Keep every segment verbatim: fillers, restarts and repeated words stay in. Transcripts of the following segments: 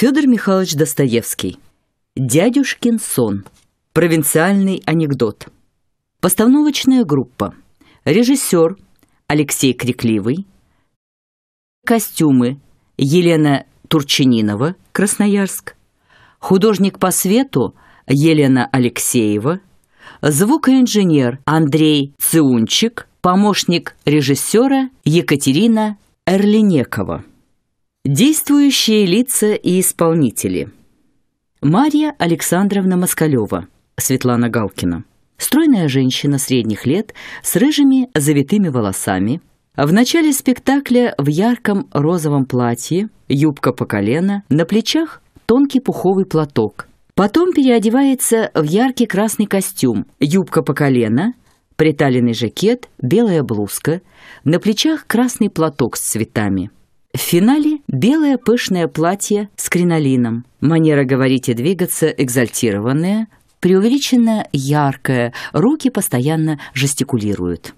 Федор Михайлович Достоевский. Дядюшкин сон. Провинциальный анекдот. Постановочная группа. Режиссер Алексей Крикливый. Костюмы Елена Турчининова, Красноярск. Художник по свету Елена Алексеева. Звукоинженер Андрей Циунчик. Помощник режиссера Екатерина Эрлинекова. Действующие лица и исполнители. Марья Александровна Москалева, Светлана Галкина. Стройная женщина средних лет с рыжими завитыми волосами. В начале спектакля в ярком розовом платье, юбка по колено, на плечах тонкий пуховый платок. Потом переодевается в яркий красный костюм, юбка по колено, приталенный жакет, белая блузка, на плечах красный платок с цветами. В финале белое пышное платье с кринолином. Манера говорить и двигаться экзальтированная, преувеличенно яркая, руки постоянно жестикулируют.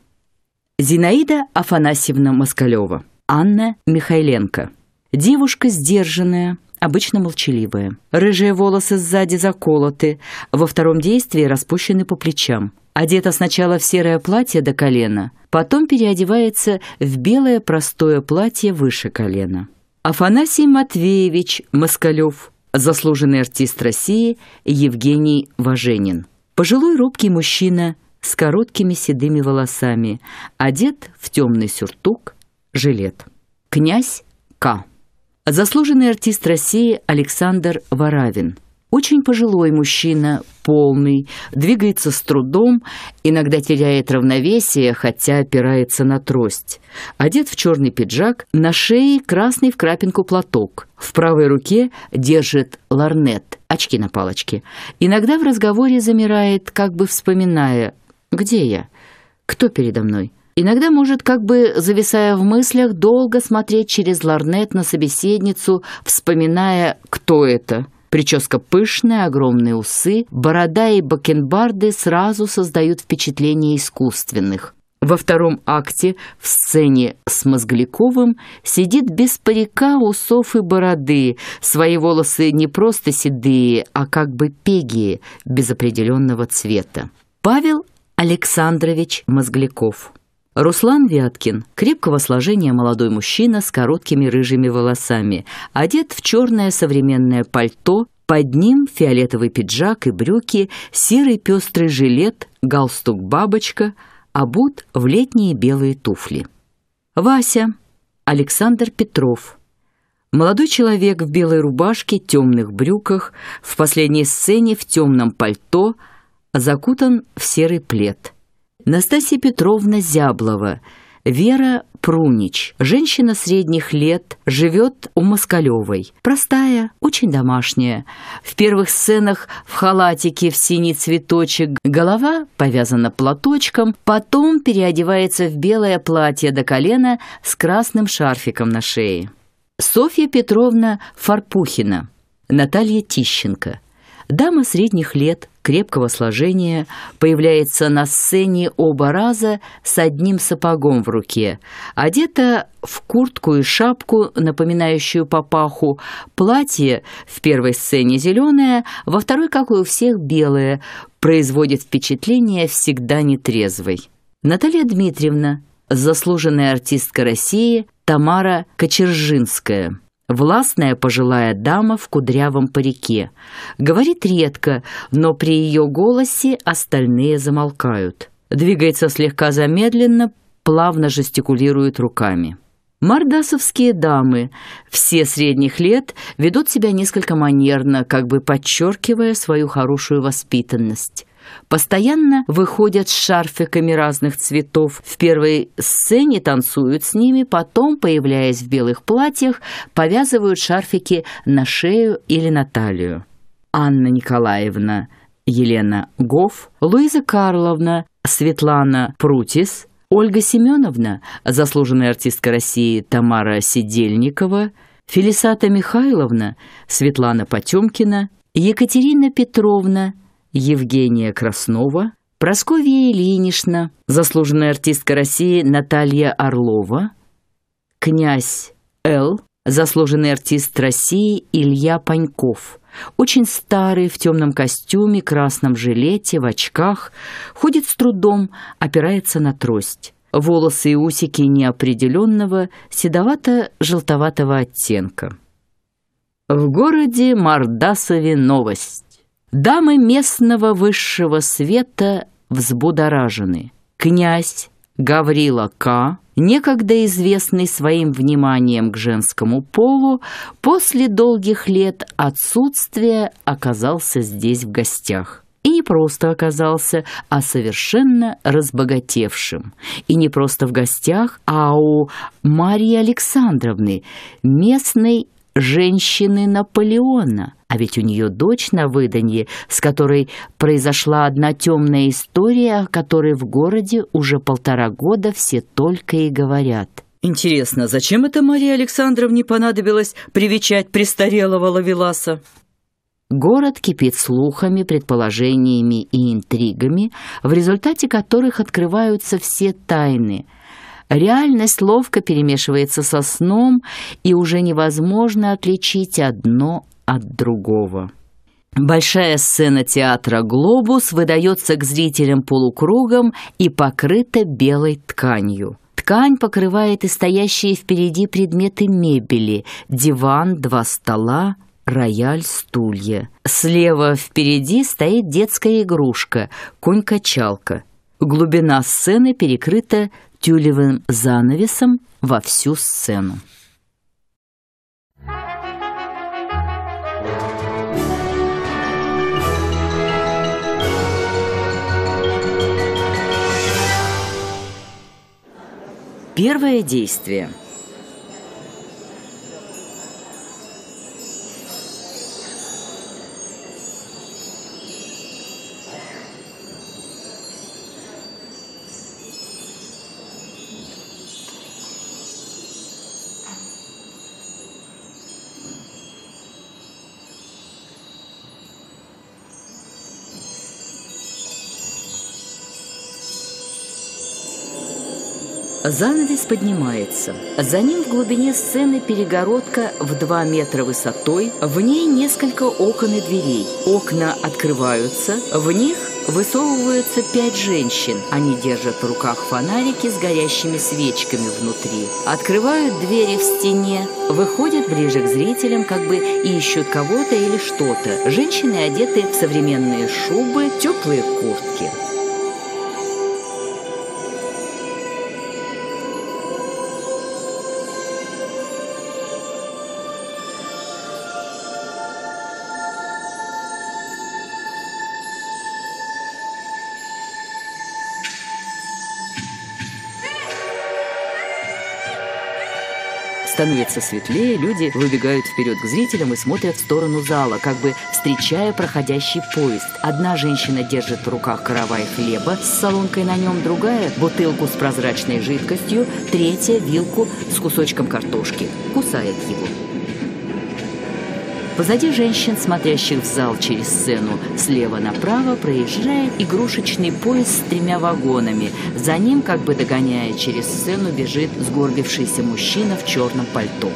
Зинаида Афанасьевна Москалева. Анна Михайленко. Девушка сдержанная, обычно молчаливая. Рыжие волосы сзади заколоты, во втором действии распущены по плечам. Одета сначала в серое платье до колена, потом переодевается в белое простое платье выше колена. Афанасий Матвеевич Москалев, заслуженный артист России Евгений Важенин. Пожилой робкий мужчина с короткими седыми волосами, одет в темный сюртук, жилет. Князь К. Заслуженный артист России Александр Варавин. Очень пожилой мужчина, полный, двигается с трудом, иногда теряет равновесие, хотя опирается на трость. Одет в черный пиджак, на шее красный в крапинку платок. В правой руке держит лорнет, очки на палочке. Иногда в разговоре замирает, как бы вспоминая: «Где я? Кто передо мной?» Иногда может, как бы зависая в мыслях, долго смотреть через лорнет на собеседницу, вспоминая, кто это. Прическа пышная, огромные усы, борода и бакенбарды сразу создают впечатление искусственных. Во втором акте в сцене с Мозгляковым сидит без парика, усов и бороды. Свои волосы не просто седые, а как бы пегие, без определенного цвета. Павел Александрович Мозгляков. Руслан Вяткин, крепкого сложения молодой мужчина с короткими рыжими волосами, одет в черное современное пальто, под ним фиолетовый пиджак и брюки, серый пестрый жилет, галстук-бабочка, обут в летние белые туфли. Вася Александр Петров. Молодой человек в белой рубашке, темных брюках, в последней сцене в темном пальто, закутан в серый плед. Настасья Петровна Зяблова. Вера Прунич. Женщина средних лет, живет у Москалевой. Простая, очень домашняя. В первых сценах в халатике в синий цветочек, голова повязана платочком, потом переодевается в белое платье до колена с красным шарфиком на шее. Софья Петровна Фарпухина. Наталья Тищенко. Дама средних лет, крепкого сложения, появляется на сцене оба раза с одним сапогом в руке. Одета в куртку и шапку, напоминающую папаху, платье в первой сцене зеленое, во второй, как и у всех, белое, производит впечатление всегда нетрезвой. Наталья Дмитриевна, заслуженная артистка России Тамара Кочержинская. Властная пожилая дама в кудрявом парике. Говорит редко, но при ее голосе остальные замолкают. Двигается слегка замедленно, плавно жестикулирует руками. Мордасовские дамы, все средних лет, ведут себя несколько манерно, как бы подчеркивая свою хорошую воспитанность. Постоянно выходят с шарфиками разных цветов. В первой сцене танцуют с ними, потом, появляясь в белых платьях, повязывают шарфики на шею или на талию. Анна Николаевна Елена Гоф, Луиза Карловна Светлана Прутис, Ольга Семеновна, заслуженная артистка России Тамара Сидельникова, Фелисата Михайловна Светлана Потемкина, Екатерина Петровна Евгения Краснова, Прасковья Ильинична, заслуженная артистка России Наталья Орлова, князь Л. Заслуженный артист России Илья Паньков. Очень старый, в темном костюме, красном жилете, в очках. Ходит с трудом, опирается на трость. Волосы и усики неопределенного, седовато-желтоватого оттенка. В городе Мордасове новость. Дамы местного высшего света взбудоражены. Князь Гаврила К., некогда известный своим вниманием к женскому полу, после долгих лет отсутствия оказался здесь в гостях. И не просто оказался, а совершенно разбогатевшим. И не просто в гостях, а у Марии Александровны, местной женщины Наполеона. А ведь у нее дочь на выданье, с которой произошла одна темная история, о которой в городе уже полтора года все только и говорят. Интересно, зачем это Марии Александровне понадобилось привечать престарелого Ловеласа? Город кипит слухами, предположениями и интригами, в результате которых открываются все тайны. Реальность ловко перемешивается со сном, и уже невозможно отличить одно от другого. Большая сцена театра «Глобус» выдается к зрителям полукругом и покрыта белой тканью. Ткань покрывает и стоящие впереди предметы мебели: диван, два стола, рояль, стулья. Слева впереди стоит детская игрушка — конь-качалка. Глубина сцены перекрыта тюлевым занавесом во всю сцену. Первое действие. Занавес поднимается. За ним в глубине сцены перегородка в два метра высотой. В ней несколько окон и дверей. Окна открываются. В них высовываются пять женщин. Они держат в руках фонарики с горящими свечками внутри. Открывают двери в стене. Выходят ближе к зрителям, как бы ищут кого-то или что-то. Женщины одеты в современные шубы, теплые куртки. Становится светлее, люди выбегают вперед к зрителям и смотрят в сторону зала, как бы встречая проходящий поезд. Одна женщина держит в руках каравай хлеба с солонкой на нем, другая — бутылку с прозрачной жидкостью, третья — вилку с кусочком картошки. Кусает его. Позади женщин, смотрящих в зал через сцену, слева направо проезжает игрушечный поезд с тремя вагонами. За ним, как бы догоняя через сцену, бежит сгорбившийся мужчина в черном пальто.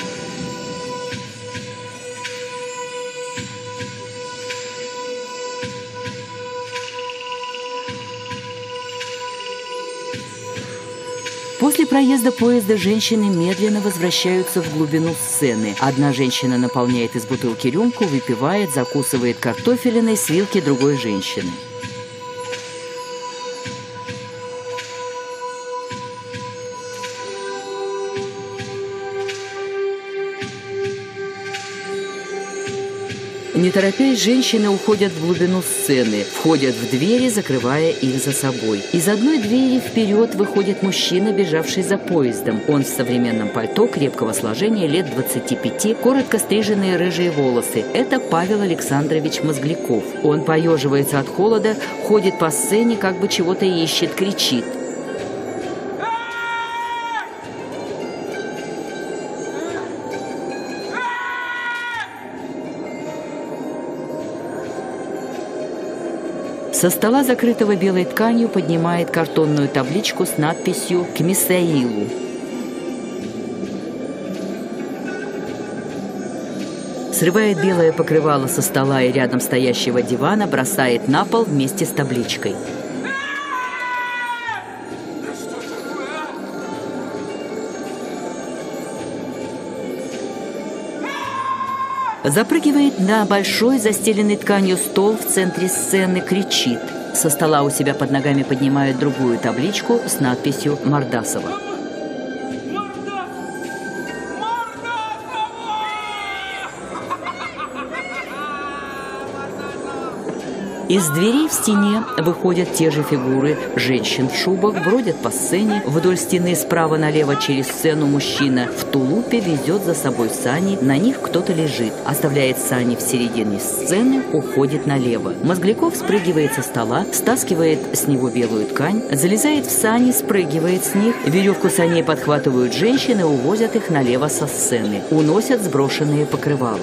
После проезда поезда женщины медленно возвращаются в глубину сцены. Одна женщина наполняет из бутылки рюмку, выпивает, закусывает картофелиной с вилки другой женщины. Не торопясь, женщины уходят в глубину сцены, входят в двери, закрывая их за собой. Из одной двери вперед выходит мужчина, бежавший за поездом. Он в современном пальто, крепкого сложения, лет двадцати пяти, коротко стриженные рыжие волосы. Это Павел Александрович Мозгляков. Он поеживается от холода, ходит по сцене, как бы чего-то ищет, кричит. Со стола, закрытого белой тканью, поднимает картонную табличку с надписью «К Мисаилу». Срывает белое покрывало со стола и рядом стоящего дивана, бросает на пол вместе с табличкой. Запрыгивает на большой застеленный тканью стол в центре сцены, кричит. Со стола у себя под ногами поднимает другую табличку с надписью «Мордасова». Из дверей в стене выходят те же фигуры женщин в шубах, бродят по сцене. Вдоль стены справа налево через сцену мужчина в тулупе везет за собой сани. На них кто-то лежит. Оставляет сани в середине сцены, уходит налево. Мозгляков спрыгивает со стола, стаскивает с него белую ткань, залезает в сани, спрыгивает с них. Веревку саней подхватывают женщины, увозят их налево со сцены. Уносят сброшенные покрывала.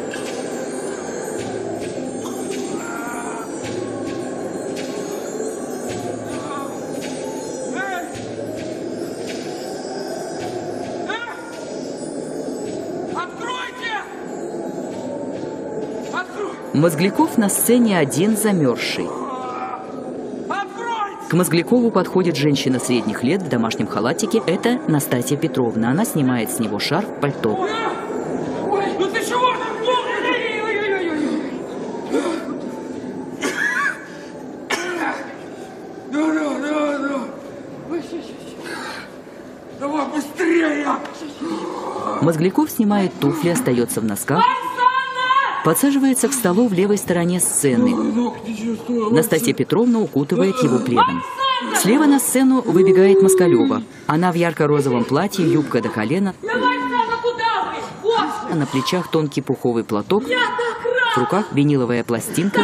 Мозгляков на сцене один, замерзший. К Мозглякову подходит женщина средних лет в домашнем халатике. Это Настасья Петровна. Она снимает с него шарф, пальто. Ой, ну ты чего? Да, да, да, да. Давай быстрее! Мозгляков снимает туфли, остается в носках. Подсаживается к столу в левой стороне сцены. Настасья Петровна укутывает его пледом. Слева на сцену выбегает Москалева. Она в ярко-розовом платье, юбка до колена. А на плечах тонкий пуховый платок. В руках виниловая пластинка.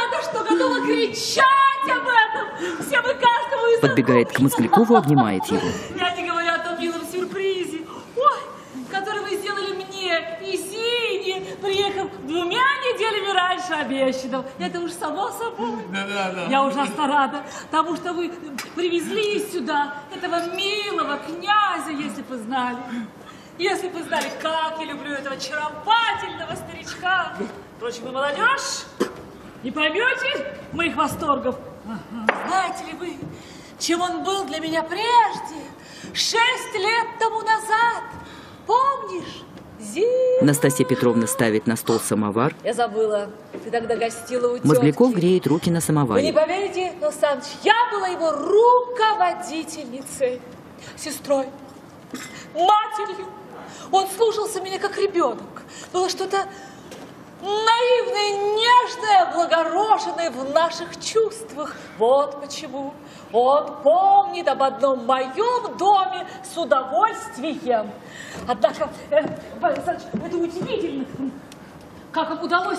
Подбегает к Москалякову, обнимает его. Я не говорю о том милом сюрпризе, ой, который вы сделали мне и Зине, приехав двумя неделями раньше обещанного. Это уж само собой. Да, да, да. Я ужасно рада тому, что вы привезли сюда этого милого князя, если бы знали. Если бы знали, как я люблю этого очаровательного старичка. Впрочем, вы молодежь, не поймете моих восторгов. Ага. Знаете ли вы, чем он был для меня прежде, шесть лет тому назад? Помнишь? Зин... Настасья Петровна ставит на стол самовар. Я забыла, ты тогда гостила у тетки. Мозгляков греет руки на самоваре. Вы не поверите, Сан Саныч, я была его руководительницей, сестрой, матерью. Он слушался меня как ребенок. Было что-то наивное, нежное, благороженное в наших чувствах. Вот почему он помнит об одном моем доме с удовольствием. Однако, э, Павел Александрович, это удивительно, как им удалось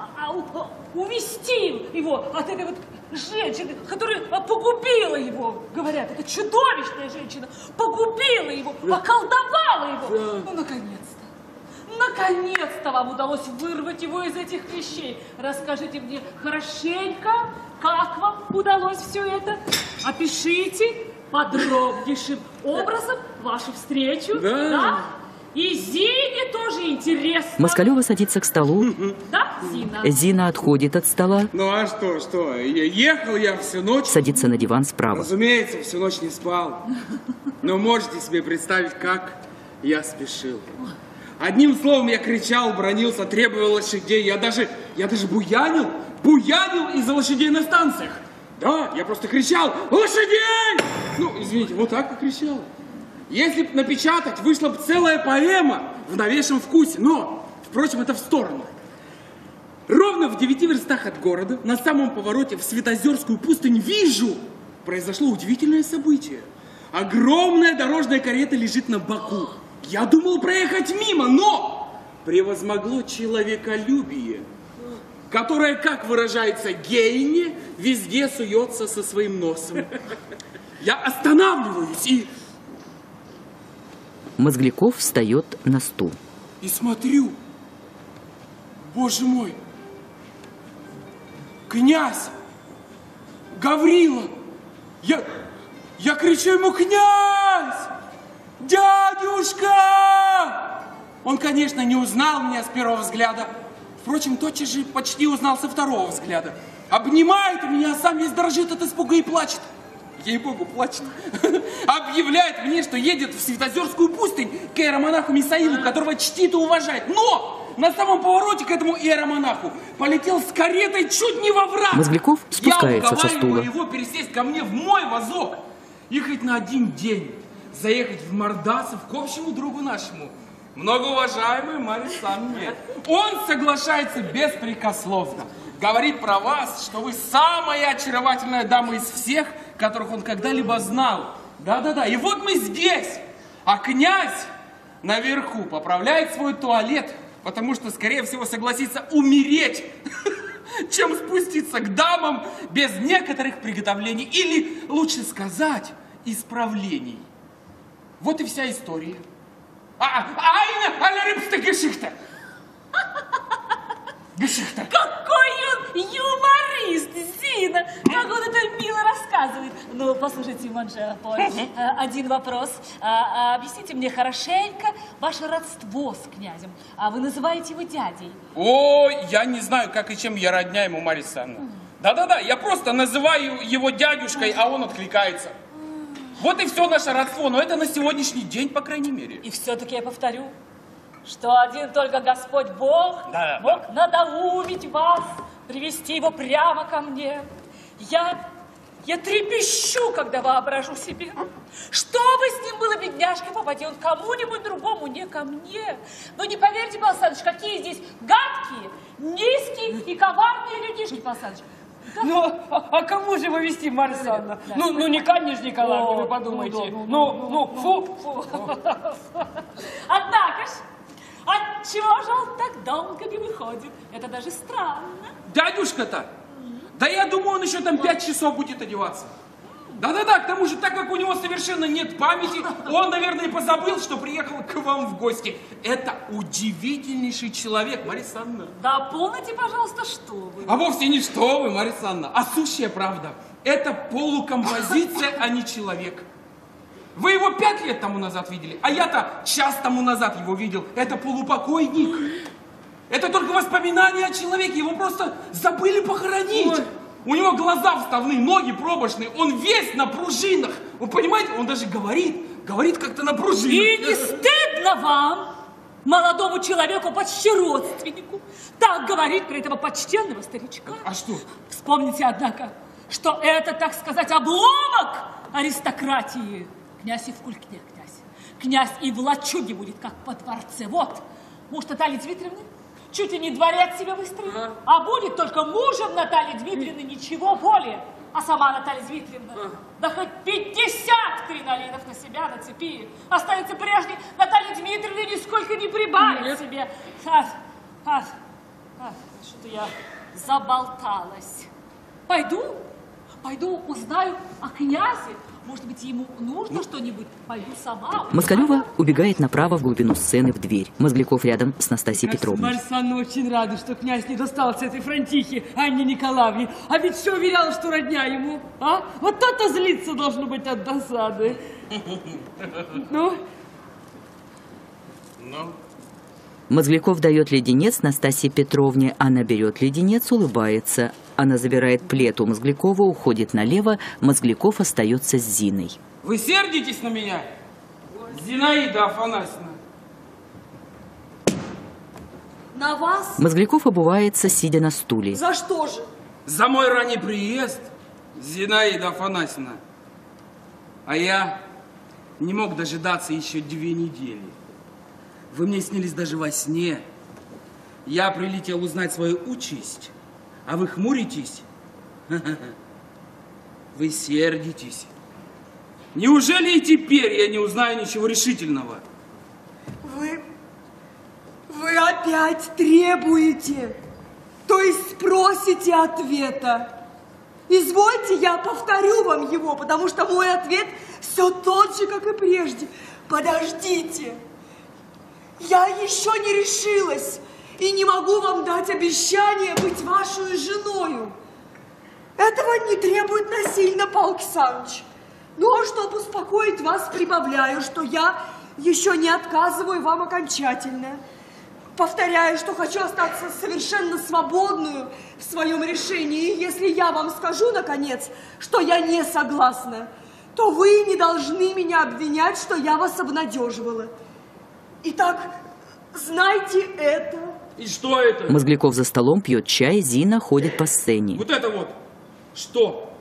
увести его от этой вот женщины, которая погубила его. Говорят, это чудовищная женщина погубила его, околдовала его. Ну, наконец-то. Наконец-то вам удалось вырвать его из этих клещей. Расскажите мне хорошенько, как вам удалось все это. Опишите подробнейшим образом вашу встречу. Да. Да? И Зине тоже интересно. Москалева садится к столу. Да, Зина? Зина отходит от стола. Ну а что, что? Я ехал я всю ночь. Садится на диван справа. Разумеется, всю ночь не спал. Но можете себе представить, как я спешил. Одним словом, я кричал, бронился, требовал лошадей. Я даже, я даже буянил, буянил из-за лошадей на станциях. Да, я просто кричал: лошадей! Ну, извините, вот так и кричал. Если б напечатать, вышла бы целая поэма в новейшем вкусе. Но, впрочем, это в сторону. Ровно в девяти верстах от города, на самом повороте в Святозерскую пустынь, вижу, произошло удивительное событие. Огромная дорожная карета лежит на боку. Я думал проехать мимо, но превозмогло человеколюбие, которое, как выражается Гейне, везде суется со своим носом. Я останавливаюсь и... Мозгляков встает на стул. И смотрю, боже мой, князь, Гаврила, я, я кричу ему: князь, дядюшка! Он, конечно, не узнал меня с первого взгляда. Впрочем, тотчас же почти узнал со второго взгляда. Обнимает меня, а сам весь дрожит от испуга и плачет. Ей-богу, плачет. Объявляет мне, что едет в Святозерскую пустынь к иеромонаху Мисаилу, которого чтит и уважает. Но на самом повороте к этому иеромонаху полетел с каретой чуть не во враг. Мозгляков спускается со стула. Я уговариваю его пересесть ко мне в мой вазок. Ехать на один день. Заехать в Мордасов к общему другу нашему, многоуважаемой Марье Санне. Он соглашается беспрекословно. Говорит про вас, что вы самая очаровательная дама из всех, которых он когда-либо знал. Да-да-да, и вот мы здесь. А князь наверху поправляет свой туалет, потому что, скорее всего, согласится умереть, чем спуститься к дамам без некоторых приготовлений. Или, лучше сказать, исправлений. Вот и вся история. Айна, аля рыбста гешихта. Гешихта. Какой он юморист, Зина! Как он это мило рассказывает. Ну, послушайте, Монжер Поль, один вопрос. А, а, объясните мне хорошенько ваше родство с князем. А вы называете его дядей? О, я не знаю, как и чем я родня ему, Марья Санна. Да-да-да, я просто называю его дядюшкой, а он откликается. Вот и все наше родство, но это на сегодняшний день, по крайней мере. И все-таки я повторю, что один только Господь Бог да, мог да. надоумить вас, привести его прямо ко мне. Я, я трепещу, когда воображу себе, что бы с ним было, бедняжка, попади он кому-нибудь другому, не ко мне. Но не поверьте, Павел Александрович, какие здесь гадкие, низкие и коварные людишки, Павел Александрович. Да. Ну, а, а кому же его вести, Марья Александровна? Да. Ну, ну, не Каниш Николаевна, вы подумайте. Ну, ну, ну, фу. фу. Однако ж, отчего же он так долго не выходит? Это даже странно. Дядюшка-то? Да я думаю, он еще там пять часов будет одеваться. Да-да-да, к тому же, так как у него совершенно нет памяти, он, наверное, и позабыл, что приехал к вам в гости. Это удивительнейший человек, Марья Санна. Да помните, пожалуйста, что вы. А вовсе не что вы, Марья Санна, а сущая правда. Это полукомпозиция, а не человек. Вы его пять лет тому назад видели, а я-то час тому назад его видел. Это полупокойник. Это только воспоминания о человеке, его просто забыли похоронить. Ой. У него глаза вставные, ноги пробочные, он весь на пружинах. Вы понимаете, он даже говорит, говорит как-то на пружинах. И не стыдно вам, молодому человеку, почти родственнику, так говорить про этого почтенного старичка? А что? Вспомните, однако, что это, так сказать, обломок аристократии. Князь и в кулькне, князь. Князь и в лачуге будет, как по дворце. Вот, муж Натальи Дмитриевны чуть ли не дворец себе выстроил, а, а будет только мужем Натальи Дмитриевны, ничего более. А сама Наталья Дмитриевна, а. да хоть пятьдесят кринолинов на себя нацепи, останется прежней, Наталья Дмитриевна нисколько не прибавит Нет. себе. А, а, а, что-то я заболталась. Пойду, пойду узнаю о князе. Может быть, ему нужно что-нибудь? Пойду сама. Москалева убегает направо в глубину сцены в дверь. Мозгляков рядом с Настасьей Петровной. Марья Санна очень рада, что князь не достался этой франтихе Анне Николаевне. А ведь все уверяла, что родня ему. А? Вот то-то злиться должно быть от досады. Ну? Ну? Мозгляков дает леденец Настасье Петровне. Она берет леденец, улыбается. Она забирает плед у Мозглякова, уходит налево. Мозгляков остается с Зиной. Вы сердитесь на меня, Зинаида Афанасьевна? На вас? Мозгляков обувается, сидя на стуле. За что же? За мой ранний приезд, Зинаида Афанасьевна. А я не мог дожидаться еще две недели. Вы мне снились даже во сне. Я прилетел узнать свою участь, а вы хмуритесь? Вы сердитесь. Неужели и теперь я не узнаю ничего решительного? Вы... Вы опять требуете, то есть спросите ответа. Извольте, я повторю вам его, потому что мой ответ все тот же, как и прежде. Подождите. Я еще не решилась и не могу вам дать обещание быть вашей женою. Этого не требует насильно, Павел Александрович. Ну, а чтобы успокоить вас, прибавляю, что я еще не отказываю вам окончательно. Повторяю, что хочу остаться совершенно свободную в своем решении. И если я вам скажу, наконец, что я не согласна, то вы не должны меня обвинять, что я вас обнадеживала. Итак, знайте это. И что это? Мозгляков за столом пьет чай, Зина ходит по сцене. Вот это вот. Что?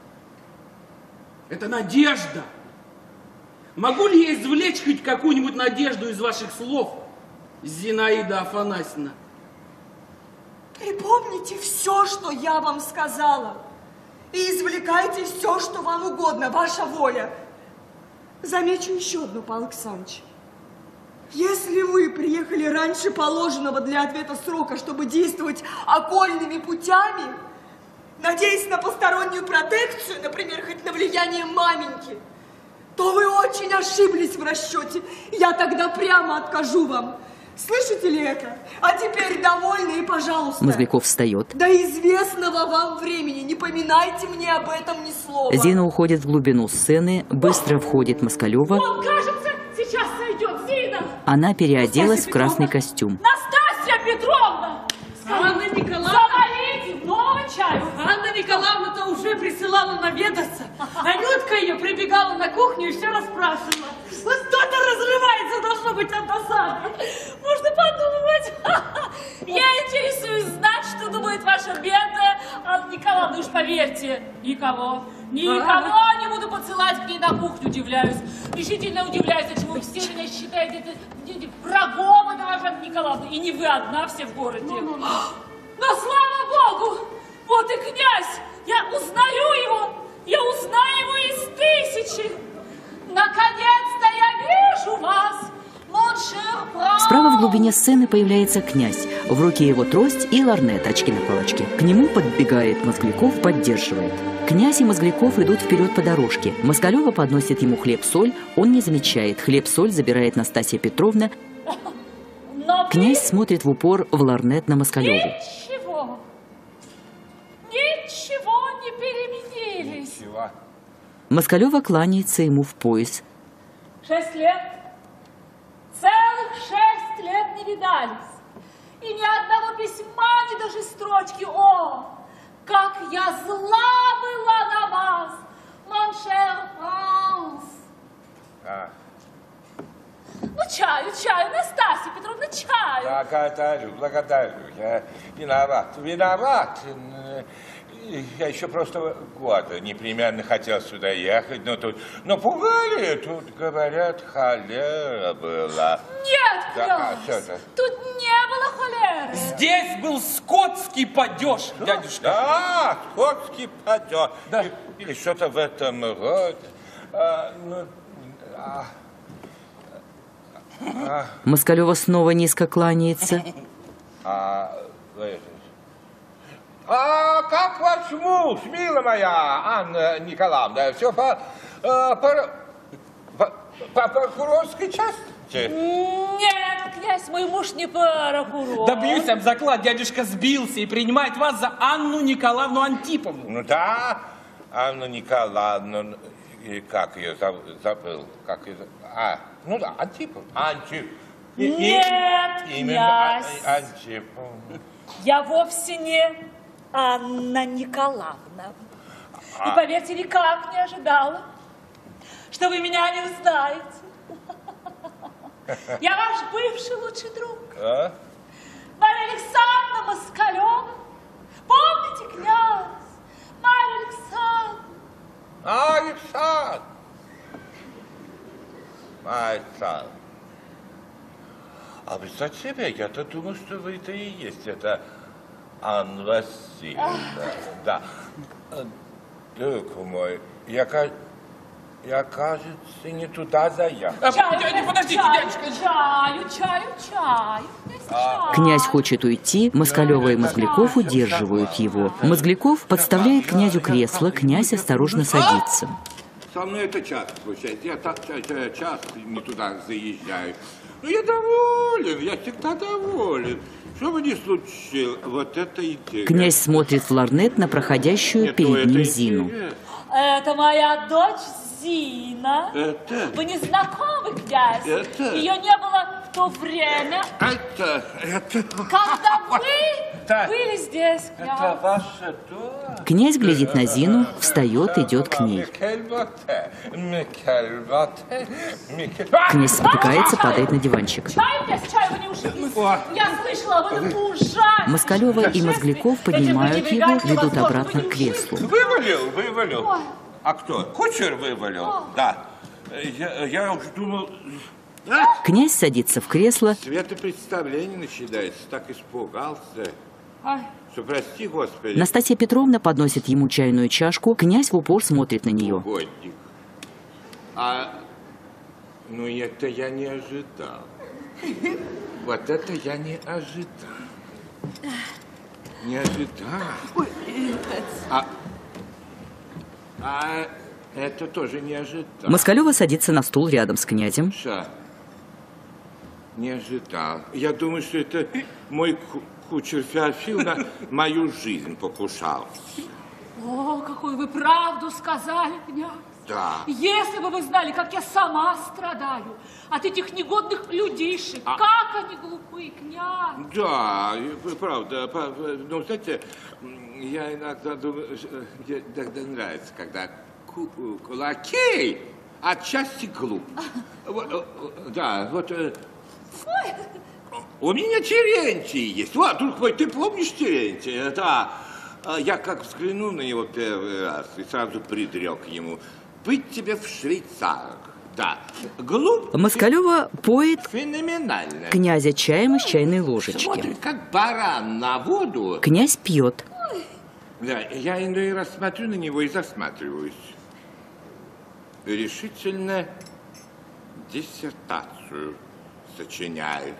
Это надежда. Могу ли я извлечь хоть какую-нибудь надежду из ваших слов, Зинаида Афанасьевна? Припомните все, что я вам сказала, и извлекайте все, что вам угодно, ваша воля. Замечу еще одно, Павел Александрович. Если вы приехали раньше положенного для ответа срока, чтобы действовать окольными путями, надеясь на постороннюю протекцию, например, хоть на влияние маменьки, то вы очень ошиблись в расчете. Я тогда прямо откажу вам. Слышите ли это? А теперь довольны и, пожалуйста, Мозгляков встает. до известного вам времени не поминайте мне об этом ни слова. Зина уходит в глубину сцены, быстро входит Москалева. Он, кажется, сейчас сойдет. Зина! Она переоделась Настасья в красный Петровна! костюм. Настасья Петровна! Анна Николаевна! Заварите нового чаю! Анна Николаевна-то уже присылала наведаться. Анютка ее прибегала на кухню и все расспрашивала. Вот кто-то разрывается, должно быть, от досады. Можно подумать. Я интересуюсь знать, что думает ваша бедная Анна Николаевна. Уж поверьте, никого, никого не буду посылать к ней на кухню, удивляюсь. Решительно удивляюсь, от чего все меня считают врагом этой вашей Анны Николаевны. И не вы одна, все в городе. Ну, ну, ну. Но слава Богу, вот и князь. Я узнаю его, я узнаю его из тысячи. Наконец-то я вижу вас, моншер Пран. Справа в глубине сцены появляется князь. В руке его трость и лорнет, очки на палочке. К нему подбегает Мозгляков, поддерживает. Князь и Мозгляков идут вперед по дорожке. Москалева подносит ему хлеб-соль, он не замечает. Хлеб-соль забирает Настасья Петровна. Но Князь смотрит в упор в лорнет на Москалеву. Ничего, ничего не переменились. Чего? Москалева кланяется ему в пояс. Шесть лет, целых шесть лет не видались. И ни одного письма, ни даже строчки. О, как я зла была на вас, моншер Франс. А, Ну, чаю, чаю, Настасья Петровна, чаю. благодарю, благодарю. Я виноват, виноват. Я еще просто год непременно хотел сюда ехать, но тут, но пугали, тут, говорят, холера была. Нет, Да, князь, а что это? тут не было холеры. Здесь был скотский падеж, дядюшка. Да, скотский падеж. Да. И- Или что-то в этом роде. А, ну, а, Москалева снова низко кланяется. а, вы- а как ваш муж, милая моя Анна Николаевна? Все по, э, по, по, по прокурорской части? Нет, князь, мой муж не прокурор. Да бьюсь об заклад, дядюшка сбился и принимает вас за Анну Николаевну Антиповну. Ну да, Анна Николаевна, и как ее зав- забыл? Как ее, зав- а, ну да, Антипов. Антип. И- и- Нет, Именно князь. А- Антипов. Я вовсе не Анна Николаевна. А. И поверьте, никак не ожидала, что вы меня не узнаете. Я ваш бывший лучший друг, А? Марья Александровна Москалева. Помните, князь? Марья Александровна. А, Александр. Александр. А представьте себе, я-то думал, что вы это и есть. Это Анна Васильевна. Да. Друг мой, я, ка- я, кажется, не туда заехал. А, Чаю, дядя, подождите, чаю, дядюшка. Чаю, чаю, чаю. Князь, чаю. Князь хочет уйти, Москалева и Мозгляков удерживают его. Мозгляков подставляет князю кресло, князь осторожно садится. Со мной это часто случается. Я так ча- ча- часто не туда заезжаю. Но я доволен, я всегда доволен. Что бы ни случилось, вот это интересно. Князь смотрит в лорнет на проходящую Нет, ну перед это ним Зину. интересно. Это моя дочь Зина. Это... Вы не знакомы, князь? Это... Ее не было в то время. Это... Это... Когда вы Да. были здесь, князь. Это ваша дочь? Князь глядит на Зину, встает, идет к ней. Князь спотыкается, падает на диванчик. Чай, князь, чай, вы не ушли. Я слышала об этом ужасе. Москалева и Мозгляков поднимают его, ведут обратно к креслу. Вывалил, вывалил. А кто? Кучер вывалил? Да. Я, я уж думал... Князь садится в кресло. Светопредставление начинается, так испугался. Ой. Что, прости, Господи. Настасья Петровна подносит ему чайную чашку. Князь в упор смотрит на нее. Угодник. А, ну это я не ожидал. Вот это я не ожидал. Не ожидал. А, а это тоже не ожидал. Москалева садится на стул рядом с князем. Ша, не ожидал. Я думаю, что это мой ку кучер Феофил на мою жизнь покушался. О, какую вы правду сказали, князь. Да. Если бы вы знали, как я сама страдаю от этих негодных людишек. А... Как они глупы, князь. Да, правда. Но, знаете, я иногда думаю, мне иногда нравится, когда лакей отчасти глуп. Вот, да, вот... У меня Терентий есть. Вот, друг мой, ты помнишь Терентия? Да. Я как взглянул на него первый раз и сразу предрек ему. Быть тебе в швейцарах. Да. Глуп. Москалева поет феноменально. Князя чаем из чайной ложечки. Смотрит, как баран на воду. Князь пьет. Да, я иной раз смотрю на него и засматриваюсь. Решительно диссертацию сочиняет.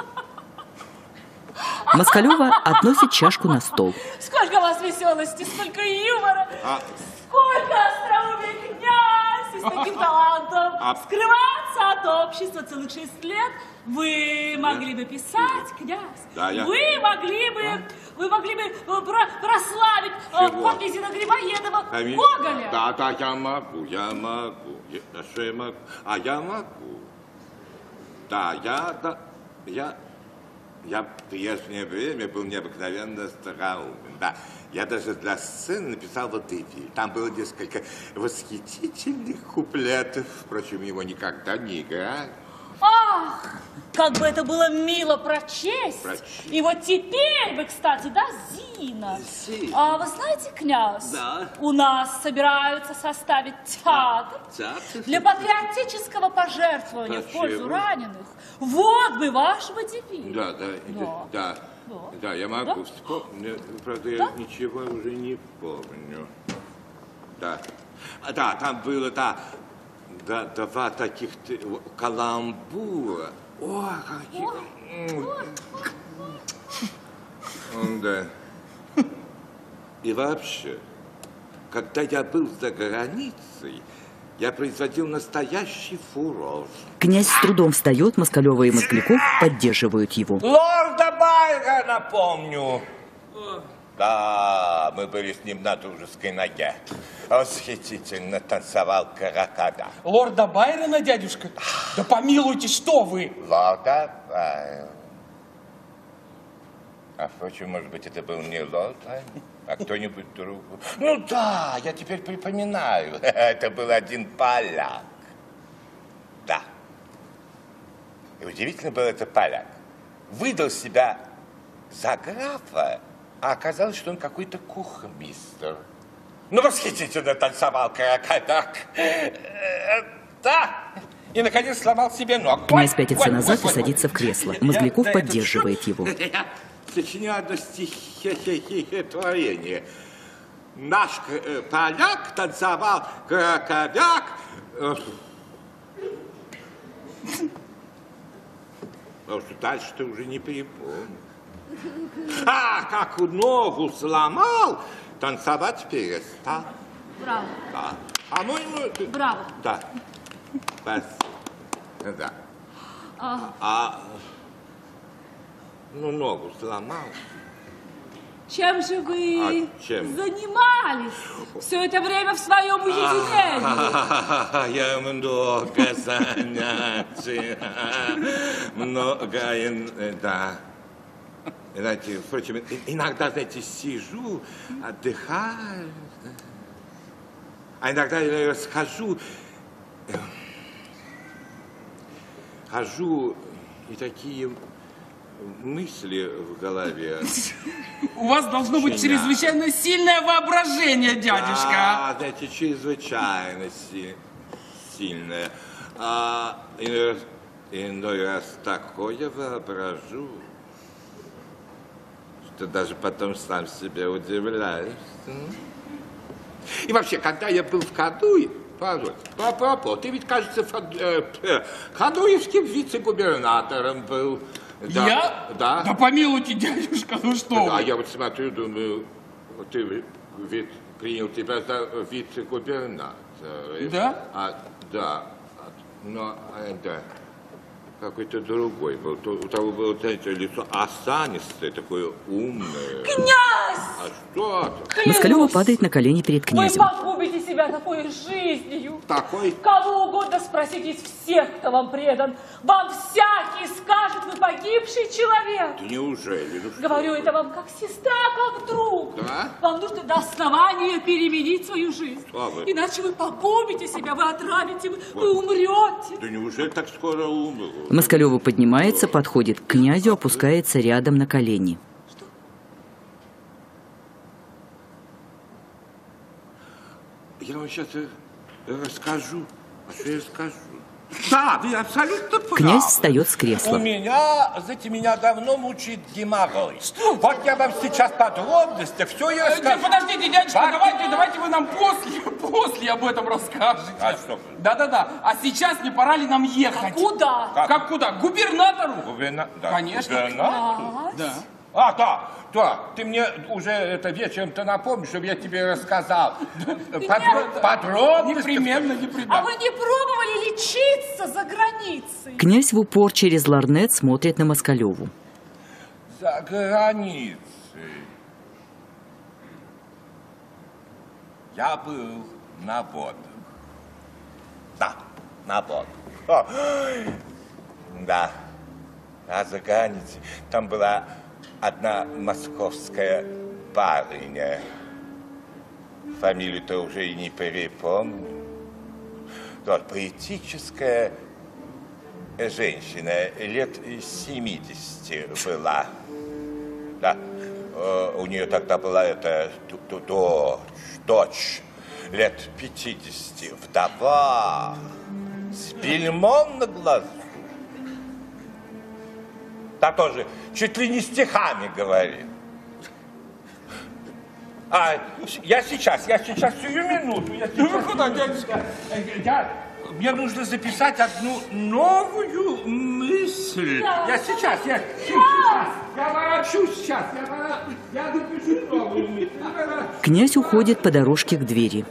Москалева относит чашку на стол. Сколько у вас веселости, сколько юмора, А... сколько остроумия, князь, и с таким талантом. А... Скрываться от общества целых шесть лет вы могли бы писать, князь. Да, я... Вы могли бы, а? вы могли бы про прославить Пафнезина Грибоедова, Конечно. Гоголя. Да, да, я могу, я могу. Я, а что я могу? А я могу. Да, я, да, я... Я в прежнее время был необыкновенно остроумен, да. Я даже для сцены написал водевиль. Там было несколько восхитительных куплетов. Впрочем, его никогда не играли. Ах, как бы это было мило прочесть. Прочесть. И вот теперь вы, кстати, да, Зина. Зина. А вы знаете, князь, Да. у нас собираются составить театр, Театр? для патриотического пожертвования в Почему? пользу раненых. Вот бы ваш водевиль. Да, да, Да. да, Да. да, я могу Да? вспомнить. Правда, я Да? ничего уже не помню. Да, А, да, там было, да, да, два таких каламбура. О, какие... Да. И вообще, когда я был за границей, я производил настоящий фурор. Князь с трудом встает, Москалева и Мозгляков поддерживают его. Лорда Байрона помню. Да, мы были с ним на дружеской ноге. Восхитительно танцевал каракада. Лорда Байрона, дядюшка? Да помилуйте, что вы? Лорда Байрона. А впрочем, может быть, это был не лорд Байрон, а кто-нибудь другой. Ну да, я теперь припоминаю. Это был один поляк. Да. И удивительно был этот поляк. Выдал себя за графа, а оказалось, что он какой-то кухмистер. Ну, восхитительно танцевал каракадак. Да. И, наконец, сломал себе ногу. Князь пятится назад и садится в кресло. Мозгляков Я- поддерживает его. Я сочиняю одно стихотворение. Наш э, поляк танцевал каракадак. Э, А уж дальше-то уже не припомню. А, как ногу сломал, танцевать перестал. Браво, Да. А ну ему... браво. Да. Спасибо. Да. А, А... Ну, ногу сломал. Чем же вы А чем? занимались все это время в своем уединении? Я много занятий, много, да. Знаете, впрочем, иногда, знаете, сижу, отдыхаю, а иногда я схожу, хожу, и такие мысли в голове. У вас должно быть чрезвычайно сильное воображение, дядюшка. Да, знаете, чрезвычайно си сильное. А иной раз, иной раз такое воображу, что даже потом сам себе удивляюсь. И вообще, когда я был в Кадуе, Папа, ты ведь, кажется, кадуевским вице-губернатором был. Да, я? Да. Да помилуйте, дядюшка, ну что Да, вы. я вот смотрю, думаю, ты ведь принял тебя за вице-губернатора. Да? А, да. Но, да. Какой-то другой был. У того было, знаете, лицо осанистое, такое умное. Князь! А что это? Москалёва падает на колени перед князем. Вы погубите себя такой жизнью. Такой? Кого угодно спросите из всех, кто вам предан. Вам всякий скажет, вы погибший человек. Да неужели? Ну, говорю это вам как сестра, как друг. Да? Вам нужно до основания переменить свою жизнь. Что вы? Иначе вы погубите себя, вы отравите, вы, Вот. вы умрете. Да неужели так скоро умру? Москалёва поднимается, подходит к князю, опускается рядом на колени. Я вам сейчас расскажу. А что я скажу? Да, вы абсолютно правы. Князь встает с У кресла. меня, знаете, меня давно мучает геморрой. Что? Вот я вам сейчас подробности все и расскажу. Подождите, дядюшка, Пар- давайте, давайте вы нам после, после об этом расскажете. А что? Да-да-да, а сейчас не пора ли нам ехать? Куда? Как? Как куда? К губернатору? Губерна... да, Конечно. губернатор? Да. А, да, да, ты мне уже это вечером-то напомнишь, чтобы я тебе рассказал. Подро- Подробности. Непременно, непременно. А вы не пробовали лечиться за границей? Князь в упор через лорнет смотрит на Москалёву. За границей. Я был на водах. Да, на водах. О, да, а за границей. Там была одна московская барыня. Фамилию-то уже и не перепомню. Вот, поэтическая женщина, лет семидесяти была. Да. Э, у нее тогда была эта дочь, дочь, лет пятидесяти, вдова, с бельмом на глазу. Та тоже чуть ли не стихами говорит. А, я сейчас, я сейчас, сию минуту. Я сейчас, Вы куда, дядюшка? я, мне нужно записать одну новую мысль. Я сейчас, я сейчас, я ворочусь сейчас, я, ворочусь, я запишу новую мысль. Князь уходит по дорожке к двери.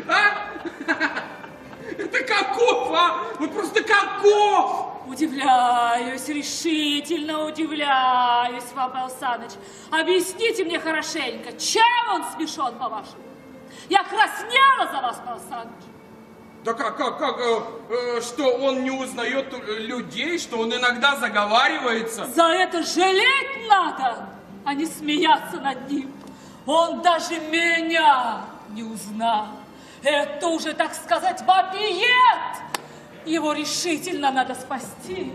Это каков, а? Вот просто каков! Удивляюсь, решительно удивляюсь, Павел Александрович. Объясните мне хорошенько, чем он смешон, по-вашему? Я краснела за вас, Павел Александрович. Да как, как, как, э, э, что он не узнает людей, что он иногда заговаривается? За это жалеть надо, а не смеяться над ним. Он даже меня не узнал. Это уже, так сказать, вопиет. Его решительно надо спасти.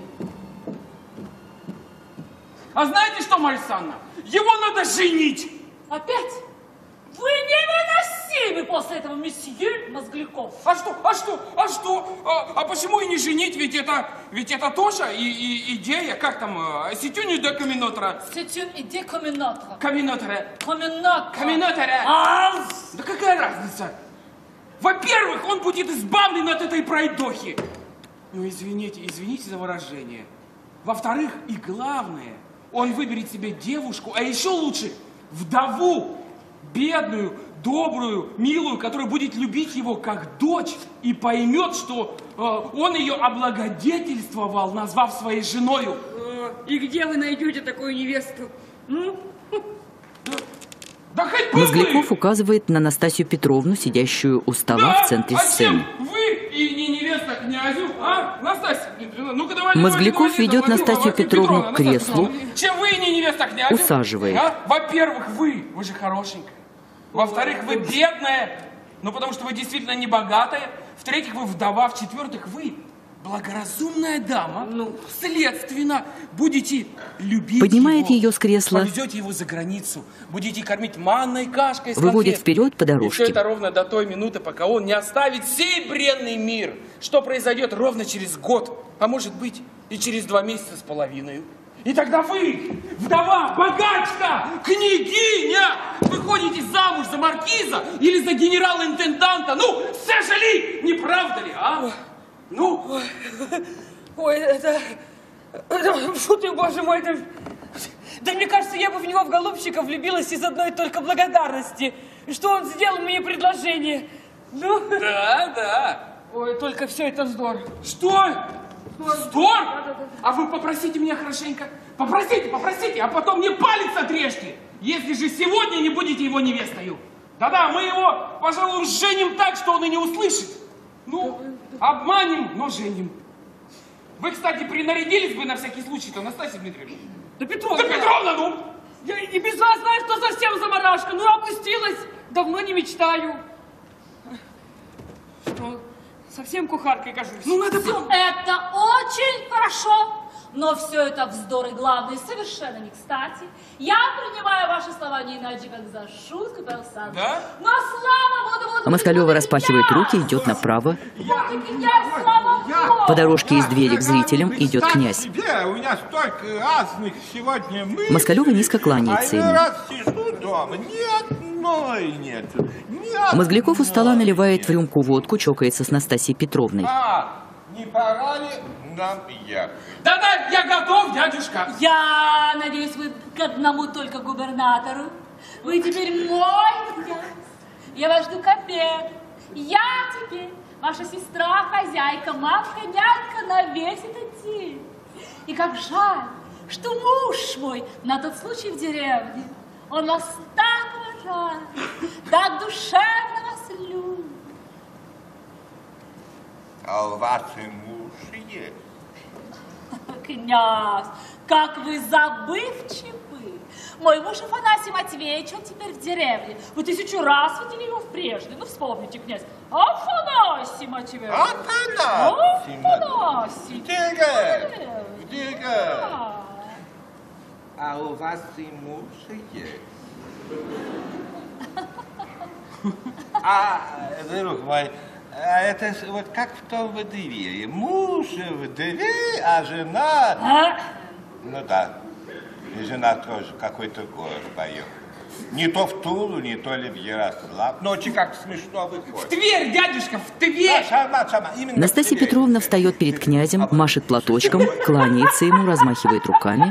А знаете что, Марья Александровна? Его надо женить! Опять? Вы невыносимы после этого, месье Мозгляков. А что, а что, а что? А, а почему и не женить? Ведь это, ведь это тоже и, и идея, как там, сетюни де каминотра. C'est une idée comme une autre. Каминотра. Comme une autre. Каминотра. А, Да какая разница? Во-первых, он будет избавлен от этой пройдохи. Ну, извините, извините за выражение. Во-вторых, и главное, он выберет себе девушку, а еще лучше вдову, бедную, добрую, милую, которая будет любить его как дочь и поймет, что э, он ее облагодетельствовал, назвав своей женою. И где вы найдете такую невесту? М? Да, Да хоть бы Мозгляков вы! указывает на Настасью Петровну, сидящую у стола Да? в центре а сцены. чем вы и не невеста князю, а? Настасья Петровна, ну-ка давайте, Мозгляков давайте, ведет давайте, Настасью давайте, Петровну Петровна, к креслу. Настасья Петровна. Чем вы не невеста князю? Усаживает. А? Во-первых, вы, вы же хорошенькая. Во-вторых, вы бедная, ну потому что вы действительно не богатая. В-третьих, вы вдова. В-четвертых, вы благоразумная дама. Ну, следственно, будете любить Поднимает его, ее с кресла. повезете его за границу, будете кормить манной кашкой с Выводит конфет. вперед по И все дорожке. это ровно до той минуты, пока он не оставит сей бренный мир, что произойдет ровно через год, а может быть и через два месяца с половиной. И тогда вы, вдова, богачка, княгиня, выходите замуж за маркиза или за генерала-интенданта. Ну, все же ли, не правда ли, а? Ну? Ой, ой, это... это... Фу ты, боже мой, это... Да мне кажется, я бы в него, в голубчика, влюбилась из одной только благодарности. Что он сделал мне предложение. Ну? Да, да. Ой, только все это вздор. Что? Вздор? А вы попросите меня хорошенько. Попросите, попросите, а потом мне палец отрежьте, если же сегодня не будете его невестою. Да-да, мы его, пожалуй, женим так, что он и не услышит. Ну, обманем, но женим. Вы, кстати, принарядились бы на всякий случай-то, Настасья Дмитриевна? Да Петровна! Да Петровна, ну! Я и без вас знаю, что совсем заморашка. Ну, опустилась. Давно не мечтаю. Что, совсем кухаркой кажусь? Ну, надо... Все это очень хорошо, но все это вздор и, главное, совершенно не кстати. Я принимаю ваши слова не иначе, как за шутку, Павел Александрович. Да? Но слава Богу, вот... А Москалева распахивает руки, идет направо. Вот-таки князь, слава Богу! По дорожке из двери к зрителям идет князь. Себе, у меня столько разных сегодня мыслей. Москалева низко кланяется А ему. я раз сижу дома, ни одной нет. Ни одной. Мозгляков у стола наливает в рюмку водку, чокается с Настасьей Петровной. А, не пора ли нам ехать? Да-да, я готов, дядюшка. Я надеюсь, вы к одному только губернатору. Вы теперь мой князь. Я вас жду к обеду. Я теперь ваша сестра, хозяйка, мамка, нянька на весь этот день. И как жаль, что муж мой на тот случай в деревне. Он вас так уважает, так душевно вас любит. А у вас и муж есть? Князь, как вы забывчивы. Мой муж Афанасий Матвеевич, он теперь в деревне. Вы тысячу раз видели его в прежде. Ну, вспомните, князь. Афанасий Матвеевич. Афанасий Афанасий. Где? Где? Да. А у вас и муж есть? А, друг мой, а это ж вот как в том водевиле. Муж вдове, а жена... А? Ну да, и жена тоже какой-то город поет. Не то в Тулу, не то ли в Ярослав. Но очень как смешно В выходит. Тверь, дядюшка, в Тверь. Да, сама, сама, именно Настасья в Тверь. Петровна встает перед князем, машет платочком, кланяется ему, размахивает руками.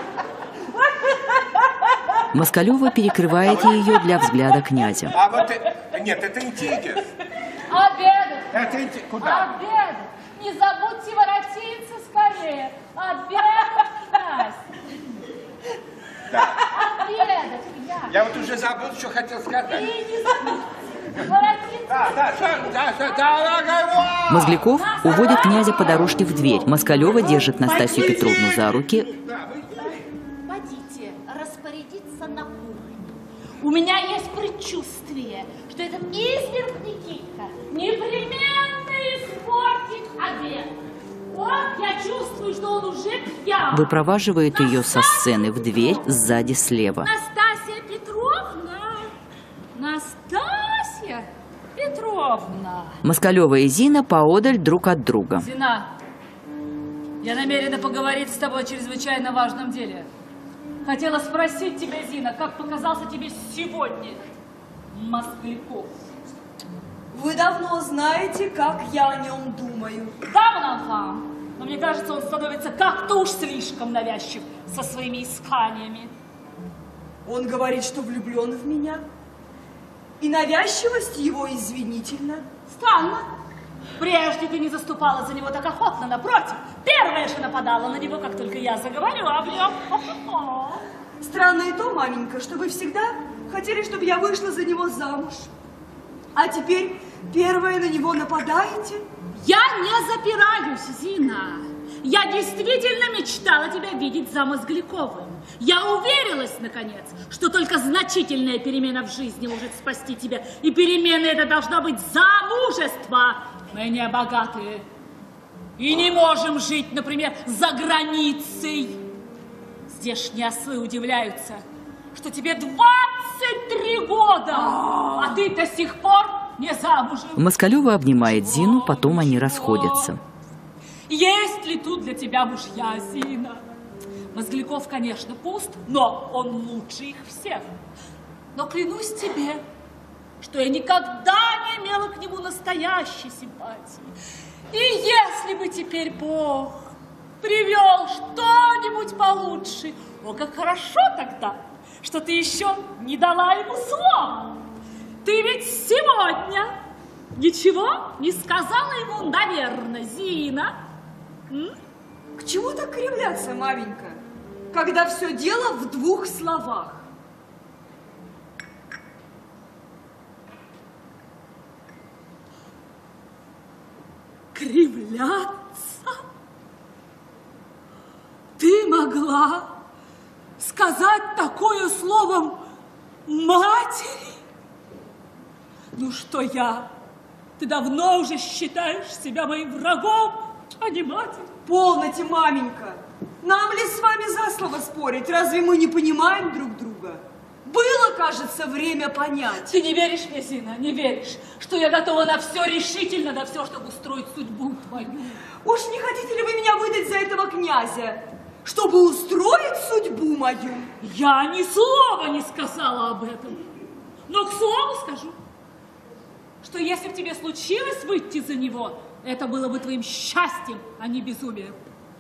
Москалева перекрывает ее для взгляда князя. А вот, э, нет, это интересно. Обедать. Это интересно. Куда? Обедать. Не забудьте воротиться скорее. Обедать, князь. Да. Обедать, князь. Я вот уже забыл, что хотел И сказать. не забудьте воротиться. Да, да, да, да, да, да, Мозгляков уводит князя по дорожке в дверь. Москалева держит Настасью Петровну за руки. Пойдите распорядиться на кухне. У меня есть предчувствие, что этот изверг Никитка непременно испортит обед. Вот я чувствую, что он уже пьян. Выпроваживает ее со сцены в дверь сзади слева. Настасья Петровна! Настасья Петровна! Москалева и Зина поодаль друг от друга. Зина, я намерена поговорить с тобой о чрезвычайно важном деле. Хотела спросить тебя, Зина, как показался тебе сегодня Мозгляков? Вы давно знаете, как я о нем думаю. Да, Монанфан, но мне кажется, он становится как-то уж слишком навязчив со своими исканиями. Он говорит, что влюблен в меня. И навязчивость его извинительна. Странно. Прежде ты не заступала за него так охотно, напротив. Первая же нападала на него, как только я заговорю об нем. Странно и то, маменька, что вы всегда Хотели, чтобы я вышла за него замуж. А теперь первая на него нападаете? Я не запираюсь, Зина. Я действительно мечтала тебя видеть за Мозгляковым. Я уверилась, наконец, что только значительная перемена в жизни может спасти тебя. И перемена эта должна быть замужество. Мы не богатые. И не можем жить, например, за границей. Здешние ослы удивляются, что тебе двадцать три года, а ты до сих пор не замужем. Москалева обнимает Зину, потом они расходятся. Есть ли тут для тебя мужья, Зина? Мозгляков, конечно, пуст, но он лучше их всех. Но клянусь тебе, что я никогда не имела к нему настоящей симпатии. И если бы теперь Бог привел что-нибудь получше, о, как хорошо тогда, что ты еще не дала ему слова. Ты ведь сегодня ничего не сказала ему, наверное, Зина? М? К чему так кривляться, маменька, когда все дело в двух словах? Кривляться? Ты могла сказать такое словом матери? Ну что я? Ты давно уже считаешь себя моим врагом, а не матерью. Полноте, маменька. Нам ли с вами за слово спорить? Разве мы не понимаем друг друга? Было, кажется, время понять. Ты не веришь мне, Зина, не веришь, что я готова на все решительно, на все, чтобы устроить судьбу твою. Уж не хотите ли вы меня выдать за этого князя, чтобы устроить судьбу мою? Я ни слова не сказала об этом. Но к слову скажу, что если бы тебе случилось выйти за него, это было бы твоим счастьем, а не безумием.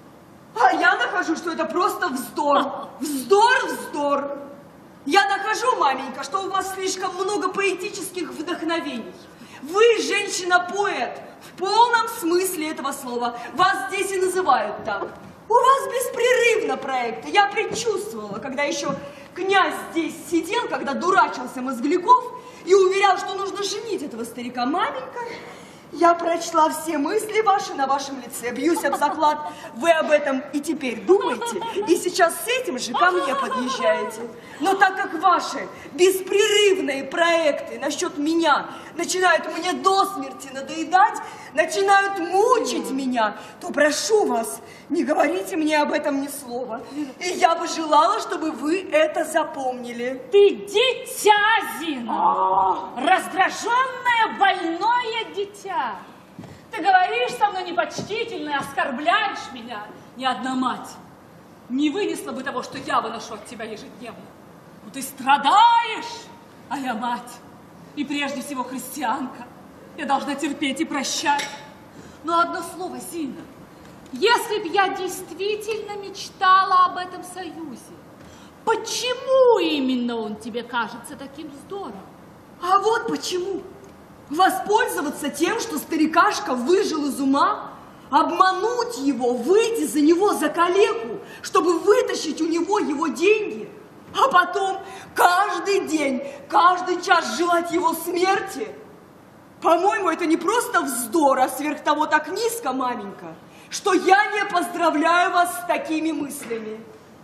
А я нахожу, что это просто вздор. Вздор, вздор. Я нахожу, маменька, что у вас слишком много поэтических вдохновений. Вы женщина-поэт в полном смысле этого слова. Вас здесь и называют так. У вас беспрерывно проекты. Я предчувствовала, когда еще князь здесь сидел, когда дурачился Мозгляков и уверял, что нужно женить этого старика. Маменька, я прочла все мысли ваши на вашем лице. Бьюсь об заклад, вы об этом и теперь думаете, и сейчас с этим же ко мне подъезжаете. Но так как ваши беспрерывные проекты насчет меня начинают мне до смерти надоедать, начинают мучить меня, то прошу вас, не говорите мне об этом ни слова. И я бы желала, чтобы вы это запомнили. Ты дитя, Зина, раздраженное, больное дитя. Ты говоришь со мной непочтительно и оскорбляешь меня. Ни одна мать не вынесла бы того, что я выношу от тебя ежедневно. Но ты страдаешь, а я мать. И прежде всего христианка. Я должна терпеть и прощать. Но одно слово, Зина. Если б я действительно мечтала об этом союзе, почему именно он тебе кажется таким здоровым? А вот почему. Воспользоваться тем, что старикашка выжил из ума, обмануть его, выйти за него за калеку, чтобы вытащить у него его деньги, а потом каждый день, каждый час желать его смерти. По-моему, это не просто вздор, а сверх того так низко, маменька, что я не поздравляю вас с такими мыслями.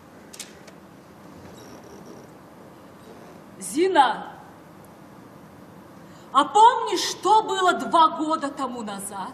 Зина, а помнишь, что было два года тому назад?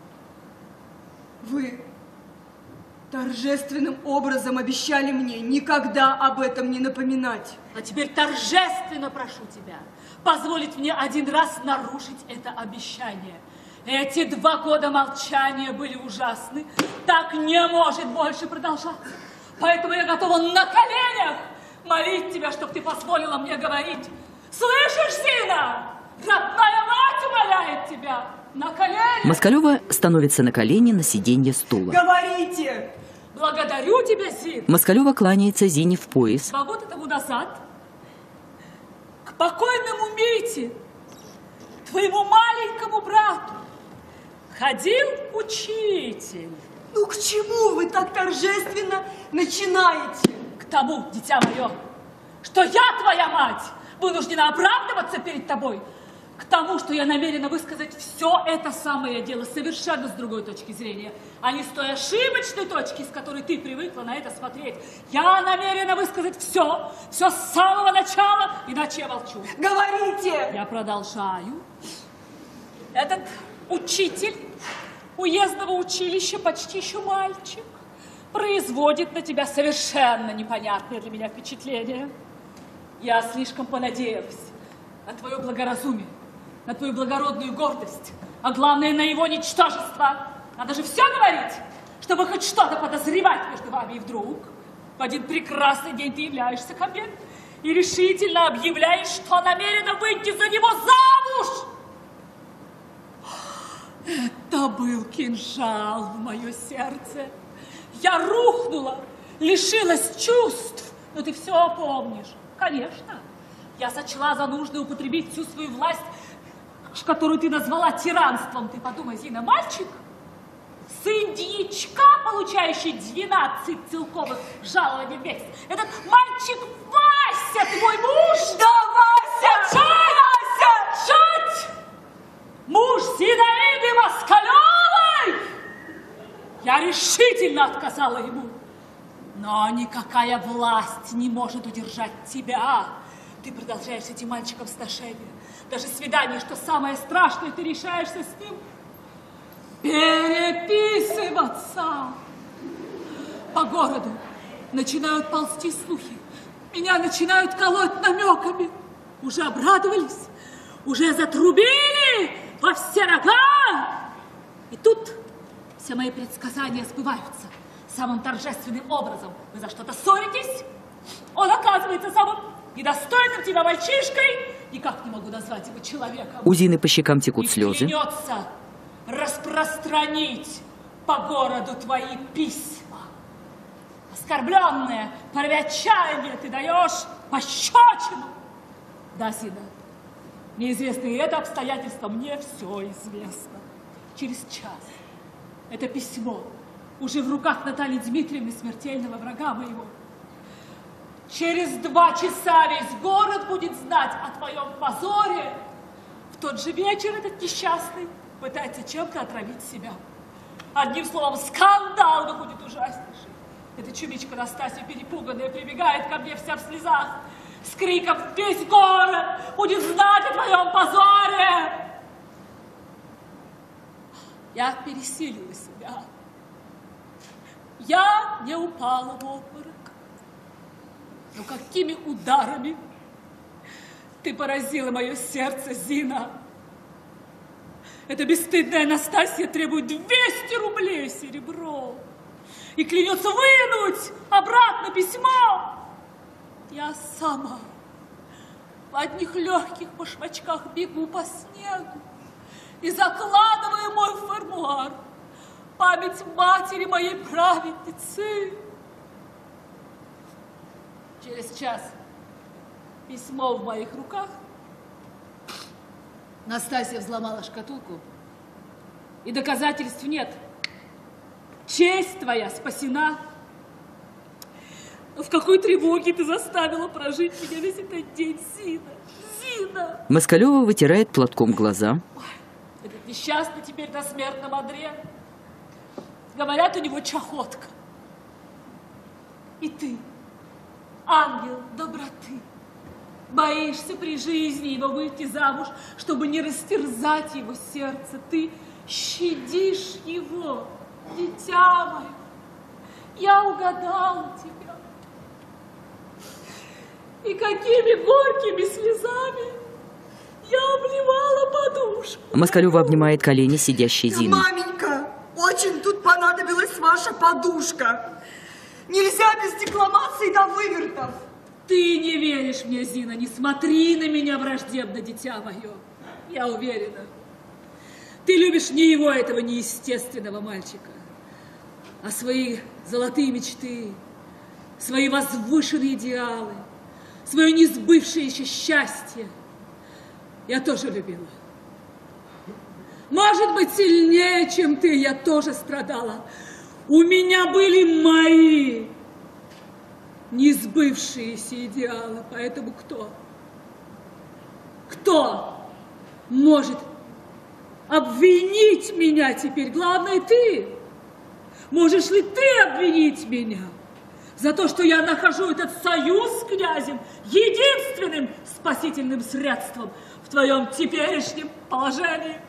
Вы торжественным образом обещали мне никогда об этом не напоминать. А теперь торжественно прошу тебя позволить мне один раз нарушить это обещание. Эти два года молчания были ужасны. Так не может больше продолжаться. Поэтому я готова на коленях молить тебя, чтобы ты позволила мне говорить. Слышишь, Зина? Родная мать умоляет тебя. На коленях. Москалева становится на колени на сиденье стула. Говорите! Благодарю тебя, Зина. Москалева кланяется Зине в пояс. Два года тому назад к покойному Мите, твоему маленькому брату, ходил учитель. Ну к чему вы так торжественно начинаете? К тому, дитя мое, что я твоя мать, вынуждена оправдываться перед тобой. К тому, что я намерена высказать все это самое дело совершенно с другой точки зрения, а не с той ошибочной точки, с которой ты привыкла на это смотреть. Я намерена высказать все, все с самого начала, иначе я молчу. Говорите! Я продолжаю. Этот учитель уездного училища, почти еще мальчик, производит на тебя совершенно непонятное для меня впечатление. Я слишком понадеялась на твое благоразумие, на твою благородную гордость, а главное, на его ничтожество. Надо же все говорить, чтобы хоть что-то подозревать между вами. И вдруг в один прекрасный день ты являешься ко мне и решительно объявляешь, что намерена выйти за него замуж. Это был кинжал в мое сердце. Я рухнула, лишилась чувств. Но ты все помнишь. Конечно. Я сочла за нужное употребить всю свою власть, которую ты назвала тиранством. Ты подумай, Зина, мальчик, сын дьячка, получающий двенадцать целковых жалований в месяц. Этот мальчик Вася, твой муж. Да, Вася! Вася! Шать! Муж Зинаиды Москалевой! Я решительно отказала ему. Но никакая власть не может удержать тебя. Ты продолжаешь с этим мальчиком сношение. Даже свидание, что самое страшное, ты решаешься с ним переписываться. По городу начинают ползти слухи. Меня начинают колоть намеками. Уже обрадовались, уже затрубили во все рога. И тут все мои предсказания сбываются самым торжественным образом. Вы за что-то ссоритесь? Он оказывается самым недостойным тебя мальчишкой. Никак не могу назвать его человеком. У Зины по щекам текут и слезы. клянется распространить по городу твои письма. Оскорбленная, порвя отчаяние, ты даешь пощечину. Да, Зина, неизвестно и это обстоятельство, мне все известно. Через час это письмо уже в руках Натальи Дмитриевны, смертельного врага моего. Через два часа весь город будет знать о твоем позоре. В тот же вечер этот несчастный пытается чем-то отравить себя. Одним словом, скандал выходит ужаснейший. Эта чумичка Настасья, перепуганная, прибегает ко мне вся в слезах, с криком: весь город будет знать о твоем позоре. Я пересилила себя. Я не упала в обморок. Но какими ударами ты поразила мое сердце, Зина. Эта бесстыдная Настасья требует двести рублей серебром и клянется вынуть обратно письмо. Я сама в одних легких башмачках бегу по снегу и закладываю мой фермуар память матери моей праведницы. Через час письмо в моих руках. Настасья взломала шкатулку, и доказательств нет. Честь твоя спасена. Но в какой тревоге ты заставила прожить меня весь этот день, Зина? Зина! Москалева вытирает платком глаза. Ой, этот несчастный теперь на смертном одре. Говорят, у него чахотка. И ты, ангел доброты, боишься при жизни его выйти замуж, чтобы не растерзать его сердце. Ты щадишь его, дитя мое. Я угадала тебя. И какими горькими слезами я обливала подушку. Москалева обнимает колени сидящей Зины. Маменька, очень тут понадобилась ваша подушка. Нельзя без декламации до вывертов. Ты не веришь мне, Зина, не смотри на меня враждебно, дитя мое. Я уверена. Ты любишь не его, этого неестественного мальчика, а свои золотые мечты, свои возвышенные идеалы, свое несбывшееся счастье. Я тоже любила. Может быть, сильнее, чем ты, я тоже страдала. У меня были мои несбывшиеся идеалы, поэтому кто? Кто может обвинить меня теперь? Главное, ты. Можешь ли ты обвинить меня за то, что я нахожу этот союз с князем единственным спасительным средством в твоем теперешнем положении?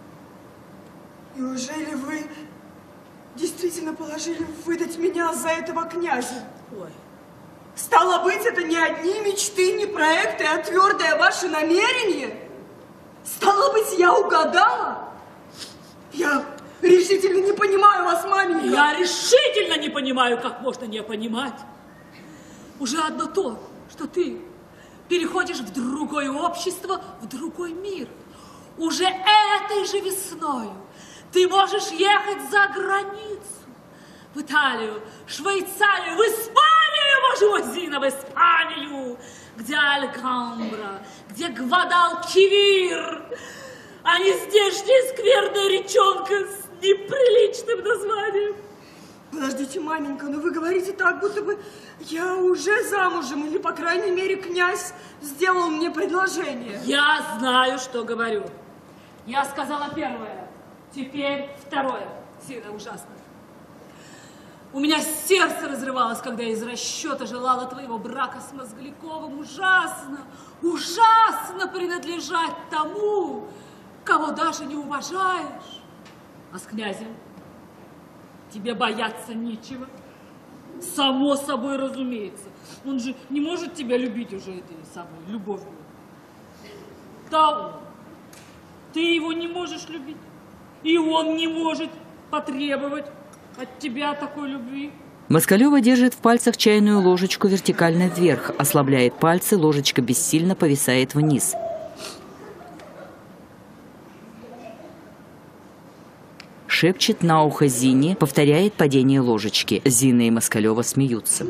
Неужели вы действительно положили выдать меня за этого князя? Ой. Стало быть, это не одни мечты, не проекты, а твердое ваше намерение? Стало быть, я угадала? Я решительно не понимаю вас, маменька. Я решительно не понимаю, как можно не понимать. Уже одно то, что ты переходишь в другое общество, в другой мир. Уже этой же весною ты можешь ехать за границу. В Италию, Швейцарию, в Испанию, боже мой, Зина, в Испанию, где Альгамбра, где Гвадалкивир, а не здешняя скверная речонка с неприличным названием. Подождите, маменька, но вы говорите так, будто бы я уже замужем, или, по крайней мере, князь сделал мне предложение. Я знаю, что говорю. Я сказала первое, теперь второе. Зина, ужасно. У меня сердце разрывалось, когда я из расчета желала твоего брака с Мозгляковым. Ужасно, ужасно принадлежать тому, кого даже не уважаешь. А с князем тебе бояться нечего. Само собой разумеется. Он же не может тебя любить уже этой самой любовью. Да, ты его не можешь любить. И он не может потребовать от тебя такой любви. Москалева держит в пальцах чайную ложечку вертикально вверх, ослабляет пальцы, ложечка бессильно повисает вниз. Шепчет на ухо Зине, повторяет падение ложечки. Зина и Москалева смеются.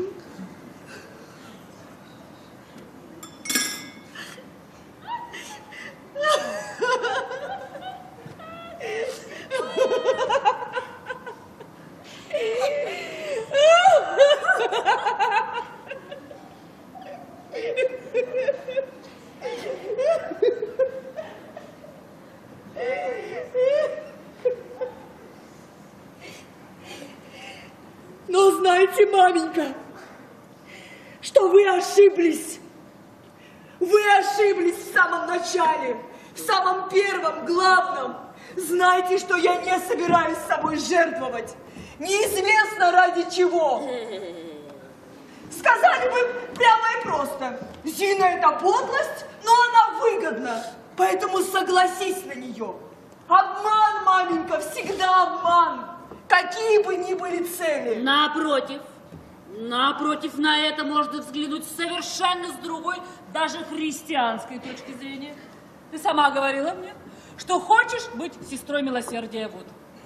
Но знаете, маменька, что вы ошиблись. Вы ошиблись в самом начале, в самом первом, главном. Знаете, что я не собираюсь с собой жертвовать. Неизвестно ради чего. Сказали бы прямо и просто. Зина — это подлость, но она выгодна. Поэтому согласись на нее. Обман, маменька, всегда обман. Какие бы ни были цели. Напротив, напротив, на это можно взглянуть совершенно с другой, даже христианской точки зрения. Ты сама говорила мне, что хочешь быть сестрой милосердия. Вот.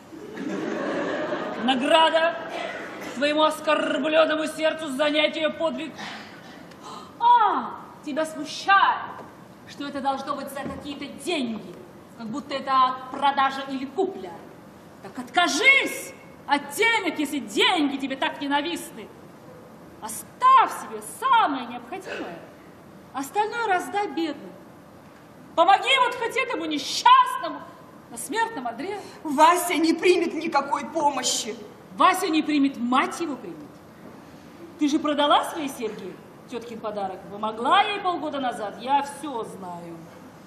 Награда твоему оскорбленному сердцу за занятие подвиг. А, тебя смущает, что это должно быть за какие-то деньги, как будто это продажа или купля. Так откажись от денег, если деньги тебе так ненавистны. Оставь себе самое необходимое. Остальное раздай бедным. Помоги вот хоть этому несчастному на смертном одре. Вася не примет никакой помощи. Вася не примет, мать его примет. Ты же продала свои серьги, теткин подарок? Помогла ей полгода назад, я все знаю.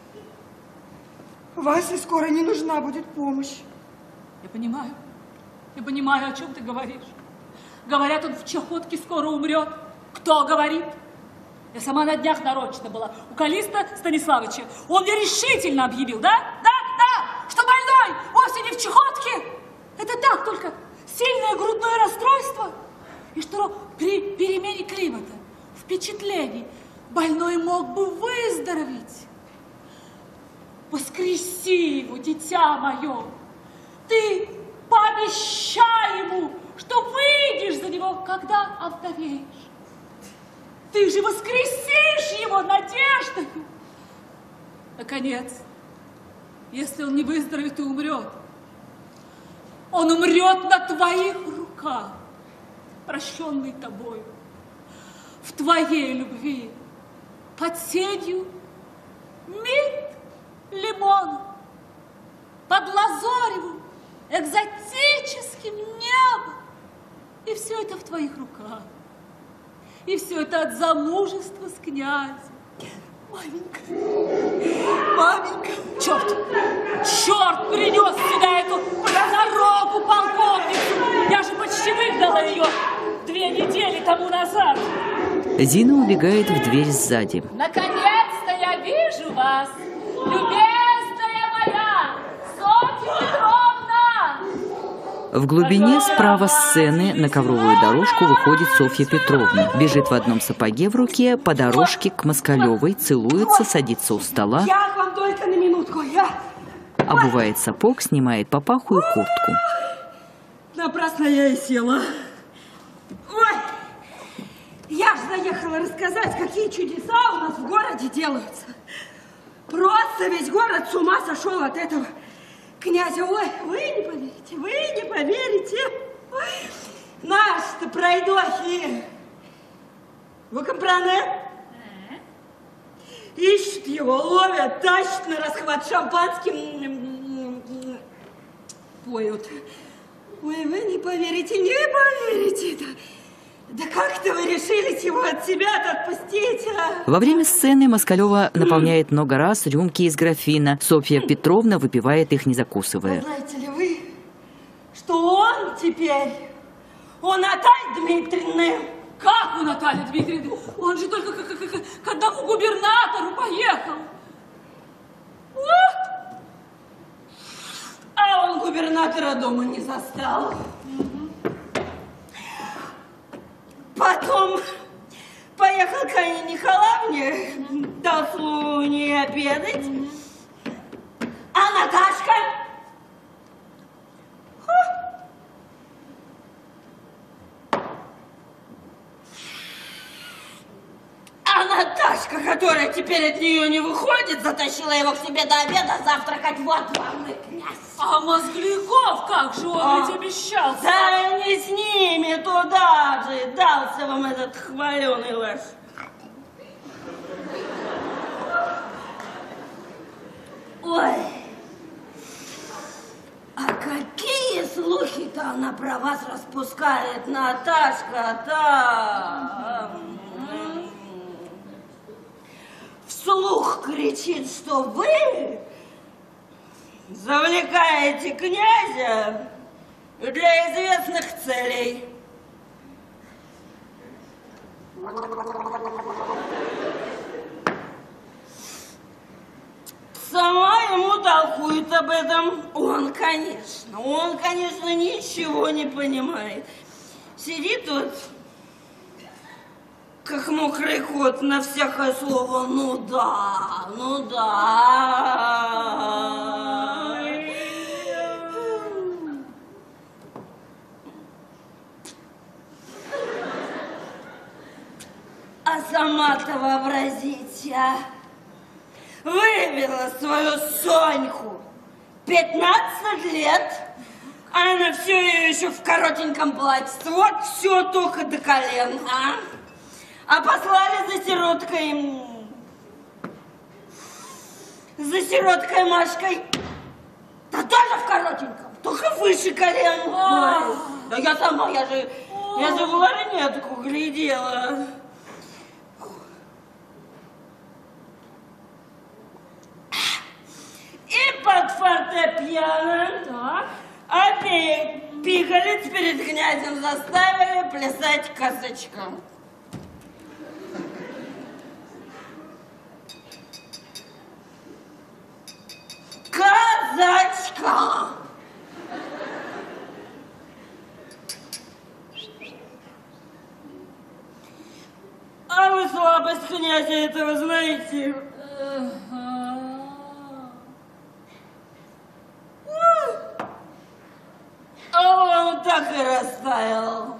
Васе скоро не нужна будет помощь. Я понимаю. Я понимаю, о чем ты говоришь. Говорят, он в чахотке скоро умрет. Кто говорит? Я сама на днях нарочно была у Калиста Станиславовича. Он мне решительно объявил, да? Да, да, что больной вовсе не в чахотке. Это так, только сильное грудное расстройство. И что при перемене климата, впечатлений, больной мог бы выздороветь. Воскреси его, дитя мое. Ты пообещай ему, что выйдешь за него, когда овдовеешь. Ты же воскресишь его надеждой. Наконец, если он не выздоровеет и умрет, он умрет на твоих руках, прощенный тобою, в твоей любви, под сенью Мид лимон под лазоревым экзотическим небом. И все это в твоих руках. И все это от замужества с князем. Маменька, маменька. Черт, черт принес сюда эту прозорогу полковницу. Я же почти выгнала ее две недели тому назад. Зина убегает в дверь сзади. Наконец-то я вижу вас, любезная моя Софья Петровна. В глубине справа сцены на ковровую дорожку выходит Софья Петровна. Бежит в одном сапоге в руке по дорожке к Москалевой, целуется, садится у стола. Я к вам только на минутку. Я... Обувает сапог, снимает папаху и куртку. Напрасно я и села. Ой, я же заехала рассказать, какие чудеса у нас в городе делаются. Просто весь город с ума сошел от этого князя. Ой, вы не поверите, вы не поверите. Наш-то пройдохи. Вы компране? Ищут его, ловят, тащат на расхват шампанским, поют. Ой, вы не поверите, не поверите. Да, да как-то вы решились его от себя-то отпустить, а? Во время сцены Москалева наполняет много раз рюмки из графина. Софья Петровна выпивает их, не закусывая. А знаете ли вы, что он теперь у Натальи Дмитриевны? Как у Натальи Дмитриевны? Он же только к, к, к, к одному губернатору поехал. Вот. А он губернатора дома не застал. Потом поехал к Анне Николаевне, дал слово не обедать. А Наташка? А Наташка, которая теперь от нее не выходит, затащила его к себе до обеда завтракать. Вот вам и князь. А Мозгликов, как же он А, ведь обещал? Да не с ними туда же дался вам этот хваленый ваш. Ой, а какие слухи-то она про вас распускает, Наташка-то? Вслух кричит, что вы завлекаете князя для известных целей. Сама ему толкует об этом. Он, конечно, он, конечно, ничего не понимает. Сидит тут, как мокрый кот, на всякое слово «ну да, ну да». А сама-то вообразите, а? Вывела свою Соньку, пятнадцать лет, а она все ее еще в коротеньком платье. Вот все только до колен, а? А послали за сироткой, за сироткой Машкой, да тоже в коротеньком, только выше колен. Ой, да я сама, я же, я же в ларнетку глядела. И под фортепиано так. Обеих пигалиц перед князем заставили плясать казачка. Казачка! А вы слабость князя этого знаете? А он так и растаял.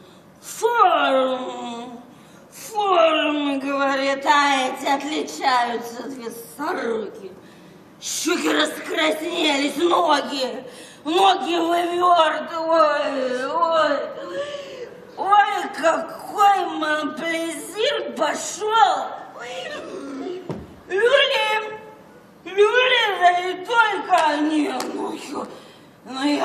Формы, формы, говорит, а эти отличаются, две сороки. Щеки раскраснелись, ноги, ноги выверты, ой, ой, ой, какой монплезир пошел. Люли,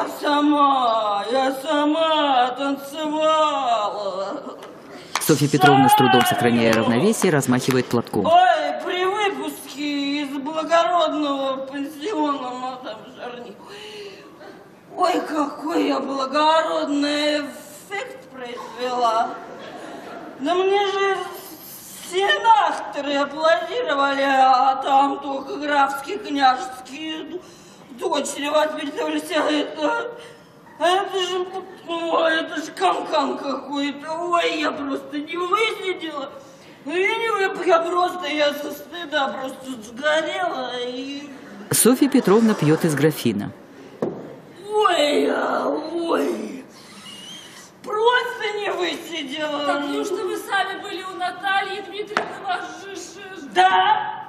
я сама, я сама танцевала. Софья Петровна, с трудом сохраняя равновесие, размахивает платком. Ой, при выпуске из благородного пансиона мадам Жарни. Ой, какой я благородный эффект произвела. Да мне же все нахтеры аплодировали, а там только графские, княжеские дочери воспитывались. А это, это же, ой, это же канкан какой-то. Ой, я просто не высидела. Я не вы, я просто, я со стыда просто сгорела. И... Софья Петровна пьет из графина. Ой, ой, просто не высидела. Так неужто вы сами были у Натальи Дмитриевны, ваш же... Да.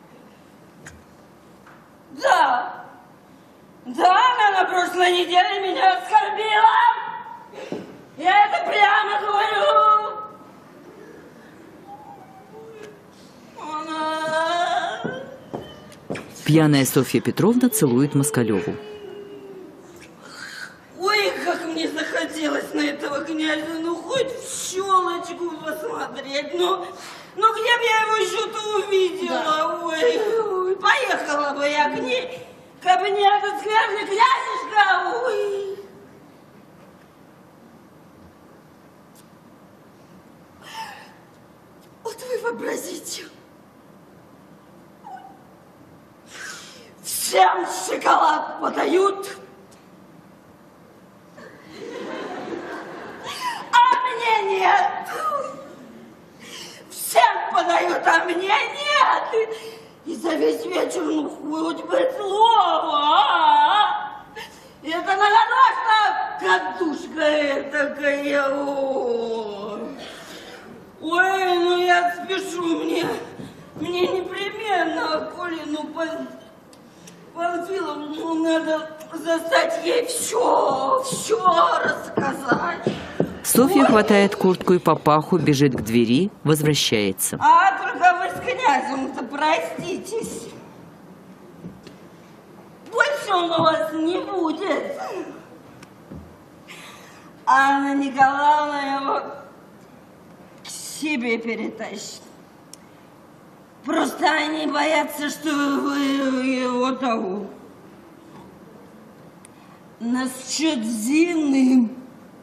Да. Да, она на прошлой неделе меня оскорбила. Я это прямо говорю. Она... Пьяная Софья Петровна целует Москалеву. Ой, как мне захотелось на этого князя, ну хоть в щелочку посмотреть, ну, ну где бы я его еще-то увидела, да. ой, ой, поехала бы я к ней, как бы не этот скверный князешка, ой. Вот вы вообразите, всем шоколад подают, нет. Всем подают, а мне нет. И за весь вечер, ну, хоть бы слово, а? Это нарочно, катушка такая. Ой, ой, ну я спешу, мне, мне непременно, коли, ну, Панфиловну, ну, надо застать ей все, все рассказать. Софья хватает куртку и папаху, бежит к двери, возвращается. А только вы с князем-то проститесь. Больше он у вас не будет. Анна Николаевна его к себе перетащит. Просто они боятся, что вы его того. Насчет Зины...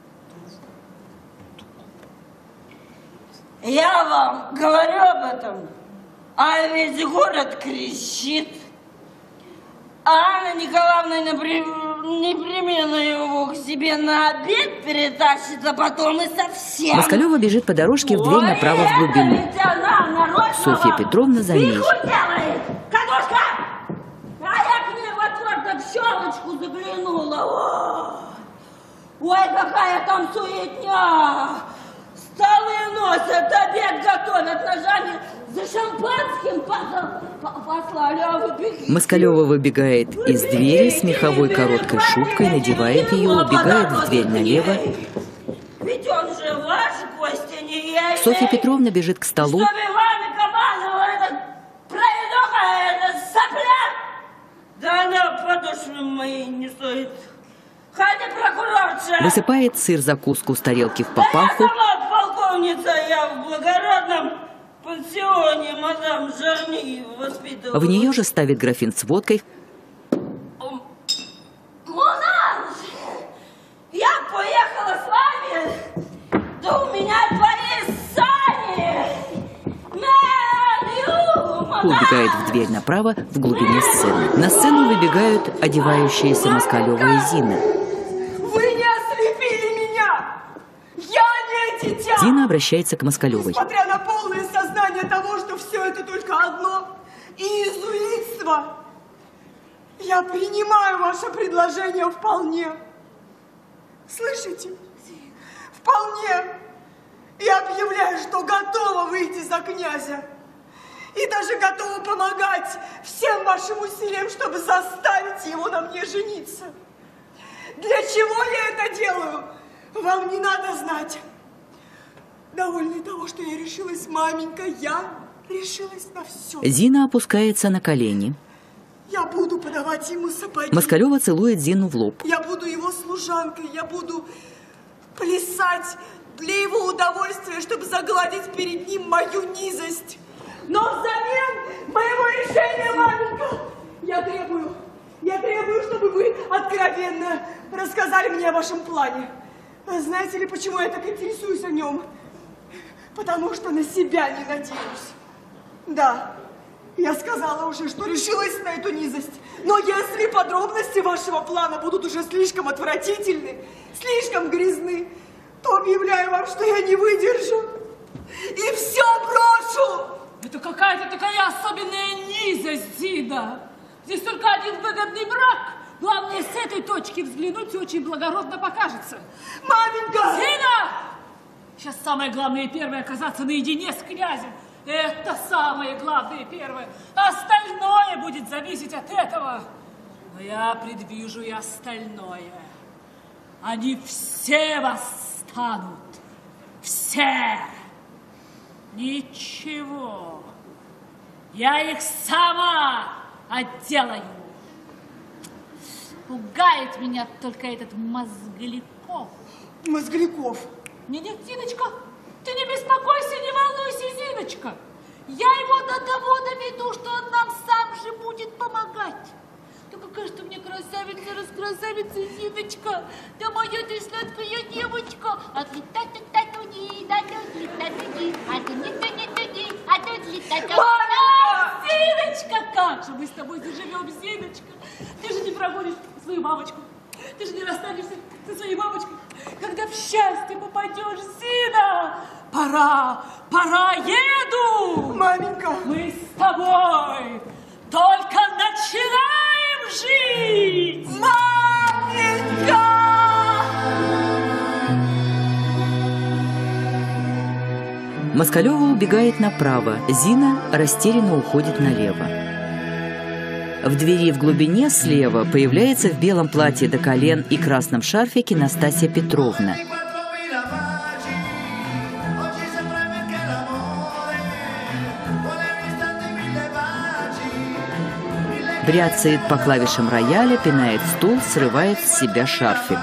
Я вам говорю об этом, а весь город кричит. Анна Николаевна непременно его к себе на обед перетащит, а потом и совсем. Москалева бежит по дорожке в дверь направо в глубину. Софья Петровна за ней. Делает, Катушка! А я к ней вот так в щелочку заглянула. Ой, какая там суетня! Столы носят, обед готовят, ножами за шампанским послали, а вы бегите. Москалева выбегает из двери с меховой короткой шубкой, надевает ее, убегает в дверь налево. Ведь он же ваш гость, а не я. Софья Петровна бежит к столу. Чтобы вами командовал этот проведоха, этот сопляк. Да она подошвы мои не стоит. Хотя прокурорша. Высыпает сыр-закуску с тарелки в папаху. Да я сама полковница, я в благородном пансионе мадам Жарни воспитывала. В нее же ставит графин с водкой. Мунанж, я поехала с вами, да у меня твои сани. Убегает в дверь направо, в глубине сцены. На сцену выбегают одевающиеся Москалева и Зина. Вы не ослепили меня! Я не дитя! Зина обращается к Москалевой. Несмотря на полное сознание того, что все это только одно иезуитство, я принимаю ваше предложение вполне. Слышите? Вполне. И объявляю, что готова выйти за князя. И даже готова помогать всем вашим усилиям, чтобы заставить его на мне жениться. Для чего я это делаю, вам не надо знать. Довольно того, что я решилась, маменька, я решилась на все. Зина опускается на колени. Я буду подавать ему сапоги. Москалева целует Зину в лоб. Я буду его служанкой, я буду плясать для его удовольствия, чтобы загладить перед ним мою низость. Но взамен моего решения, маменька, я требую, я требую, чтобы вы откровенно рассказали мне о вашем плане. Знаете ли, почему я так интересуюсь о нем? Потому что на себя не надеюсь. Да, я сказала уже, что решилась на эту низость. Но если подробности вашего плана будут уже слишком отвратительны, слишком грязны, то объявляю вам, что я не выдержу и все брошу. Это какая-то такая особенная низость, Зина. Здесь только один выгодный брак. Главное, с этой точки взглянуть и очень благородно покажется. Маменька! Зина! Сейчас самое главное и первое оказаться наедине с князем. Это самое главное и первое. Остальное будет зависеть от этого. Но я предвижу и остальное. Они все восстанут. Все. Ничего. Я их сама отделаю. Пугает меня только этот Мозгликов. Мозгликов? Нет-нет, Зиночка, ты не беспокойся, не волнуйся, Зиночка. Я его до того доведу, что он нам сам же будет помогать. Да какая же мне красавица, раскрасавица, Зиночка. Да моя ты сладкая девочка. Отлетать, отлетать, туди, да отлетать, туди, а ты не туди, туди, а ты отлетать. Мама! Зиночка, как же мы с тобой заживем, Зиночка. Ты же не прогонишь свою мамочку. Ты же не расстанешься со своей мамочкой, когда в счастье попадешь, Зина. Пора, пора, еду. Маменька. Мы с тобой только начинаем жить. Маменька! Москалева убегает направо, Зина растерянно уходит налево. В двери в глубине слева появляется в белом платье до колен и красном шарфике Настасья Петровна. Бряцает по клавишам рояля, пинает стул, срывает с себя шарфик.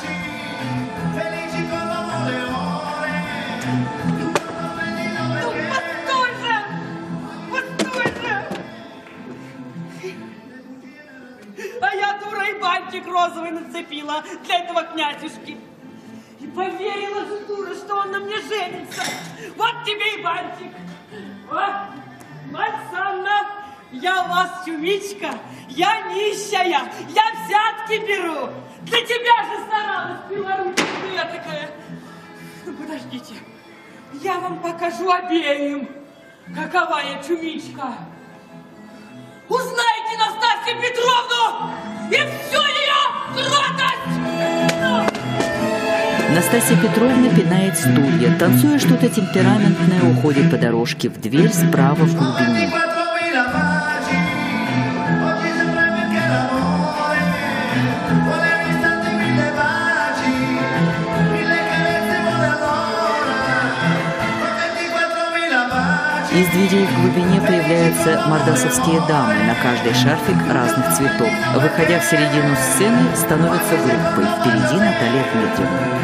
Розовый нацепила для этого князюшки. И поверила же, дура, что он на мне женится. Вот тебе и бантик. Вот, мать Санна, я у вас чумичка, я нищая, я взятки беру. Для тебя же старалась, белорусская я такая. Ну, подождите, я вам покажу обеим, какова я чумичка. Узнайте Настасью Петровну и всю ее кротость! Настасья Петровна пинает стулья, танцуя что-то темпераментное, уходит по дорожке в дверь справа в глубине. Из дверей в глубине появляются мордасовские дамы, на каждый шарфик разных цветов. Выходя в середину сцены, становятся группой. Впереди Наталья Дмитриевна.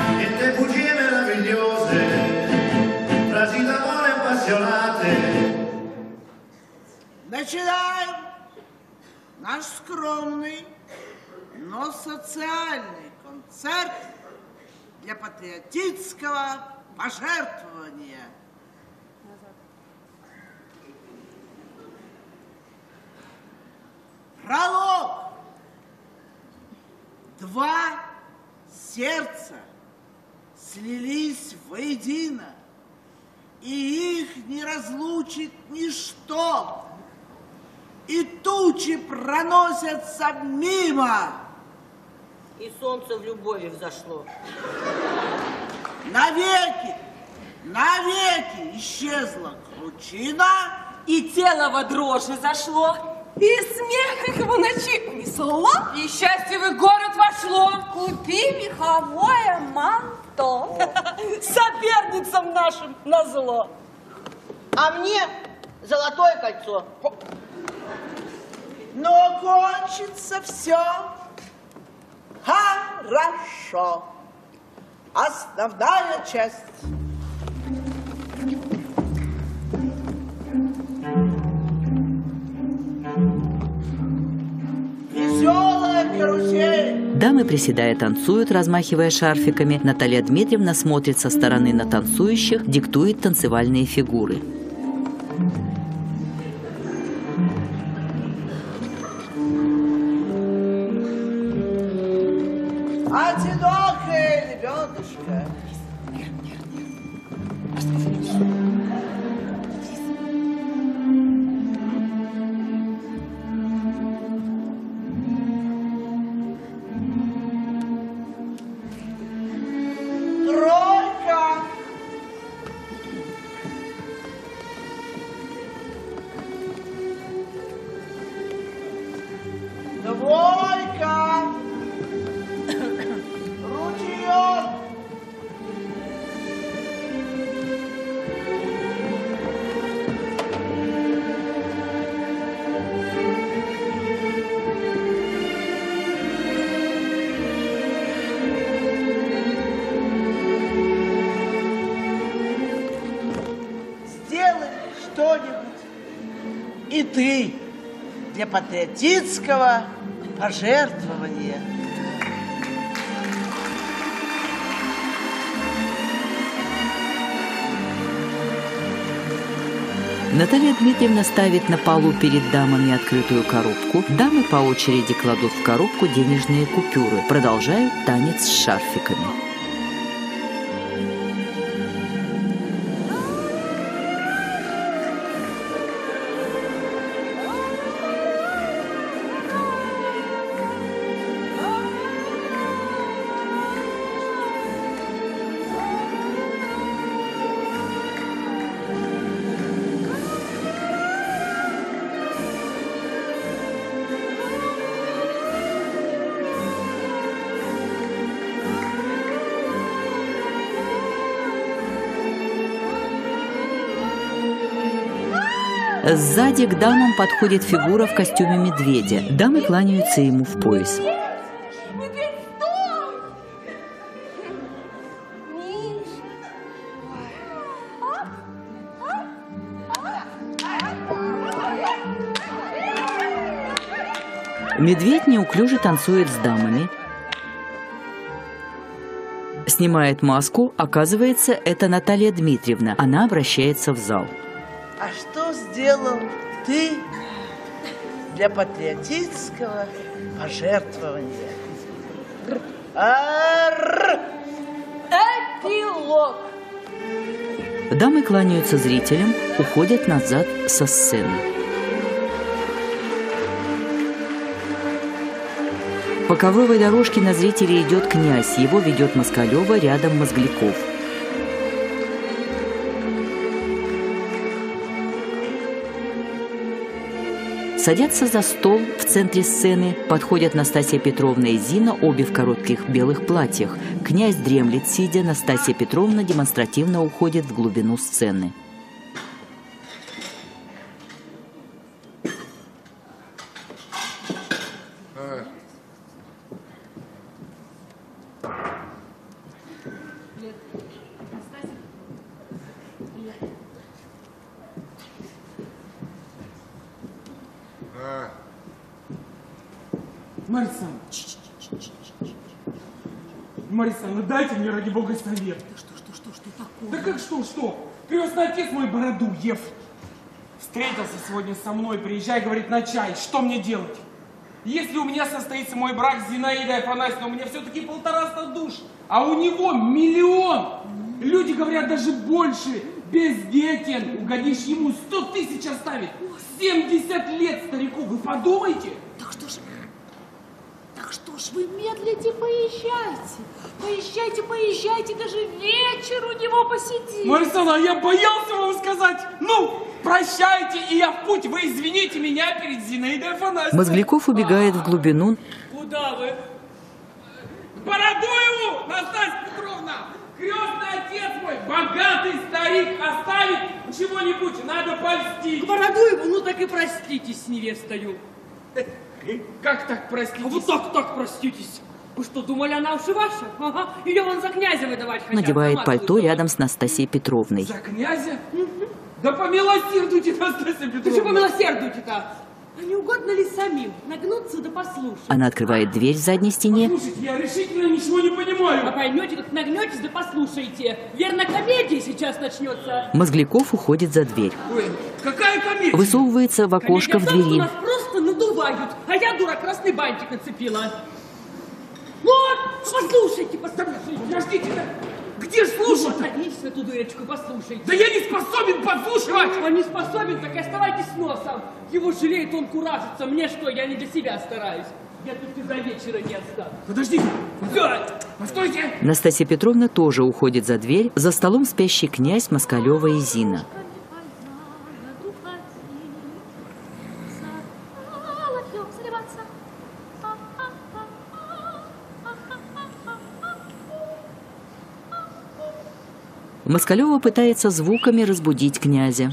Начинаем наш скромный, но социальный концерт для патриотического пожертвования. Пролог. Два сердца слились воедино, и их не разлучит ничто. И тучи проносятся мимо. И солнце в любови взошло. Навеки, навеки исчезла кручина, И тело во дрожи зашло. И смех их в ночи унесло. И счастье в город вошло. Купи меховое манто. Соперницам нашим назло. А мне золотое кольцо. но кончится все Хорошо. Основная часть. Веселая карусель. Дамы, приседая, танцуют, размахивая шарфиками. Наталья Дмитриевна смотрит со стороны на танцующих, диктует танцевальные фигуры. Одинокая лебедушка. Тройка. Двойка. Ручеек. Сделай что-нибудь и ты для патриотического пожертвования. Наталья Дмитриевна ставит на полу перед дамами открытую коробку. Дамы по очереди кладут в коробку денежные купюры. Продолжают танец с шарфиками. Сзади к дамам подходит фигура в костюме медведя. Дамы кланяются ему в пояс. Медведь неуклюже танцует с дамами. Снимает маску, оказывается, это Наталья Дмитриевна. Она обращается в зал. А что сделал ты для патриотического пожертвования? Ар! Эпилог. Дамы кланяются зрителям, уходят назад со сцены. По ковровой дорожке на зрителей идет князь. Его ведет Москалева, рядом Мозгляков. Садятся за стол в центре сцены, подходят Настасья Петровна и Зина, обе в коротких белых платьях. Князь дремлет, сидя, Настасья Петровна демонстративно уходит в глубину сцены. Марья Александровна, Марья Александровна, дайте мне, ради бога, совет. Да что, что, что, что такое? Да как что, что? Крестный отец мой Бородуев встретился сегодня со мной, приезжай, говорит, на чай. Что мне делать? Если у меня состоится мой брак с Зинаидой Афанасьевной, у меня все-таки полтораста душ, а у него миллион. Люди говорят, даже больше. Бездетен, угодишь ему, сто тысяч оставить. семьдесят лет старику, вы подумайте. Так что ж, так что ж вы медлите, поезжайте. Поезжайте, поезжайте, даже вечер у него посидите. Марья Александровна, я боялся вам сказать. Ну, прощайте, и я в путь. Вы извините меня перед Зинаидой Афанасьевной. Мозгляков убегает в глубину. Куда вы? К Бородуеву, Настасья Петровна! Крестный отец мой, богатый старик, оставит чего-нибудь, надо польстить. К Бородуеву, ну так и проститесь с невестою. Как так проститесь? А вот так, так проститесь. Вы что, думали, она уж и ваша? Ага. Ее вон за князя выдавать хотят. Надевает Сама пальто слышала. рядом с Настасьей Петровной. За князя? Да помилосердуйте, Настасья Петровна. Ты что помилосердуете-то? А не угодно ли самим нагнуться да послушать? Она открывает дверь в задней стене. Слушайте, я решительно ничего не понимаю. А поймете, как нагнетесь да послушайте. Верно, комедия сейчас начнется. Мозгляков уходит за дверь. Ой, какая комедия? Высовывается в окошко в Комедия в том, что двери. нас просто надувают. А я, дура, красный бантик нацепила. Вот, послушайте, послушайте. Подождите, да. Где ж слушать? Садитесь эту дырочку, послушайте. Да я не способен подслушивать. Он не способен, так и оставайтесь с носом. Его жалеет, он куражится. Мне что, я не для себя стараюсь. Я тут и за вечера не отстану. Подождите. Да. Постойте. Настасья Петровна тоже уходит за дверь. За столом спящий князь, Москалева и Зина. Москалева пытается звуками разбудить князя.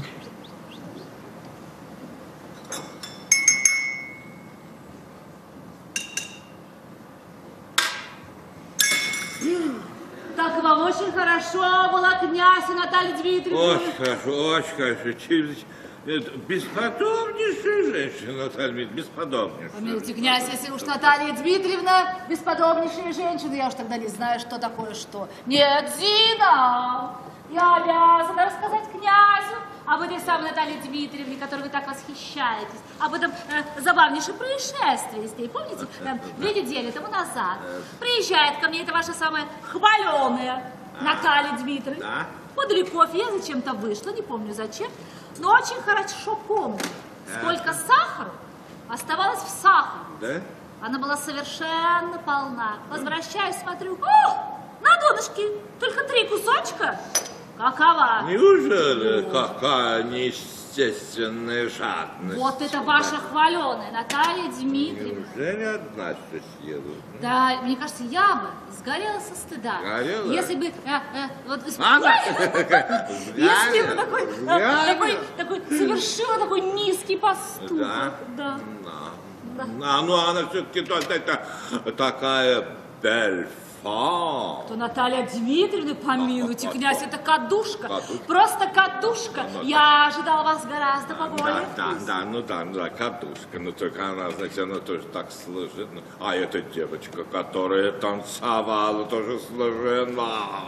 Так вам очень хорошо была князь Наталья Дмитриевна. Очень хорошо, очень хорошо. Через- это бесподобнейшая женщина, Наталья Дмитриевна, бесподобнейшая. Помилуйте, князь, если уж Наталья Дмитриевна бесподобнейшая женщина, я уж тогда не знаю, что такое что. Нет, Зина, я обязана рассказать князю об этой самой Наталье Дмитриевне, которой вы так восхищаетесь, об этом э, забавнейшем происшествии с ней. Помните, э, две недели тому назад приезжает ко мне эта ваша самая хваленая Наталья Дмитриевна. Да. Подали кофе, я зачем-то вышла, не помню зачем, но очень хорошо помню, сколько сахара оставалось в сахаре. Да? Она была совершенно полна. Возвращаюсь, смотрю, о, на донышке только три кусочка. Какова? Неужели какая неестественная жадность? Вот это ваша хваленая Наталья Дмитриевна. Неужели одна что съела? Да, мне кажется, я бы сгорела со стыда. Сгорела? Если бы... э, э, вот, Она? если бы такой, э, Сгорела? такой, такой совершила такой низкий поступок. Да? Да. Да. А, ну она все-таки такая бельфа. То Наталья Дмитриевна, помилуйте, князь, это кадушка. Кадушка. Просто кадушка. Я ожидала вас гораздо Да, поболее. да, да, ну да, ну да, кадушка, ну только она, знаете, она тоже так служит. Ну, а эта девочка, которая танцевала, тоже служила.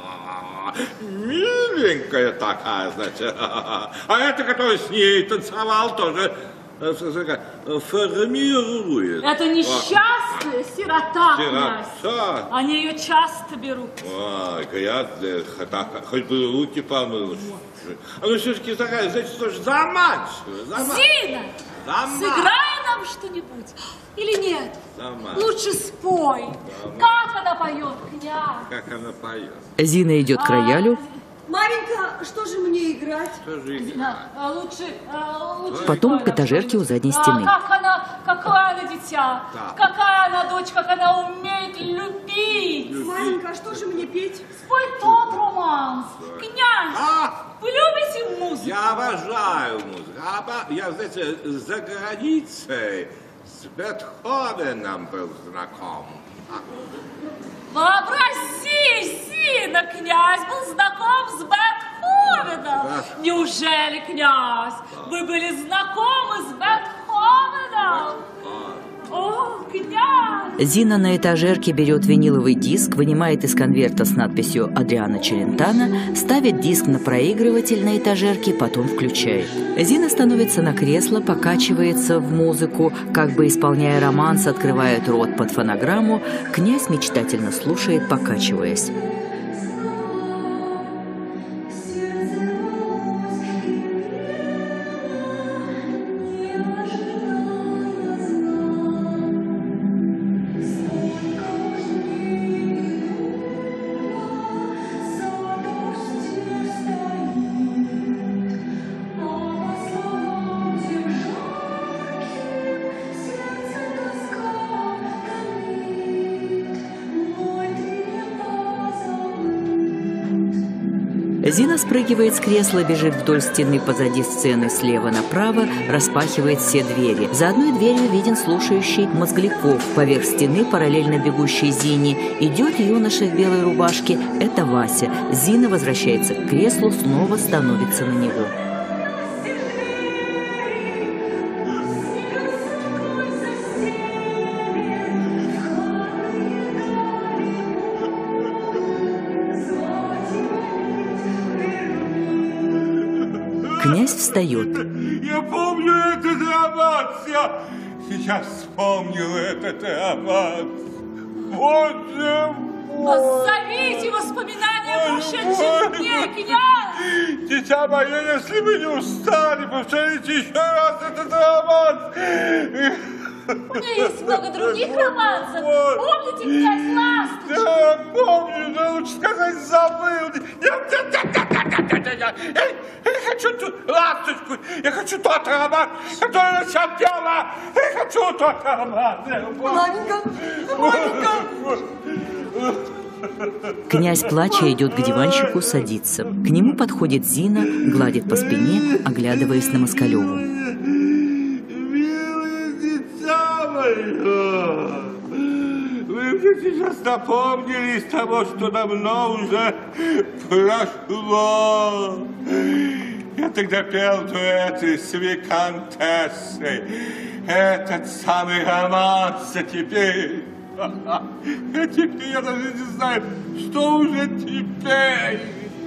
Миленькая такая, значит. А эта, которая с ней танцевал, тоже э, формирует. Это несчастная сирота, Сирота. князь. Они ее часто берут. Ой, грязная, так, хоть бы руки помыл. А ну все-таки такая, значит, тоже заманчивая. заманчивая. Зина, Заман. сыграй нам что-нибудь. Или нет? Заман. Лучше спой. Как она поет, князь? Как она поет. Зина идет к роялю. Маменька, что же мне играть? Тоже играет. Да, а лучше, а, лучше Потом спой к нам этажерке у что-нибудь. задней А, стены. как она, какая она дитя, Да. какая она дочь, как она умеет любить. Маменька, а что же мне петь? Спой тот романс. Князь, А! вы любите музыку? Я обожаю музыку. Оба- Я, знаете, за границей с Бетховеном был знаком. Вообрази, Зина, князь был знаком с Бетховеном. Да. Неужели, князь, вы были знакомы с Бетховеном? О, князь! Зина на этажерке берет виниловый диск, вынимает из конверта с надписью «Адриано Челентано», ставит диск на проигрыватель на этажерке, потом включает. Зина становится на кресло, покачивается в музыку, как бы исполняя романс, открывает рот под фонограмму. Князь мечтательно слушает, покачиваясь. Зина спрыгивает с кресла, бежит вдоль стены позади сцены слева направо, распахивает все двери. За одной дверью виден слушающий Мозгляков. Поверх стены, параллельно бегущей Зине, идет юноша в белой рубашке. Это Вася. Зина возвращается к креслу, снова становится на него. Князь встает. Я помню этот аромат. Я сейчас вспомнил этот аромат. Боже мой. Позовите воспоминания о прошедших дней, князь! Дитя мое, если вы не устали, повторите еще раз этот аромат. У меня есть много других романсов. Помните, князь Ласточку? Да, помню, но лучше сказать, забыл. Нет, нет, нет, нет, нет, нет, нет, нет. Я, я не хочу ту ласточку. Я хочу тот роман, который начал дело. Я хочу тот роман. Маменька, маменька. Князь, плача, идет к диванчику, садится. К нему подходит Зина, гладит по спине, оглядываясь на Москалеву. Вы мне сейчас напомнили из того, что давно уже прошло. Я тогда пел дуэты с виконтессой. Этот самый романс, а теперь... А теперь я даже не знаю, что уже теперь.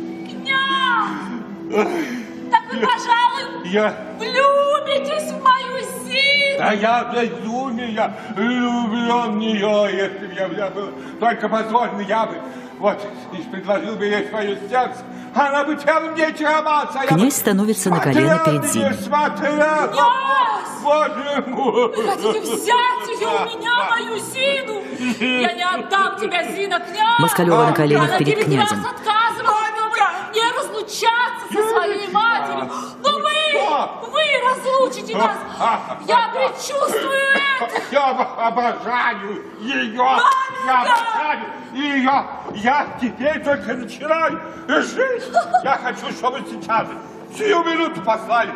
Князь! Так вы, пожалуй, я... влюбитесь в мою Зину! Да я безумие, я влюблен в нее, если бы я, я был только позволен, я бы, вот, лишь предложил бы ей свое сердце, она бы тем мне романса. Князь становится на колено перед Зиной. Смотрел, князь! Боже мой! Вы хотите взять ее у меня, мою Зину? Я не отдам тебя, Зина, князь! Москалева на коленях Она перед девять князем. раз отказывалась не разлучаться со своей матерью. Но вы, вы разлучите нас. Я предчувствую это. Я обожаю ее. Я обожаю ее. Я теперь только начинаю жить. Я хочу, чтобы сейчас же, сию минуту послали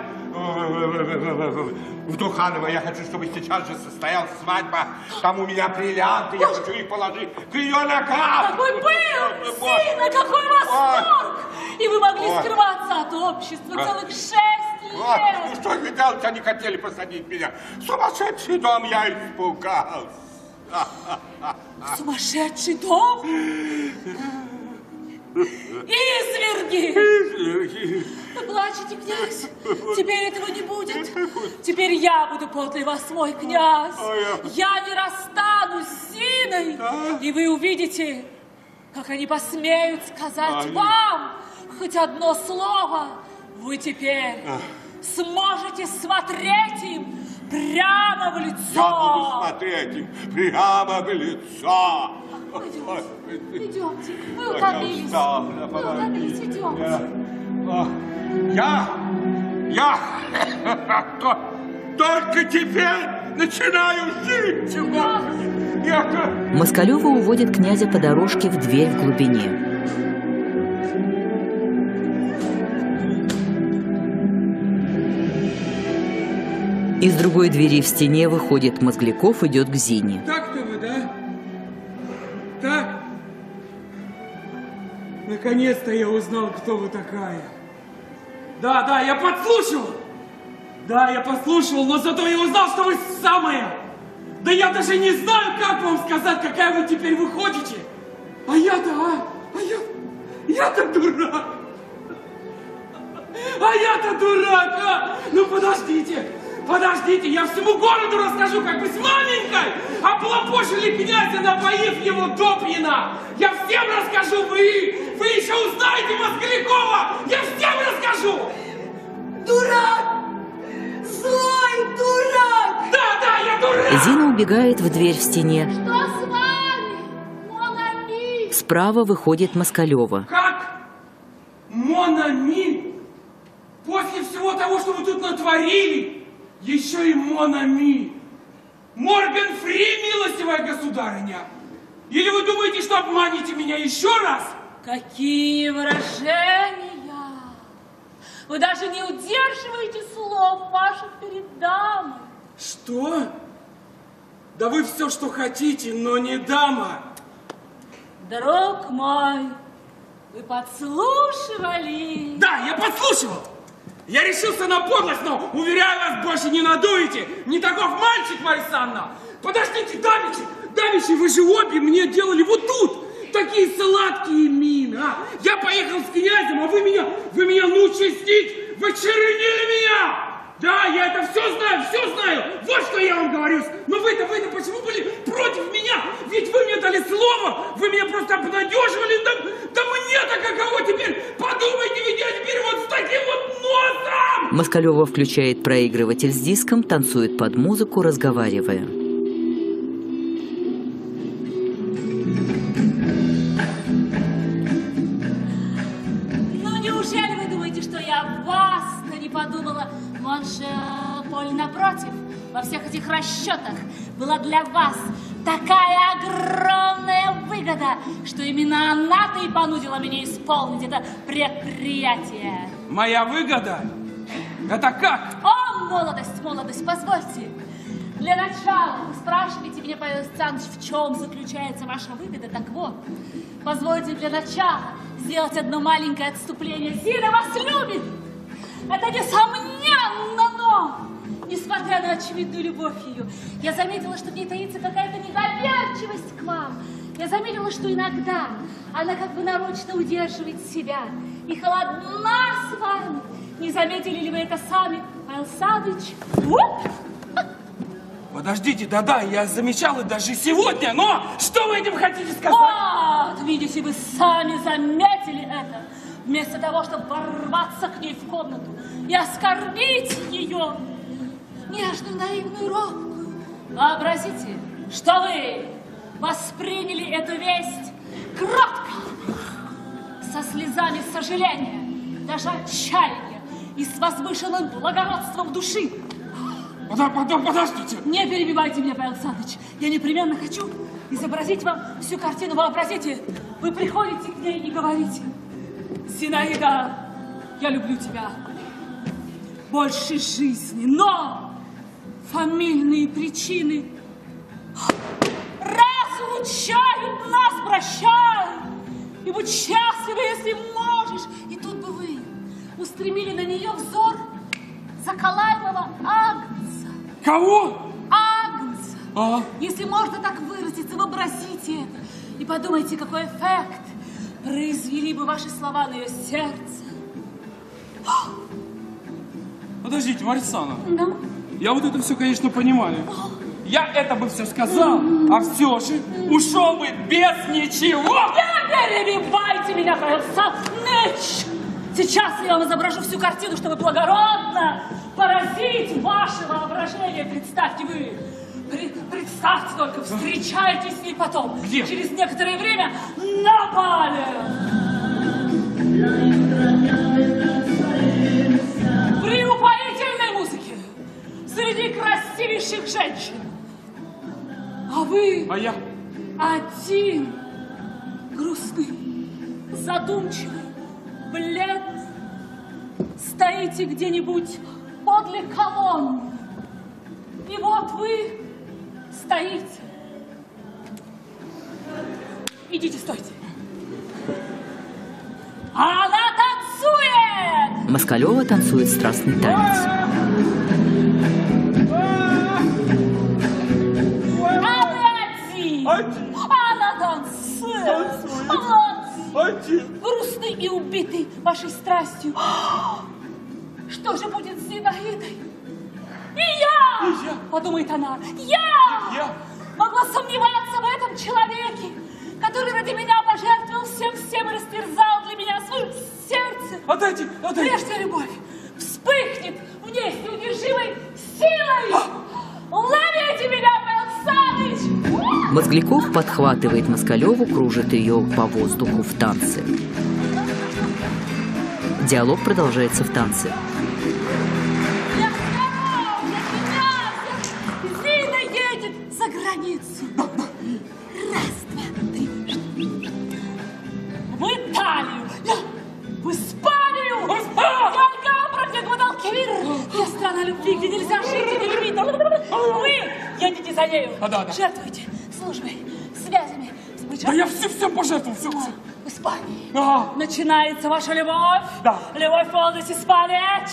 в Духаново. Я хочу, чтобы сейчас же состоялась свадьба. Там у меня бриллианты. Я хочу их положить к ее ногам. Какой был, Зина, какой восторг! И вы могли скрываться от общества целых шесть лет. Ну что вы делать? Они хотели посадить меня в сумасшедший дом. Я испугался. В сумасшедший дом? Изверги! Вы плачете, князь? Теперь этого не будет. Теперь я буду подле вас, мой князь. Я не расстанусь с Зиной. И вы увидите, как они посмеют сказать вам хоть одно слово. Вы теперь сможете смотреть им прямо в лицо. Я буду смотреть им прямо в лицо. Идемте, идемте. Вы утомились. Вы утомились, идемте. Я, я только теперь начинаю жить. Москалева уводит князя по дорожке в дверь в глубине. Из другой двери в стене выходит Мозгляков, идет к Зине. Так-то вы, да? Так? Наконец-то я узнал, кто вы такая. Да, да, я подслушал. Да, я послушал, но зато я узнал, что вы самая. Да я даже не знаю, как вам сказать, какая вы теперь выходите. А я-то, а? А я... Я-то дурак. А я-то дурак, а? Ну подождите. Подождите, я всему городу расскажу, как вы с маменькой облапошили князя, напоив его допьяно. Я всем расскажу, вы, вы еще узнаете Мозглякова. Я всем расскажу. Дурак! Злой дурак! Да, да, я дурак! Зина убегает в дверь в стене. Что с вами, Мон Ами? Справа выходит Москалева. Как? Мон Ами? После всего того, что вы тут натворили, еще и Мон Ами. Морган Фри, милостивая государыня. Или вы думаете, что обманете меня еще раз? Какие выражения! Вы даже не удерживаете слов ваших перед дамой. Что? Да вы все, что хотите, но не дама. Друг мой, вы подслушивали? Да, я подслушивал. Я решился на подлость, но, уверяю вас, больше не надуете. Не таков мальчик, Марья Александровна. Подождите, давичи, давичи, вы же обе мне делали вот тут такие сладкие мины, а? Я поехал с князем, а вы меня, вы меня научились снить, вы чернили меня. Да, я это все знаю, все знаю. Вот что я вам говорю. Но вы-то, вы-то почему были против меня? Ведь вы мне дали слово, вы меня просто обнадеживали. Да, да мне-то каково теперь? Подумайте, ведь я теперь вот с таким вот носом! Москалева включает проигрыватель с диском, танцует под музыку, разговаривая. Ну, неужели вы думаете, что я вас-то не подумала? Монше Поль, напротив, во всех этих расчетах была для вас такая огромная выгода, что именно она-то и понудила меня исполнить это предприятие. Моя выгода? Это как? О, молодость, молодость, позвольте. Для начала вы спрашиваете меня, Павел Александрович, в чем заключается ваша выгода? Так вот, позвольте для начала сделать одно маленькое отступление. Зина вас любит! Это несомненно, но, несмотря на очевидную любовь ее, я заметила, что в ней таится какая-то недоверчивость к вам. Я заметила, что иногда она как бы нарочно удерживает себя и холодна с вами. Не заметили ли вы это сами, Павел Александрович? Подождите, да-да, я замечал и даже сегодня, но что вы этим хотите сказать? Вот, видите, вы сами заметили это. Вместо того, чтобы ворваться к ней в комнату и оскорбить ее, нежную, наивную, робкую. Вообразите, что вы восприняли эту весть кротко, со слезами сожаления, даже отчаяния и с возвышенным благородством души. Потом, потом, подождите. Не перебивайте меня, Павел Александрович. Я непременно хочу изобразить вам всю картину. Вообразите, вы приходите к ней и говорите: Зинаида, я люблю тебя больше жизни, но фамильные причины разлучают нас, прощай, и будь счастлива, если можешь. И тут бы вы устремили на нее взор заколаемого агнца. Кого? Агнца. А? Если можно так выразиться, вообразите это и подумайте, какой эффект произвели бы ваши слова на ее сердце. Подождите, Марья Александровна. Да? Я вот это все, конечно, понимаю. Я это бы все сказал, а все же ушел бы без ничего. Не перебивайте меня, Павел Александрович. Сейчас я вам изображу всю картину, чтобы благородно поразить ваше воображение. Представьте вы, представьте только, встречаетесь с ней потом. Где? Через некоторое время на бале. При упоительной музыке, среди красивейших женщин. А вы... А я? Один, грустный, задумчивый, бледный, стоите где-нибудь подле колонны. И вот вы стоите. Идите, стойте. Она танцует! Москалева танцует страстный танец. А вы один! Один. Она танцует! Танцует. Один! Один. Грустный и убитый вашей страстью. Что же будет с Зинаидой? И я! И я. Подумает она. Я! Я. Могла сомневаться в этом человеке, который ради меня пожертвовал всем-всем и растерзал для меня свое сердце. Отдайте, отдайте. Прежде любовь вспыхнет в ней с неудержимой силой. Ловите меня, Павел Александрович! Мозгляков подхватывает Москалеву, кружит ее по воздуху в танце. Диалог продолжается в танце. Я здоров, я князь, Зина едет за границу. Раз, два, три. В Италию, в Испанию, только Вы едете за нею. А, да, да. Жертвуете службой, связями. Да я все, все пожертвовал, все, все. В Испании. Ага. Начинается ваша любовь. Да. Любовь полностью Испания.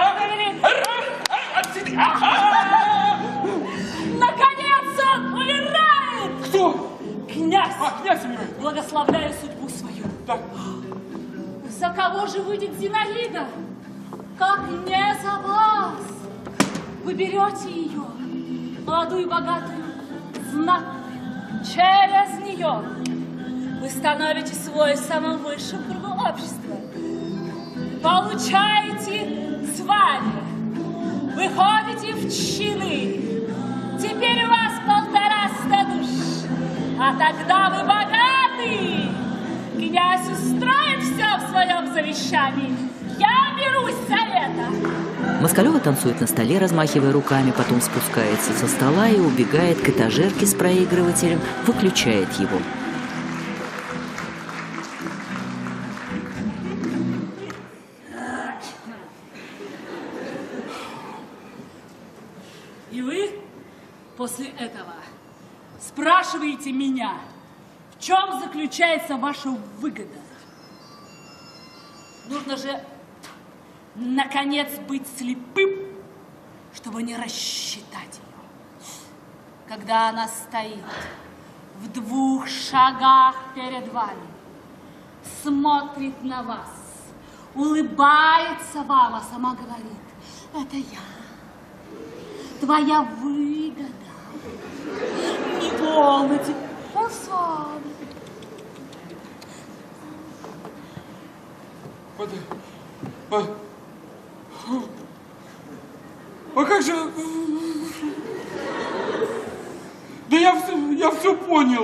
Наконец он умирает. Кто? Князь. А, князь умирает. Благословляя судьбу свою. Так. За кого же выйдет Зинаида? Как не за вас? Вы берете ее, молодую, богатую, знатную, через нее вы становитесь свой в самом высшем кругу общества. Получаете звание, выходите в чины. Теперь у вас полтораста душ, а тогда вы богаты. Князь устроит все в своем завещании. Я берусь за это. Москалева танцует на столе, размахивая руками, потом спускается со стола и убегает к этажерке с проигрывателем, выключает его. И вы после этого спрашиваете меня, в чем заключается ваша выгода? Нужно же, наконец, быть слепым, чтобы не рассчитать ее. Когда она стоит в двух шагах перед вами, смотрит на вас, улыбается вам, а сама говорит: это я, твоя выгода. Не волнуйтесь, он с вами. А, а как же... Да я все, я все понял.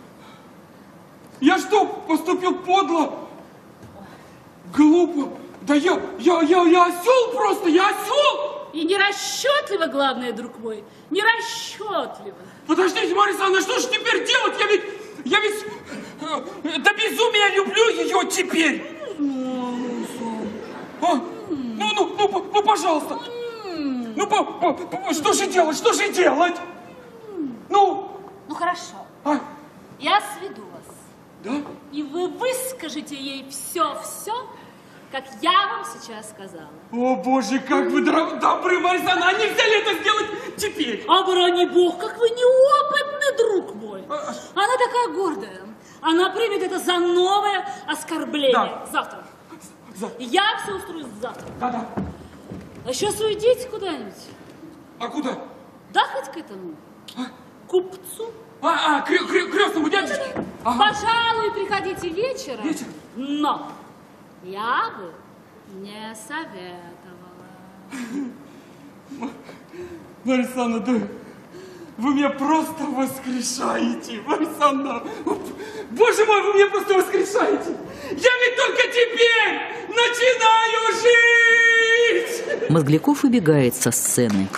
Я что, поступил подло? Глупо? Да я, я, я, я осел просто, я осел! И нерасчетливо, главное, друг мой, нерасчетливо. Подождите, Марья Александровна, что же теперь делать? Я ведь, я ведь э, до безумия люблю ее теперь. А? Ну, ну, ну, ну, пожалуйста. Ну, по, по, по, что же делать, что же делать? Ну. Ну, хорошо. А? Я сведу вас. Да? И вы выскажете ей все-все, как я вам сейчас сказала. О, Боже, как вы добры, Марья Александровна, а нельзя ли это сделать теперь? Оборони Бог, как вы неопытный, друг мой. Она такая гордая. Она примет это за новое оскорбление. Да. Завтра. За... Я все устрою завтра. Да, да. А сейчас уйдите куда-нибудь. А куда? Да, хоть к этому. А? Купцу. А, а, к, к, крестному дядюшке? Ага. Пожалуй, приходите вечером. Вечером? Но я бы не советовала. Марья Александровна, да, вы меня просто воскрешаете, Марья Александровна. Боже мой, вы меня просто воскрешаете. Я ведь только теперь начинаю жить. Мозгляков убегает со сцены.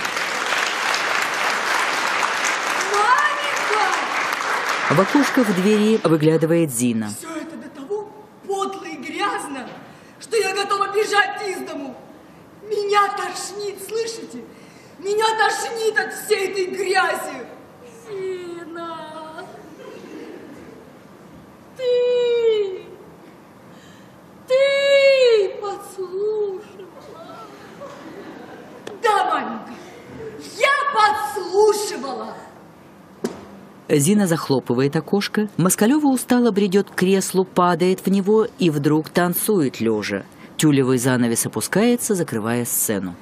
В окошко в двери выглядывает Зина. Все это до того подло и грязно, что я готова бежать из дому. Меня тошнит, слышите? Меня тошнит от всей этой грязи. Зина, ты, ты подслушала. Да, маменька, я подслушивала. Зина захлопывает окошко. Москалева устало бредет к креслу, падает в него и вдруг танцует лежа. Тюлевый занавес опускается, закрывая сцену.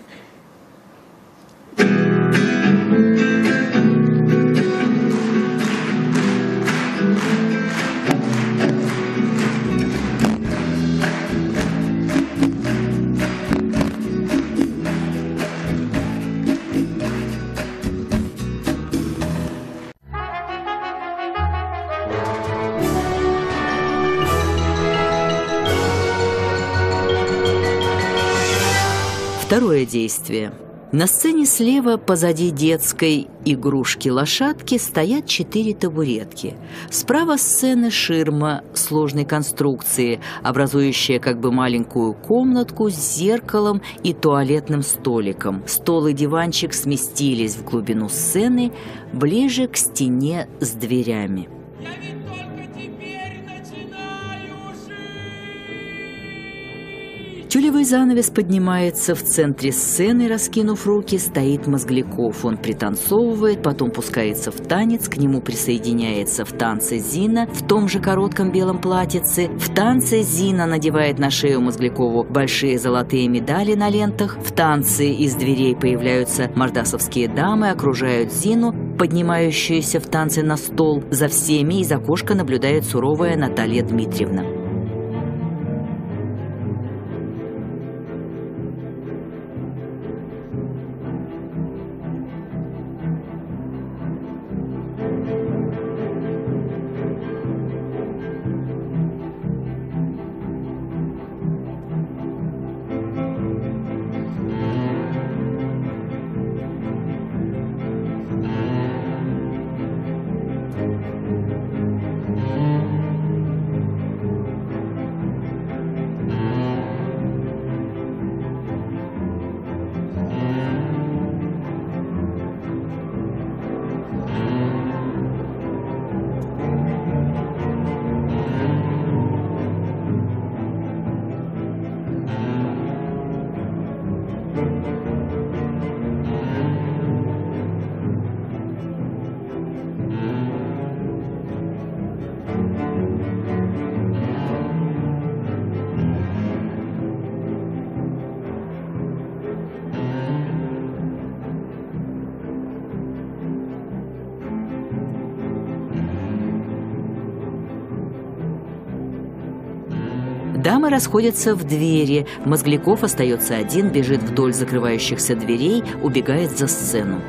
Второе действие. На сцене слева, позади детской игрушки-лошадки, стоят четыре табуретки. Справа сцены ширма сложной конструкции, образующая как бы маленькую комнатку с зеркалом и туалетным столиком. Стол и диванчик сместились в глубину сцены, ближе к стене с дверями. Я ведь только теперь начинаю жить! Тюлевый занавес поднимается в центре сцены, раскинув руки, стоит Мозгляков. Он пританцовывает, потом пускается в танец, к нему присоединяется в танце Зина в том же коротком белом платьице. В танце Зина надевает на шею Мозглякову большие золотые медали на лентах. В танце из дверей появляются мордасовские дамы, окружают Зину, поднимающуюся в танце на стол. За всеми из окошка наблюдает суровая Наталья Дмитриевна. Дамы расходятся в двери. Мозгляков остается один, бежит вдоль закрывающихся дверей, убегает за сцену.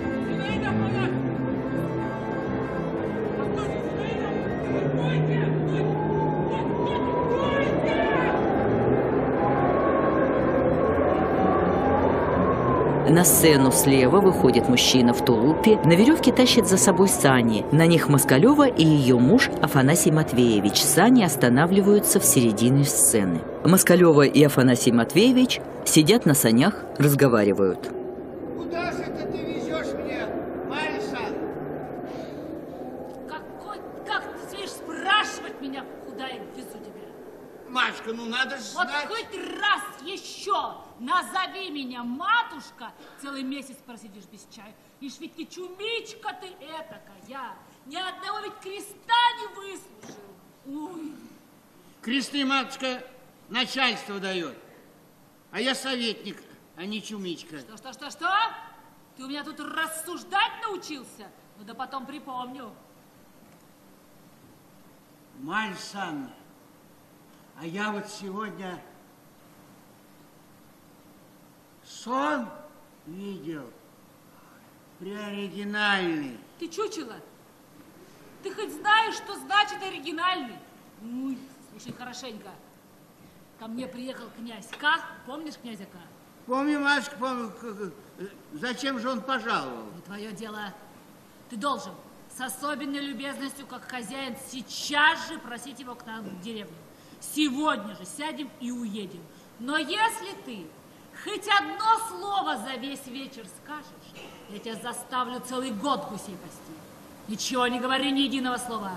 На сцену слева выходит мужчина в тулупе, на веревке тащит за собой сани. На них Москалева и ее муж Афанасий Матвеевич. Сани останавливаются в середине сцены. Москалева и Афанасий Матвеевич сидят на санях, разговаривают. Куда же это ты везешь меня, Мариса? Какой, как ты смеешь спрашивать меня, куда я везу тебя? Машка, ну надо же Вот знать. хоть раз еще назови меня матушка, целый месяц просидишь без чая. Ишь ведь не чумичка ты этакая, ни одного ведь креста не выслужил. Ой. Кресты, матушка, начальство дает. А я советник, а не чумичка. Что, что, что, что? Ты у меня тут рассуждать научился? Ну да потом припомню. Марья Санна, а я вот сегодня сон видел, преоригинальный. Ты чучело? Ты хоть знаешь, что значит оригинальный? Ой, слушай хорошенько. Ко мне приехал князь К. Помнишь князя К? Помню, Машка, помню. Зачем же он пожаловал? Не твое дело. Ты должен с особенной любезностью, как хозяин, сейчас же просить его к нам в деревню. Сегодня же сядем и уедем. Но если ты хоть одно слово за весь вечер скажешь, я тебя заставлю целый год гусей пасти. Ничего не говори, ни единого слова.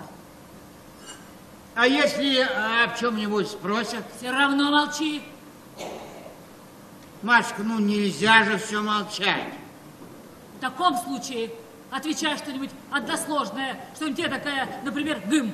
А если а, об чем-нибудь спросят? Все равно молчи. Машка, ну нельзя же все молчать. В таком случае отвечай что-нибудь односложное, что-нибудь такая, например, гым.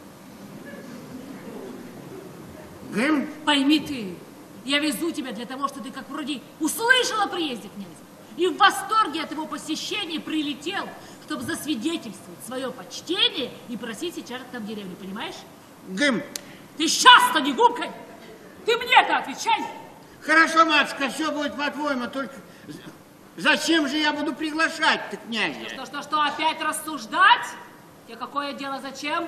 Гым? Пойми ты, я везу тебя для того, что ты как вроде услышал о приезде князя и в восторге от его посещения прилетел, чтобы засвидетельствовать свое почтение и просить сейчас к нам в деревню, понимаешь? Гым. Ты сейчас-то не губкой! Ты мне-то отвечай! Хорошо, матушка, все будет по-твоему, только зачем же я буду приглашать-то князя? Что, что, что, опять рассуждать? Тебе какое дело, зачем?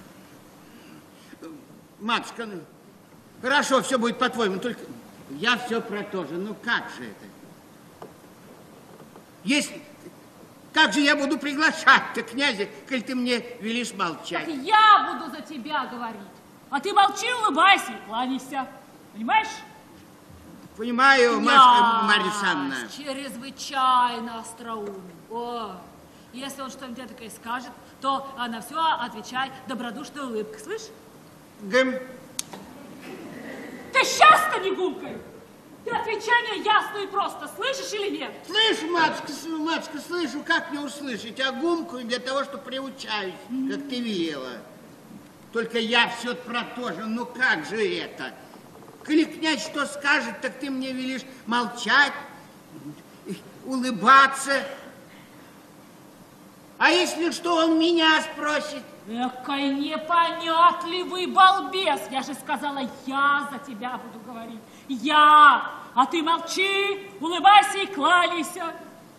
Матушка, ну, хорошо, все будет по-твоему, только я все про то же, ну как же это? Если... Как же я буду приглашать-то князя, коль ты мне велишь молчать? Так я буду за тебя говорить. А ты молчи, улыбайся и кланяйся. Понимаешь? Понимаю, Машка, Марья Александровна. Чрезвычайно остроумен. О, если он что-нибудь такое скажет, то а на все отвечай добродушной улыбкой. Слышь? Гм. Ты сейчас-то не гумкай! Ты отвечай мне ясно и просто, слышишь или нет? Слышу, матушка, матушка, слышу, как не услышать, а гумкаю для того, что приучаюсь, mm-hmm. как ты велела. Только я все про то же, ну как же это? Коли князь что скажет, так ты мне велишь молчать, улыбаться. А если что, он меня спросит? Экой непонятливый балбес! Я же сказала, я за тебя буду говорить. Я! А ты молчи, улыбайся и кланяйся.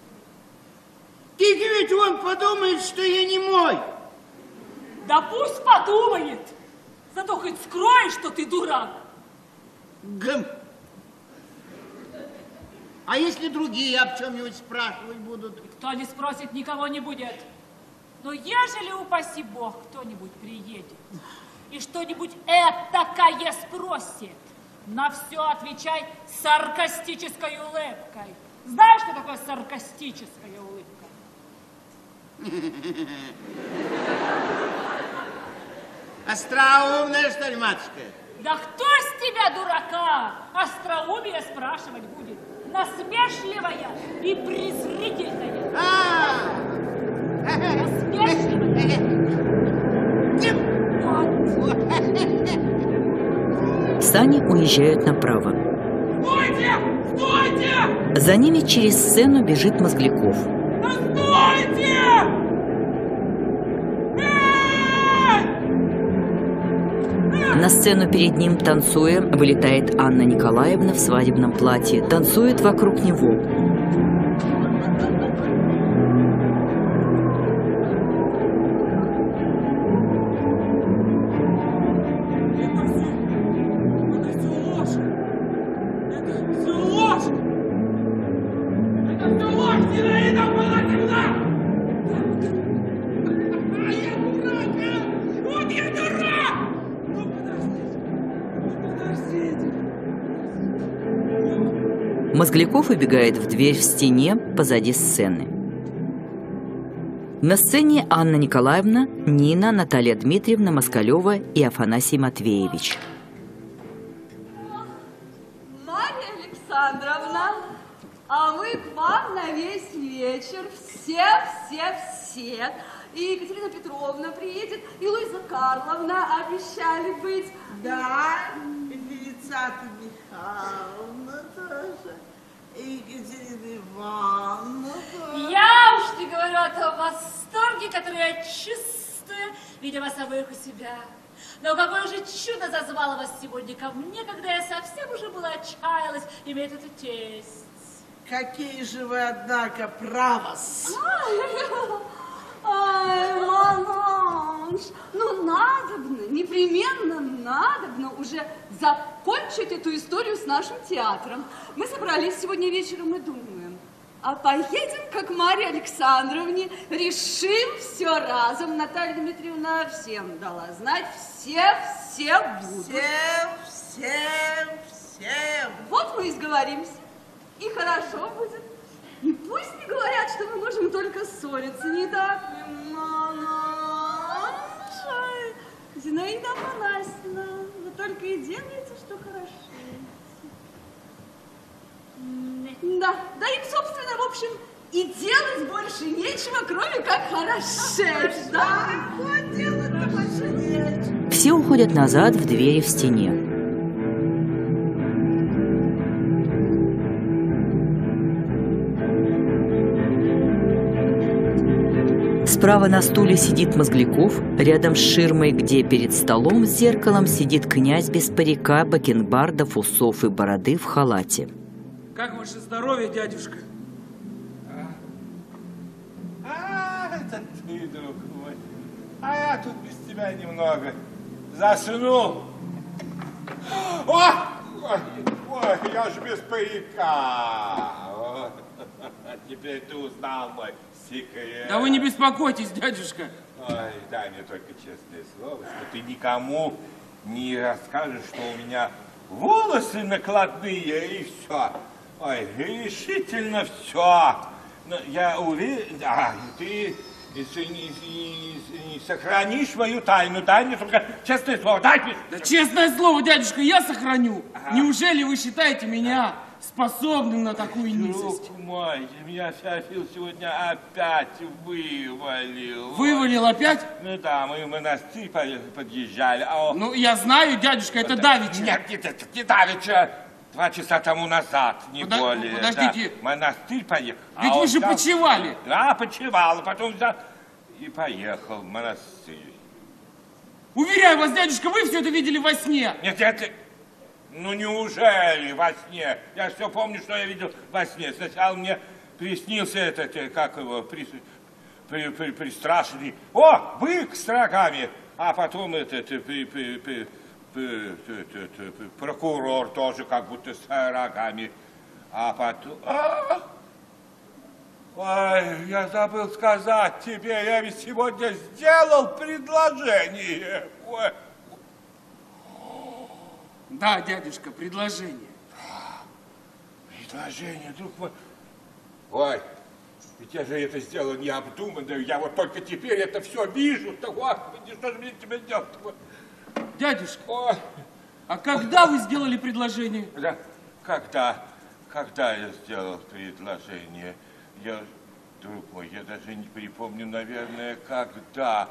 Ты ведь он подумает, что я не мой. Да пусть подумает. Зато хоть скроешь, что ты дурак. Гм. А если другие об чем-нибудь спрашивать будут? Кто не спросит, никого не будет. Но ежели, упаси Бог, кто-нибудь приедет и что-нибудь этакое спросит, на все отвечай саркастической улыбкой. Знаешь, что такое саркастическая улыбка? Остроумная, что ли, матушка? Да кто с тебя, дурака, остроумие спрашивать будет? Насмешливая и презрительная. А! Насмешливая. Сани уезжают направо. Стойте! Стойте! За ними через сцену бежит Мозгляков. Да стойте! На сцену перед ним, танцуя, вылетает Анна Николаевна в свадебном платье. Танцует вокруг него. Мозгляков убегает в дверь в стене позади сцены. На сцене Анна Николаевна, Нина, Наталья Дмитриевна, Москалева и Афанасий Матвеевич. Марья Александровна, а мы к вам на весь вечер. Все-все-все. И Екатерина Петровна приедет, и Луиза Карловна обещали быть. Да, и Фелицата Михайловна тоже. И Екатерина Ивановна тоже. Я уж не говорю о том восторге, который я чувствую, видя вас обоих у себя. Но какое же чудо зазвало вас сегодня ко мне, когда я совсем уже была отчаялась иметь эту честь. Какие же вы, однако, правос. Ай, Мананж, ну надобно, непременно надобно уже закончить эту историю с нашим театром. Мы собрались сегодня вечером и думаем, а поедем, как Марье Александровне, решим все разом. Наталья Дмитриевна всем дала знать, все-все будут. Всем, всем, всем. Вот мы и сговоримся, и хорошо будет. И пусть не говорят, что мы можем только ссориться, не так ли, Мананша? Зинаида Афанасьевна, вы только и делаете, что хорошеете. Да, да им, собственно, в общем, и делать больше нечего, кроме как хорошеть, да? Вот делать-то больше нечего. Все уходят назад в двери в стене. Справа на стуле сидит Мозгляков, рядом с ширмой, где перед столом с зеркалом сидит князь без парика, бакенбардов, усов и бороды в халате. Как ваше здоровье, дядюшка? А, а это ты, друг мой. А я тут без тебя немного заснул. Ой, ой, ой, я ж без парика. теперь ты узнал мой секрет. Да вы не беспокойтесь, дядюшка. Ой, дай мне только честное слово, что ты никому не расскажешь, что у меня волосы накладные и все. Ой, решительно все. Но я уверен, да, ты не, не, не, не сохранишь мою тайну, дай мне только честное слово, дай мне. Да честное слово, дядюшка, я сохраню. Ага. Неужели вы считаете меня способным на такую низость? Друг мой, меня Феофил сегодня опять вывалил. Вывалил опять? Ну да, мы в монастырь подъезжали. А он... Ну, я знаю, дядюшка, это давеча. Нет, нет, нет, не давеча. Два часа тому назад, не Подо... более. Подождите. Да. Монастырь поехал. Ведь а вы же взял... почивали. Да, почивал, потом взял и поехал в монастырь. Уверяю вас, дядюшка, вы все это видели во сне. Нет, нет, ну неужели во сне? Я все помню, что я видел во сне. Сначала мне приснился этот, как его, при, при, при, пристрашенный. О, бык с рогами. А потом этот, при, при, при, прокурор тоже как будто с рогами. А потом... А! Ой, я забыл сказать тебе, я ведь сегодня сделал предложение. Ой. Да, дядюшка, предложение. Предложение, друг мой. Ой, ведь я же это сделал необдуманно. Я вот только теперь это все вижу. Да, Господи, что же мне тебе делать? Дядюшка, ой. А когда вы сделали предложение? Да, когда? Когда я сделал предложение? Я, друг мой, я даже не припомню, наверное, когда.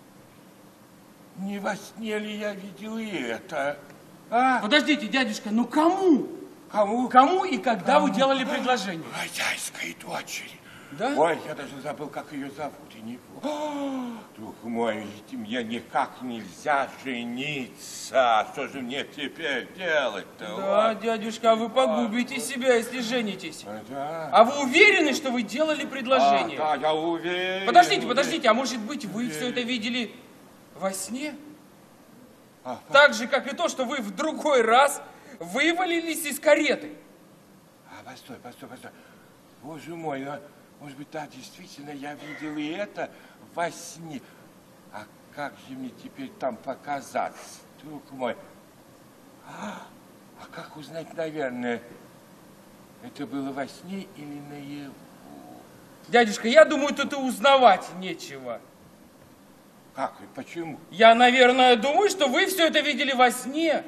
Не во сне ли я видел это? А? Подождите, дядюшка, ну кому? Кому? Кому и когда кому? вы делали предложение? Хозяйской дочери. Да? Ой, я даже забыл, как ее зовут. И не... Друг мой, мне никак нельзя жениться. Что же мне теперь делать-то? Да, вот. дядюшка, а вы погубите себя, если женитесь. Да. А вы уверены, что вы делали предложение? А, да, я уверен. Подождите, уверен. подождите, а может быть вы все это видели во сне? А, так же, как и то, что вы в другой раз вывалились из кареты. А, постой, постой, постой. Боже мой, ну, может быть, да, действительно, я видел и это во сне. А как же мне теперь там показаться, друг мой? А, а как узнать, наверное, это было во сне или наяву? Дядюшка, я думаю, тут и узнавать нечего. Как и почему? Я, наверное, думаю, что вы все это видели во сне.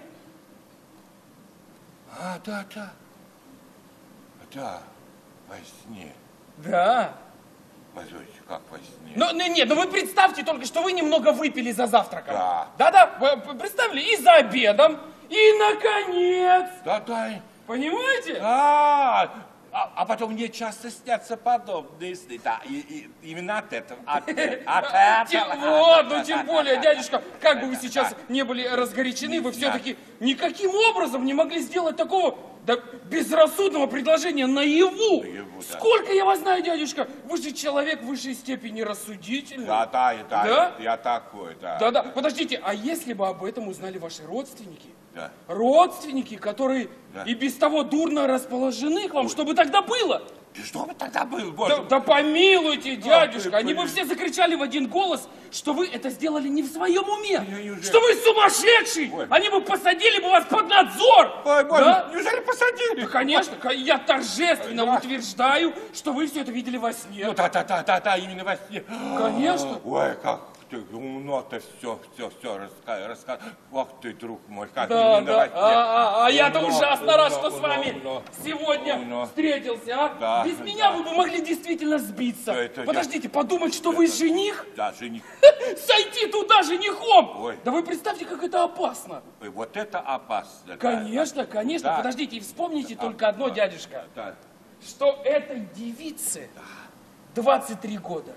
А, да, да. Да, во сне. Да. Позвольте, как во сне? Ну, ну, нет, ну вы представьте только, что вы немного выпили за завтраком. Да. Да-да, вы представили, и за обедом, и наконец. Да-да. Понимаете? А, а, а потом мне часто снятся подобные сны. Да, и, и, именно от этого. От, от этого. Вот, ну тем более, дядюшка, как бы вы сейчас не были разгорячены, вы все-таки никаким образом не могли сделать такого... Да безрассудного предложения наяву. наяву да. Сколько я вас знаю, дядюшка? Вы же человек в высшей степени рассудительный. Да, да, да, да? Я, я такой, да. Да, да. Подождите, а если бы об этом узнали ваши родственники? Да. Родственники, которые да. и без того дурно расположены к вам, Ой. Что бы тогда было? И что бы тогда было, Боже? Да, да помилуйте, дядюшка, а, они бы все закричали в один голос, что вы это сделали не в своем уме, что вы сумасшедший! Ой. Они бы посадили бы вас под надзор! Ой, Боже, да? неужели посадили? Да, конечно, я торжественно да. утверждаю, что вы все это видели во сне. Ну да, да, да, да, да, именно во сне. Конечно. Ой, как ты умно-то все, все, все рассказал. Раска... Ох ты, друг мой, как да, именно да. во сне. А, а, а я-то ужасно умно, рад, что умно, с вами умно, сегодня умно. встретился, а? Да, Без меня да. вы бы могли действительно сбиться. Да, это Подождите, я... подумать, что это... вы жених? Да, жених. Сойти туда женихом! Ой. Да вы представьте, как это опасно. Ой, вот это опасно. Конечно, да. конечно. Да. Подождите, и вспомните да, только одно, да, дядюшка. Да. Что этой девице двадцать три года.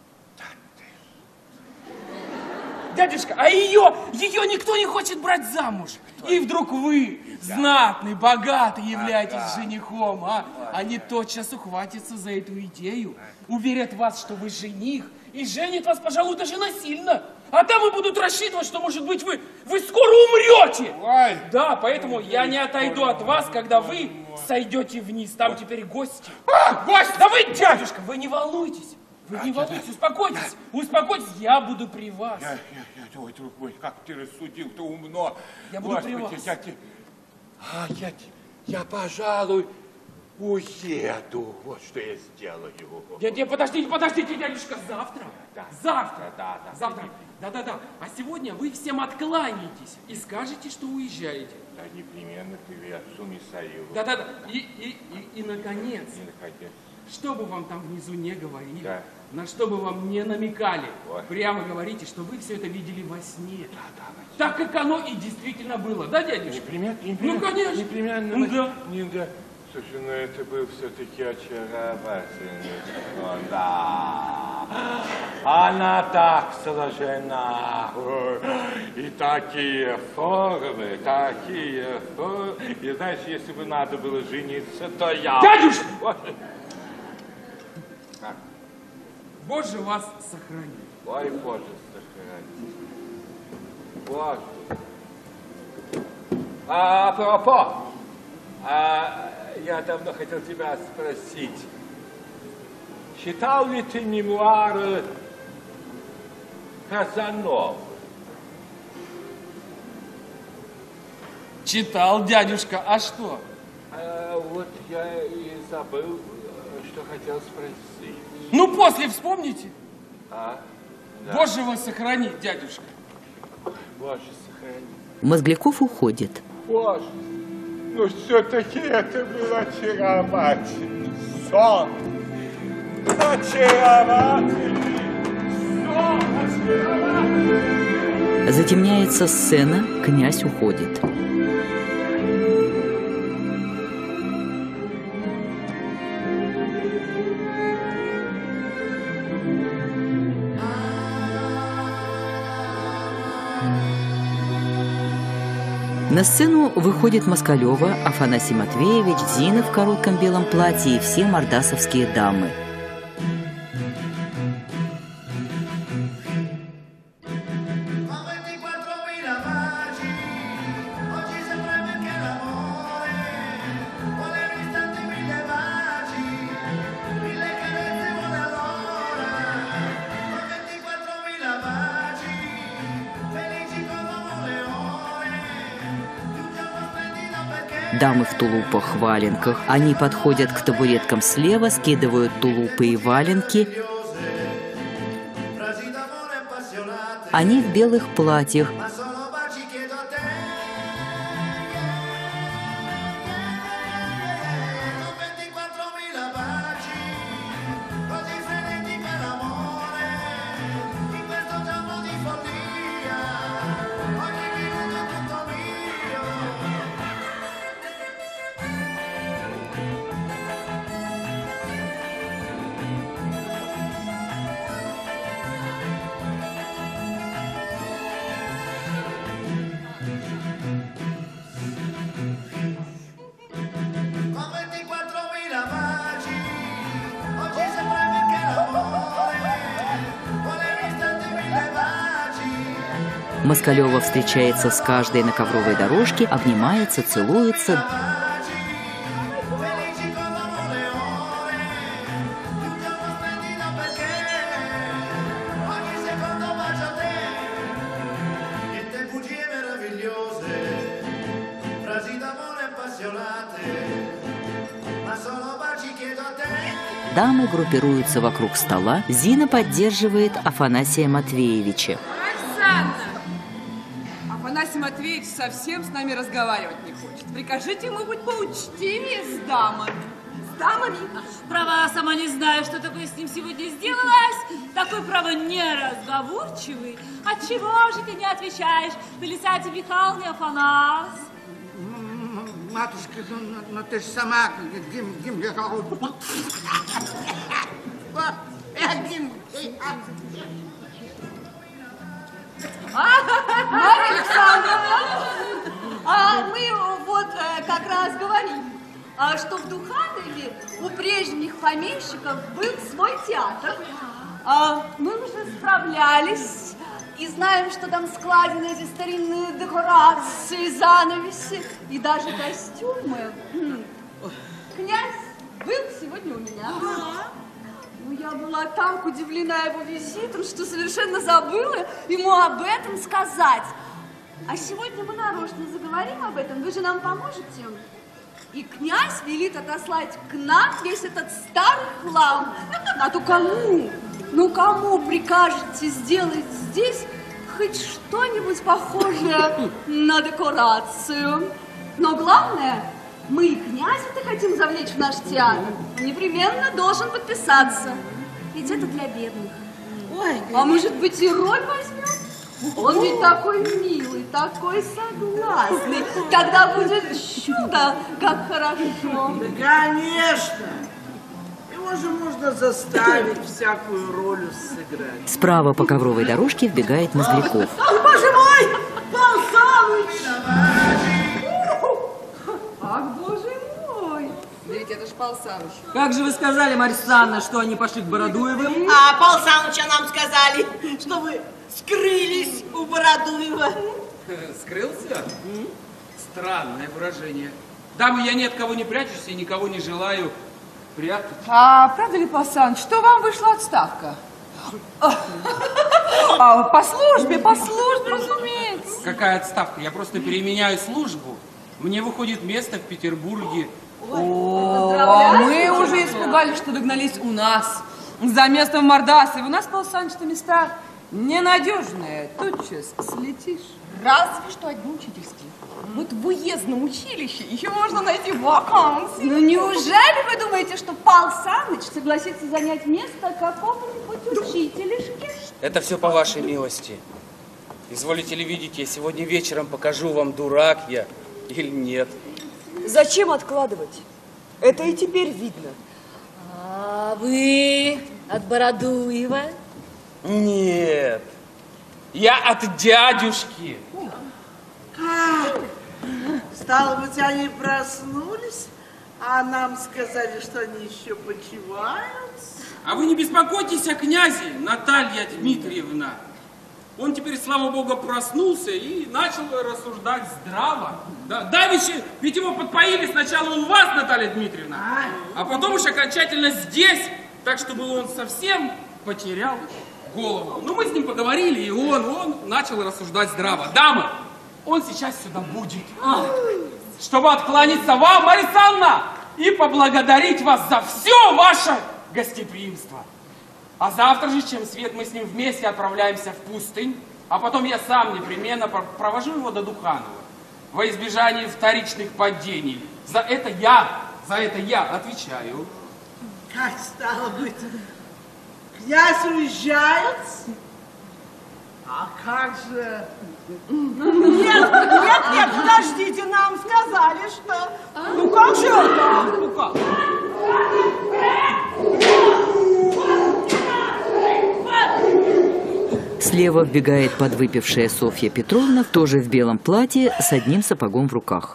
Дядюшка, а ее, ее никто не хочет брать замуж. Кто и вдруг вы, да. знатный, богатый, являетесь ага. женихом, а? Они тотчас ухватятся за эту идею, уверят вас, что вы жених, и женят вас, пожалуй, даже насильно. А там и будут рассчитывать, что, может быть, вы, вы скоро умрете. Ой. Да, поэтому я не отойду от вас, когда вы сойдете вниз, там теперь гости. А, гость! Да вы, дядюшка, вы не волнуйтесь. Вы не волнуйтесь, успокойтесь. Успокойтесь, я буду при вас. Я, я, я, ой, друг мой, как ты рассудил-то умно. Я буду Господи, при вас. Я, я, а, я, я, пожалуй, уеду. Вот что я сделаю. Нет, нет, подождите, подождите, дядюшка, завтра. Да. Завтра. Да, да, Завтра. Да-да-да. А сегодня вы всем откланяетесь и скажете, что уезжаете. Да, непременно ты отцу Мисаилу. Да-да-да. И, и, и, и, наконец, И, наконец. что бы вам там внизу не говорили, Да. на что бы вам не намекали, Ой. прямо говорите, что вы все это видели во сне. Да, да, во Так, как оно и действительно было, да, дядюшка? Непременно, непременно. Ну, конечно. Непременно. Ну, да. Не, да. Слушай, ну это был все-таки очаровательный сон, да. Она так сложена. Ой, и такие формы, такие формы. И знаешь, если бы надо было жениться, то я... Дядюшка! Ой. Боже вас сохрани. Ой, Боже, сохрани. Боже. А, апропos, а, я давно хотел тебя спросить, читал ли ты мемуары Казановы? Читал, дядюшка, а что? А, вот я и забыл, что хотел спросить. Ну, после вспомните. А? Да. Боже вас сохрани, дядюшка. Боже, сохрани. Мозгляков уходит. Боже, ну все-таки это был очаровательный сон. Очаровательный сон, очаровательный. Затемняется сцена, князь уходит. На сцену выходит Москалева, Афанасий Матвеевич, Зина в коротком белом платье и все мордасовские дамы. Дамы в тулупах, валенках. Они подходят к табуреткам слева, скидывают тулупы и валенки. Они в белых платьях. Москалева встречается с каждой на ковровой дорожке, обнимается, целуется. Дамы группируются вокруг стола. Зина поддерживает Афанасия Матвеевича. Оксана! Афанасий Матвеевич совсем с нами разговаривать не хочет. Прикажите ему быть поучтивее с дамами. С дамами? Право, сама не знаю, что такое с ним сегодня сделалось. Такой, право, неразговорчивый. Отчего же ты не отвечаешь на Лизавете Михайловне, Афанас? Матушка, ну, ну, ну ты ж сама Гим, Гим, Марья Александровна, а мы вот э, как раз говорим, а, что в Духанове у прежних помещиков был свой театр. А, мы уже справлялись и знаем, что там складены эти старинные декорации, занавеси и даже костюмы. Князь был сегодня у меня. Ну, я была так удивлена его визитом, что совершенно забыла ему об этом сказать. А сегодня мы нарочно заговорим об этом. Вы же нам поможете? И князь велит отослать к нам весь этот старый хлам. А то кому? Ну, кому прикажете сделать здесь хоть что-нибудь похожее на декорацию? Но главное, мы и князя-то хотим завлечь в наш театр. Он непременно должен подписаться. Ведь это для бедных. Ой, а может быть, и роль возьмем? Он ведь такой милый, такой согласный. Тогда будет чудо, как хорошо. Да, конечно. Его же можно заставить всякую роль сыграть. Справа по ковровой дорожке вбегает Мозгляков. Ах, боже мой! Пал Саныч! Ах, боже мой! Ведь это ж Пал Саныч. Как же вы сказали, Марья Александровна, что они пошли к Бородуевым? А Пал Саныча нам сказали, что вы скрылись у Бородуева. Скрылся? Странное выражение. Дамы, я ни от кого не прячусь и никого не желаю прятать. А правда ли, Пал Саныч, что вам вышла отставка? А, по службе, по службе, разумеется. Какая отставка? Я просто переменяю службу. Мне выходит место в Петербурге. О, а мы уже испугались, что догнались у нас. За местом в Мордасове. У нас, Пал Саныч-то места ненадежные. Тотчас слетишь. Разве что одни учительские. Вот в уездном училище еще можно найти вакансии. Ну, неужели вы думаете, что Пал Саныч согласится занять место какого-нибудь учителишки? Это все по вашей милости. Изволите ли видеть, я сегодня вечером покажу вам, дурак я или нет. Зачем откладывать? Это и теперь видно. А вы от Бородуева? Нет. Я от дядюшки. Как? Стало быть, они проснулись, а нам сказали, что они еще почивают. А вы не беспокойтесь о князе, Наталья Дмитриевна. Он теперь, слава богу, проснулся и начал рассуждать здраво. Да, давеча, ведь его подпоили сначала у вас, Наталья Дмитриевна, а потом уж окончательно здесь, так, чтобы он совсем потерял голову. Ну, мы с ним поговорили, и он, он начал рассуждать здраво. Дамы, он сейчас сюда будет, чтобы откланяться вам, Марья Александровна, и поблагодарить вас за все ваше гостеприимство. А завтра же, чем свет, мы с ним вместе отправляемся в пустынь, а потом я сам непременно провожу его до Духанова во избежание вторичных падений. За это я, за это я отвечаю. Как стало быть? Князь уезжает? А как же? Нет, нет, нет, подождите, нам сказали, что... Ну как же это? Ну как? Слева вбегает подвыпившая Софья Петровна, тоже в белом платье, с одним сапогом в руках.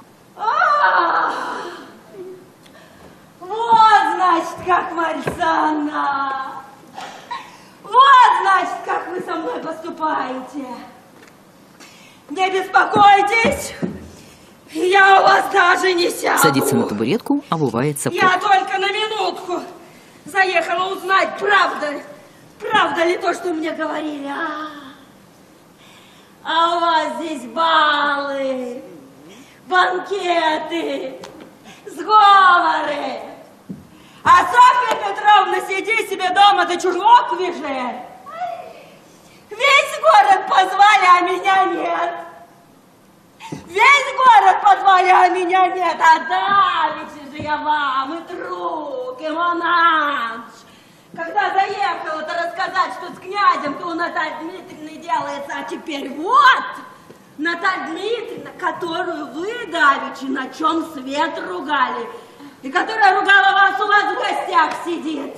Вот, значит, как, Марья Александровна. Вот, значит, как вы со мной поступаете. Не беспокойтесь, я у вас даже не сяду. Садится на табуретку, обувает сапог. Я только на минутку заехала узнать, правда, правда ли то, что мне говорили. А, а у вас здесь балы, банкеты, сговоры. А Софья Петровна, сиди себе дома, да чужок вяжи. Весь город позвали, а меня нет. Весь город позвали, а меня нет. А давеча же я вам и друг, и монарх. Когда заехала-то рассказать, что с князем-то у Натальи Дмитриевны делается, а теперь вот Наталья Дмитриевна, которую вы давеча на чем свет ругали, и которая ругала вас, у вас в гостях сидит.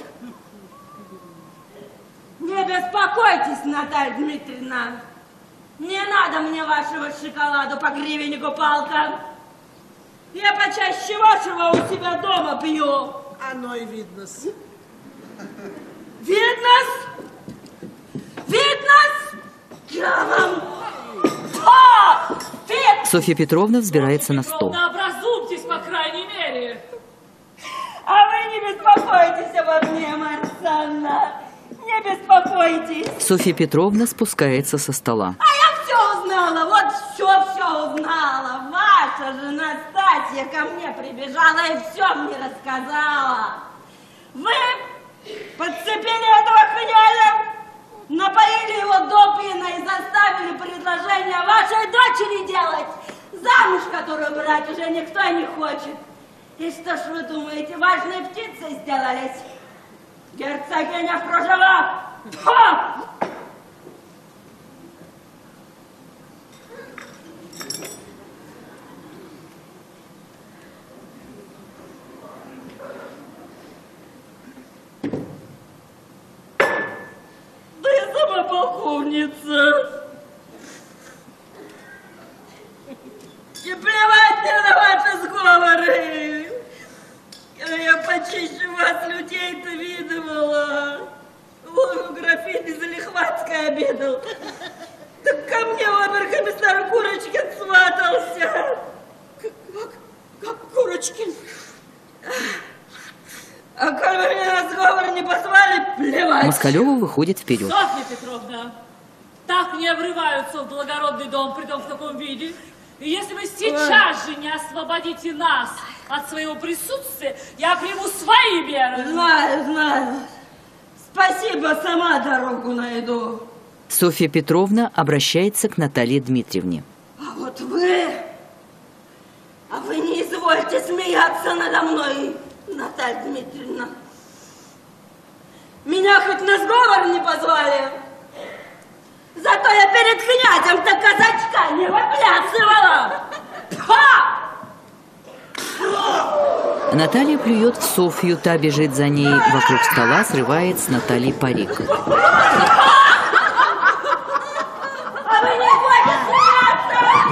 Не беспокойтесь, Наталья Дмитриевна. Не надо мне вашего шоколаду по гривеннику палка. Я почаще вашего у себя дома пью. Оно и видно-с. Видно-с? Видно-с? Я вам... А! Ты... Софья Петровна взбирается на стол. Образумьтесь, по крайней мере. боитесь? Софья Петровна спускается со стола. А я все узнала, вот все-все узнала. Ваша жена Стасья ко мне прибежала и все мне рассказала. Вы подцепили этого князя, напоили его до пьяна и заставили предложение вашей дочери делать. Замуж, которую брать уже никто не хочет. И что ж вы думаете, важной птицей сделались? Герцогиня прожила. Ха! Да я сама полковница. И плевать мне на ваши сговоры. Я почище вас людей-то видывала. Вон у графини Залихватской обедал. Так ко мне обер-комиссар Курочкин сватался. Как, как, как Курочкин? А коль вы меня на сговор не позвали, плевать. Москалева выходит вперед. Софья Петровна, так не обрываются в благородный дом, притом в таком виде. И если вы сейчас же не освободите нас от своего присутствия, я приму свои меры. Знаю, знаю. Спасибо, сама дорогу найду. Софья Петровна обращается к Наталье Дмитриевне. А вот вы... А вы не извольте смеяться надо мной, Наталья Дмитриевна. Меня хоть на сговор не позвали. Зато я перед князем-то казачка не выплясывала. Наталья плюет в Софью, та бежит за ней вокруг стола, срывает с Натальи парик. А вы не будете смеяться,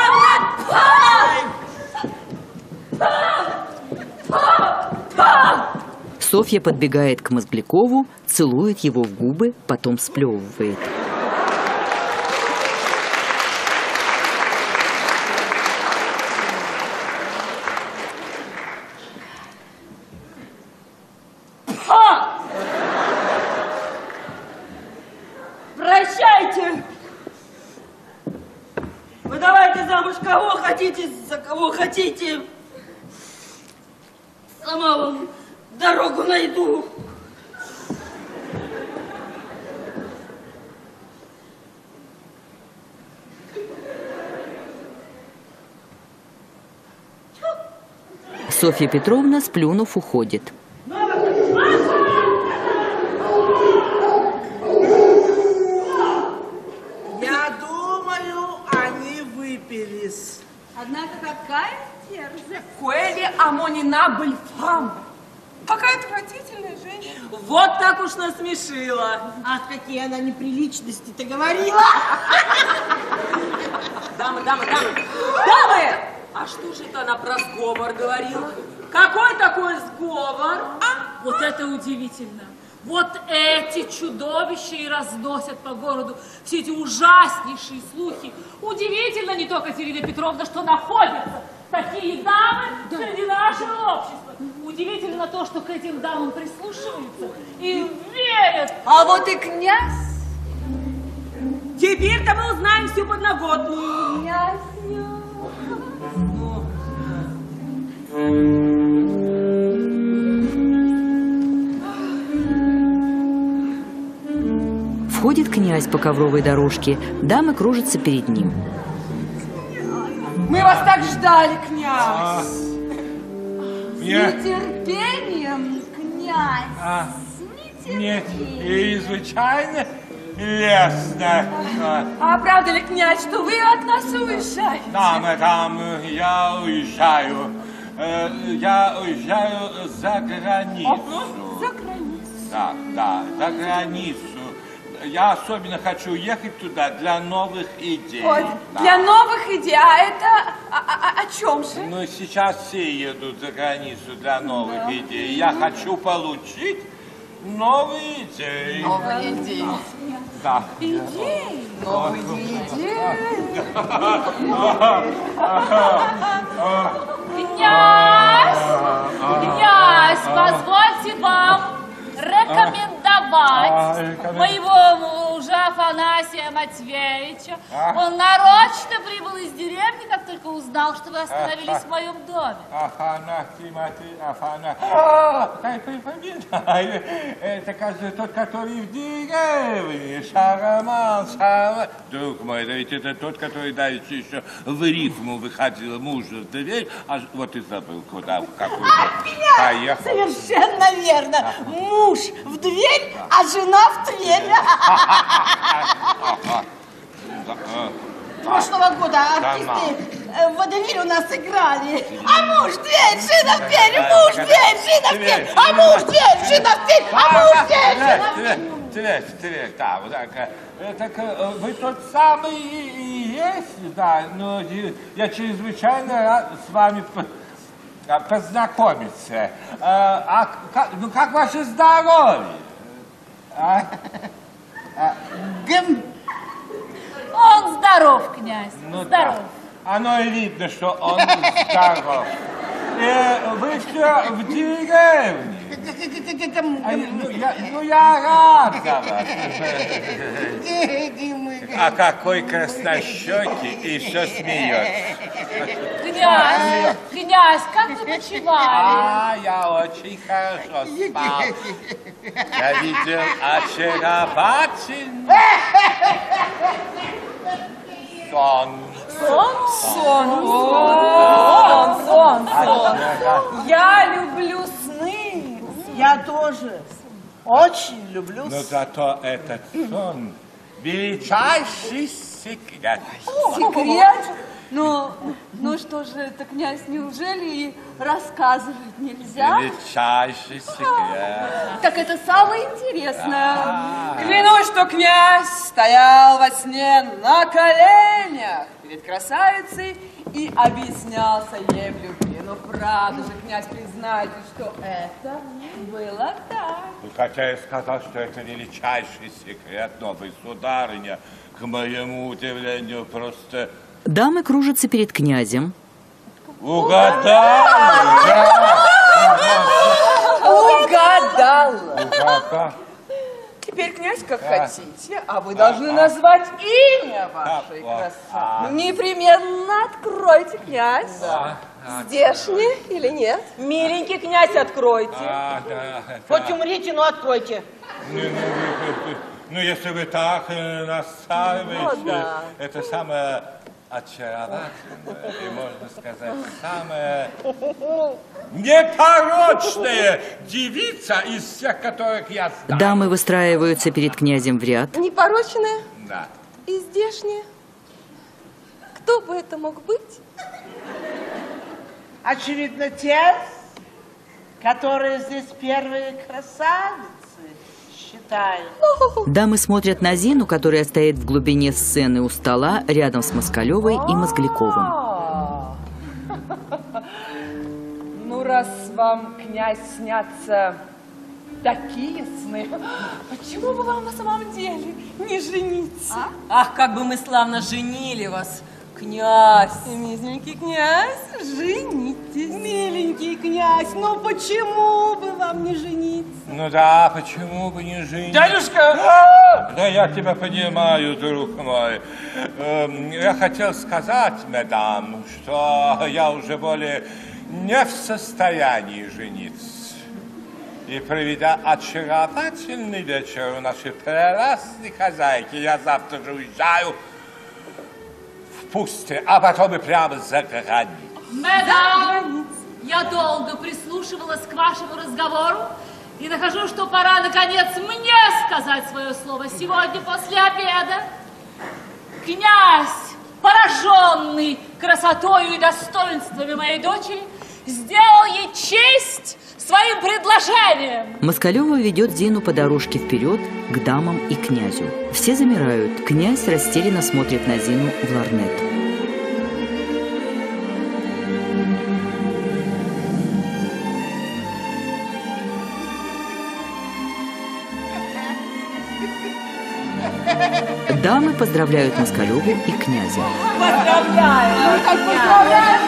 Николаевна! Софья подбегает к Мозглякову, целует его в губы, потом сплевывает. Прощайте! Вы давайте замуж кого хотите, за кого хотите. Сама вам дорогу найду. Софья Петровна, сплюнув, уходит. Я думаю, они выпились. Однако какая дерзость. Коэли Амонина Бальфам. Какая отвратительная женщина. Вот так уж насмешила. Ах, какие она неприличности-то говорила. Дамы, дамы, дамы. Дамы! А что же это она про сговор говорила? Какой такой сговор? А? Вот это удивительно. Вот эти чудовища и разносят по городу все эти ужаснейшие слухи. Удивительно не только, Катерина Петровна, что находятся такие дамы да. среди нашего общества. Удивительно то, что к этим дамам прислушиваются и верят. А вот и князь. Теперь-то мы узнаем всю подноготную. Князь. Входит князь по ковровой дорожке, дамы кружатся перед ним. Мы вас так ждали, князь. А, С я... нетерпением, князь. А, С Нет, нетерпением. и звичайно лестно. А правда ли, князь, что вы от нас уезжаете? Там, там, я уезжаю. Э, Я уезжаю за границу. За границу. Да, да, за границу. Я особенно хочу ехать туда для новых идей. Ой, Да. для новых идей. А это о, о- о чем же? Ну, сейчас все едут за границу для новых идей. Я хочу получить новые идеи. Новые идеи. Да. Идеи? Новые идеи. Князь, князь, позвольте вам рекомендовать очаровать Ай, моего мужа Афанасия Матвеевича. А? Он нарочно прибыл из деревни, как только узнал, что вы остановились А, в моем доме. Афанасий Матвеевич, Афанасий. А, я припоминаю. Это, кажется, тот, который в деревне. Шараман, Шараман. Друг мой, да ведь это тот, который дальше еще в рифму выходил мужа в дверь, а вот и забыл, куда, в какую поехал. Совершенно верно. Муж в дверь, а жена в Тверь. Прошлого года артисты в водевиле у нас играли. А муж в дверь, жена в Тверь, муж в дверь, жена в Тверь, а муж в дверь, жена в Тверь, а муж в дверь, жена в Тверь. Тверь, Тверь, да, вот так. Так вы тот самый и есть, да, но я чрезвычайно рад с вами познакомиться. А, а ну как ваше здоровье? А? А? Он здоров, князь, Ну, здоров. Да. Оно и видно, что он здоров. Э, вы все в деревне. А, ну, я, ну, я рад за вас. А какой краснощекий и все смеется. Князь, князь, как вы почивали? А, я очень хорошо спал. Я видел очаровательный сон. Сон? Сон. Сон, сон, сон. Я люблю сны. Я тоже очень люблю Но зато этот сон величайший секрет. Секрет? Ну, ну что же это, князь, неужели и рассказывать нельзя? Величайший секрет. Так это самое интересное. А. Клянусь, что князь стоял во сне на коленях перед красавицей и объяснялся ей в любви. Но правда же, князь, признайте, что это было так. Хотя я сказал, что это величайший секрет, но вы, сударыня, к моему удивлению, просто... Дамы кружатся перед князем. Угадал! Угадала. Угадал. Теперь, князь, как хотите, а вы должны назвать имя вашей А, красавицы. Непременно откройте, князь. Здешний или нет? Миленький князь, откройте. А, да, Хоть да. умрите, но откройте. Ну, ну, ну, ну, если вы так э, настаиваете, Ну, да. это самое очаровательное и, можно сказать, самая непорочная девица из всех, которых я знаю. Дамы выстраиваются перед князем в ряд. Непорочная Да. и здешняя. Кто бы это мог быть? Очевидно, те, которые здесь первые красавицы, считаю. Дамы смотрят на Зину, которая стоит в глубине сцены у стола, рядом с Москалевой и Мозгляковым. Ну, раз вам, князь, снятся такие сны, почему бы вам на самом деле не жениться? Ах, как бы мы славно женили вас, князь. Миленький князь, женитесь. Миленький князь, ну почему бы вам не жениться? Ну да, почему бы не жить? Дядюшка! Да я тебя понимаю, друг мой. Эм, Я хотел сказать, мадам, что я уже более не в состоянии жениться. И проведя очаровательный вечер у нашей прекрасной хозяйки, я завтра же уезжаю в пустыню, а потом и прямо за границу. Мадам, я долго прислушивалась к вашему разговору и нахожу, что пора, наконец, мне сказать свое слово сегодня после обеда. Князь, пораженный красотою и достоинствами моей дочери, сделал ей честь своим предложением. Москалева ведет Зину по дорожке вперед к дамам и князю. Все замирают. Князь растерянно смотрит на Зину в лорнет. Дамы поздравляют Москалеву и князя. Поздравляю! Как поздравляем!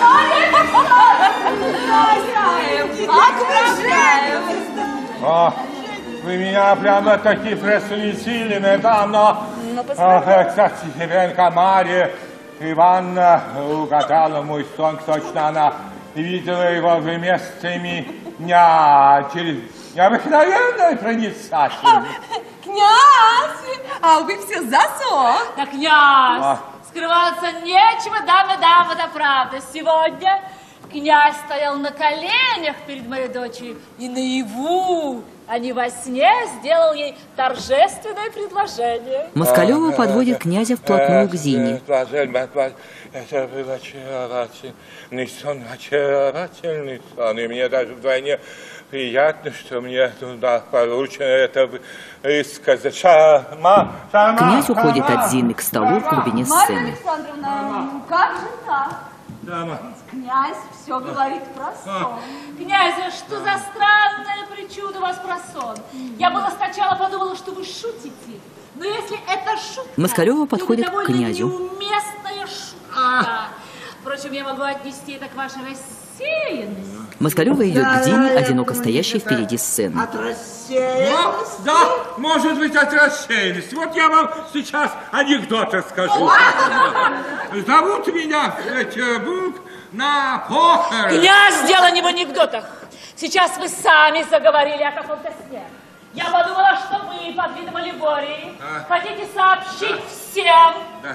Поздравляем! О, Вы меня прямо-таки просветили, мадам, но... Ну, посмотри. Кстати, Еленка Мария Ивановна угадала мой сон, точно она видела его вместо меня через необыкновенной проницательность. Князь, а вы все за сон. Да, князь, скрываться нечего, дамы, дамы, да правда. Сегодня князь стоял на коленях перед моей дочерью и наяву, а не во сне, сделал ей торжественное предложение. Москалева подводит князя вплотную к Зине. Это был очаровательный сон, очаровательный сон, и мне даже вдвойне приятно, что мне туда поручено это высказать. Шама, шама, Князь уходит шама, от Зины к столу в глубине Марья сцены. Александровна, ну как же так? Дама. Князь все говорит про сон. Князь, что за странное причуда у вас про сон? Я была сначала подумала, что вы шутите. Но если это шутка, Москалева то подходит это к довольно князю. неуместная шутка. Впрочем, я могу отнести это к вашей рассеянности. Москалева идет к Зине, одиноко стоящей впереди сцены. От рассеянности? Да, может быть, от рассеянности. Вот я вам сейчас анекдот расскажу. Зовут меня в Петербург на похороны. Князь, дело не в анекдотах. Сейчас вы сами заговорили о каком-то сне. Я подумала, что вы под видом аллегории А. хотите сообщить всем Да.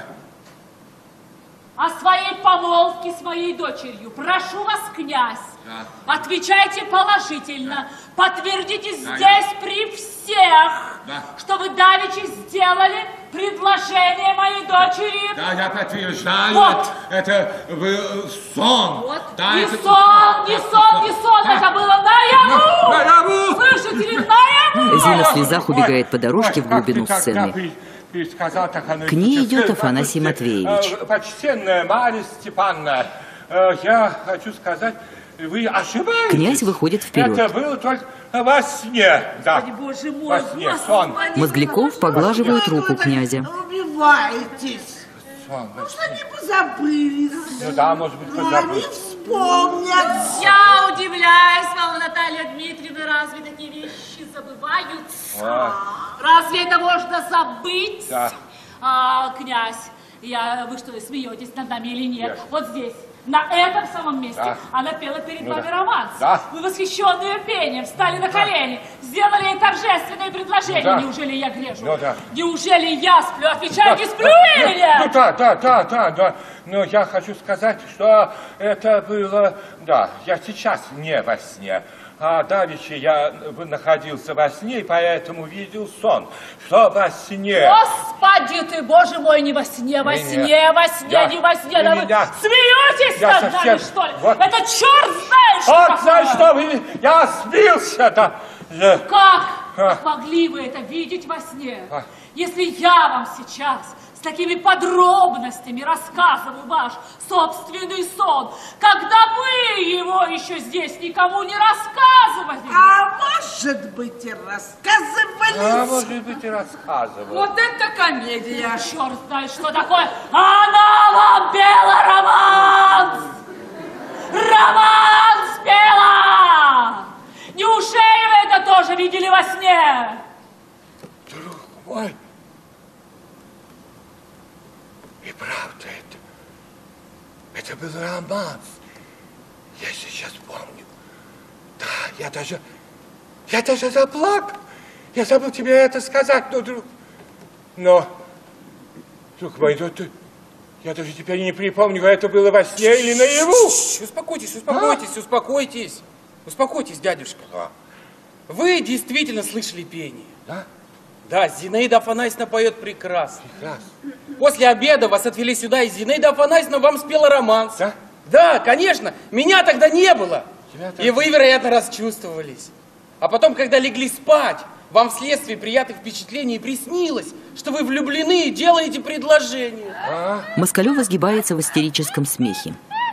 о своей помолвке с моей дочерью. Прошу вас, князь, Да. отвечайте положительно. Подтвердите Да, здесь я- при всех, Да. что вы давеча сделали предложение моей дочери. Да, я подтверждаю, Вот. это был сон. Вот. Да, не это- сон, не сон, не сон, Да. это было наяву! Наяву! Слышите ли, наяву! Зина в слезах убегает по дорожке в глубину сцены. К ней идет Афанасий Матвеевич. Почтенная Марья Степановна, э, я хочу сказать, вы ошибаетесь. Князь выходит вперед. Это было только во сне. Да. Господи, боже мой, Во сне, сон. Господи, Мозгляков поглаживает руку князя. Убиваетесь. Сон во Может, сне. они позабылись. Ну да, может быть, Ну, они позабыл. вспомнят. Я удивляюсь вам, Наталья Дмитриевна, разве такие вещи забываются? А. Разве это можно забыть? Да. А, князь, я, вы что, смеетесь над нами или нет? Нет. Вот здесь, на этом самом месте, Да. она пела перед Ну вами да. романс. Да. Вы, восхищенные пением, встали на колени, сделали ей торжественное предложение. Ну да. Неужели я грежу? Ну да. Неужели я сплю? Отвечайте, Да, сплю да, или ну, нет? Ну да, да, да, да, да. Но я хочу сказать, что это было, да, я сейчас не во сне. А давеча я находился во сне, и поэтому видел сон, что во сне... Господи ты, боже мой, не во сне, во Не, сне, не. во сне, Я- не во сне. вы Да вы меня- смеетесь Я над совсем- нами, что ли? вот- Это черт знает, что Вот такое. за что вы... Я сбился-то. Э, Как? А. Как могли вы это видеть во сне? А. Если я вам сейчас с такими подробностями рассказываю ваш собственный сон, когда вы его еще здесь никому не рассказывали. А может быть, и рассказывали. А может быть, и рассказывал. Вот это комедия. Черт знает, что такое. Она вам пела романс! Романс пела! Неужели вы это тоже видели во сне? Друг мой, и правда это, это был романс. Я сейчас помню. Да, я даже, я даже заплакал. Я забыл тебе это сказать, но, друг, но, друг мой, ну ты, я даже теперь не припомню, это было во сне или наяву. Успокойтесь, успокойтесь, успокойтесь. Успокойтесь, дядюшка. А? Вы действительно слышали пение. Да? Да, Зинаида Афанасьевна поет прекрасно. Прекрасно. После обеда вас отвели сюда, и Зинаида Афанасьевна вам спела романс. Да? Да, конечно. Меня тогда не было. Тебя тогда- И вы, вероятно, расчувствовались. А потом, когда легли спать, вам вследствие приятных впечатлений приснилось, что вы влюблены и делаете предложение. А? Москалева сгибается в истерическом смехе.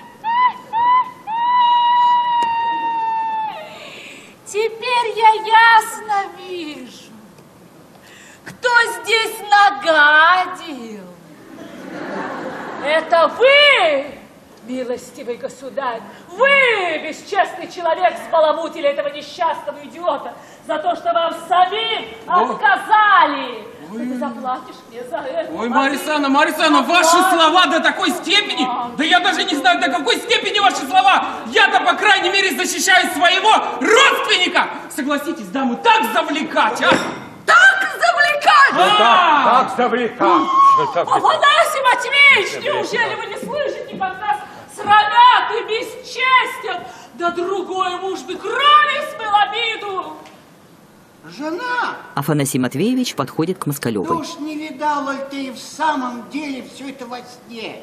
Теперь я ясно вижу, кто здесь нагадил. Это вы, Милостивый государь, вы, бесчестный человек, сбаламутили этого несчастного идиота за то, что вам самим отказали. Ой. Ты заплатишь мне за это. Ой, Марисана, Марисана, ваши слова до такой степени, да я даже не знаю, до какой степени ваши слова. Я-то, по крайней мере, защищаю своего родственника. Согласитесь, дамы, так завлекать, а? Так завлекать! А! Так завлекать! Афанасий Матвеевич, неужели вы не слышите, как нас срамят и бесчестят? Да другой муж бы крови смыл обиду. Жена? Афанасий Матвеевич подходит к Москалевой. Да уж не видала ли ты в самом деле все это во сне?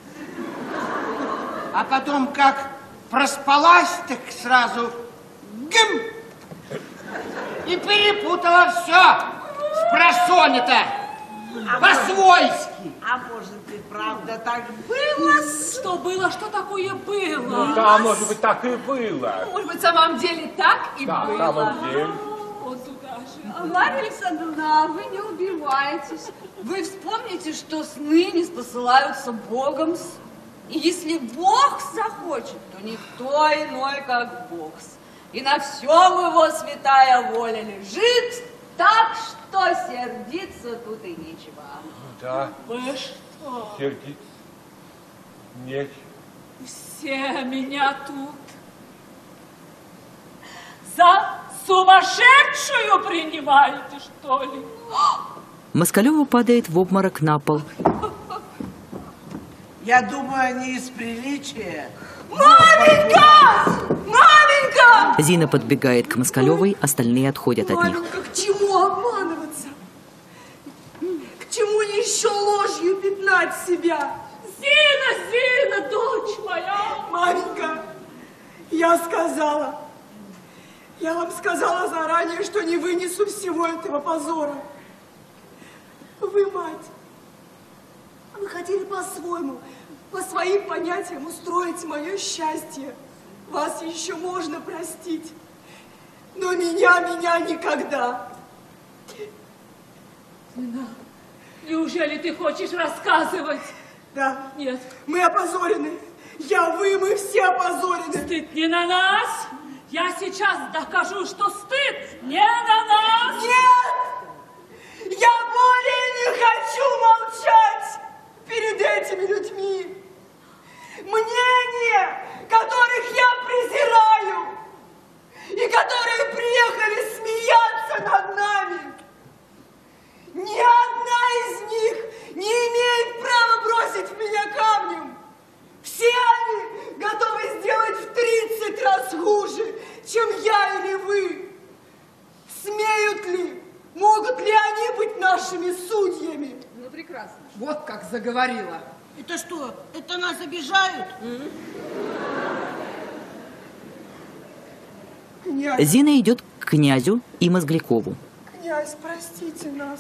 А потом как проспалась, так сразу гм! И перепутала все. Спросонья-то. По-свойски. А может и правда так было? Что было, что такое было? Ну да, может быть, так и было. Может быть, в самом деле так и Да, было. в самом деле. Вот туда же. Марья Александровна, вы не убивайтесь. Вы вспомните, что сны не спосылаются Богом. И если Бог захочет, то никто иной, как Бог. И на всем его святая воля лежит, так что сердиться тут и нечего. Да. Вы что? Сердиться нечего. Все меня тут за сумасшедшую принимаете, что ли? Москалева падает в обморок на пол. Я думаю, они из приличия. Маменька! Маменька! Зина подбегает к Москалевой, остальные отходят от них. Маменька, к чему обманываться? К чему еще ложью пятнать себя? Зина, Зина, дочь моя! Маменька, я сказала, я вам сказала заранее, что не вынесу всего этого позора. Вы мать, вы хотели по-своему, по своим понятиям устроить мое счастье. Вас еще можно простить, но меня, меня никогда. Зина, неужели ты хочешь рассказывать? Да. Нет. Мы опозорены. Я, вы, мы все опозорены. Стыд не на нас. Я сейчас докажу, что стыд не на нас. Нет! Я более не хочу молчать перед этими людьми. Мнения, которых я презираю, и которые приехали смеяться над нами. Ни одна из них не имеет права бросить в меня камнем. Все они готовы сделать в тридцать раз хуже, чем я или вы. Смеют ли, могут ли они быть нашими судьями? Ну, прекрасно. Вот как заговорила. Это что, это нас обижают? Князь, Зина идет к князю и Мозглякову. князь, простите нас.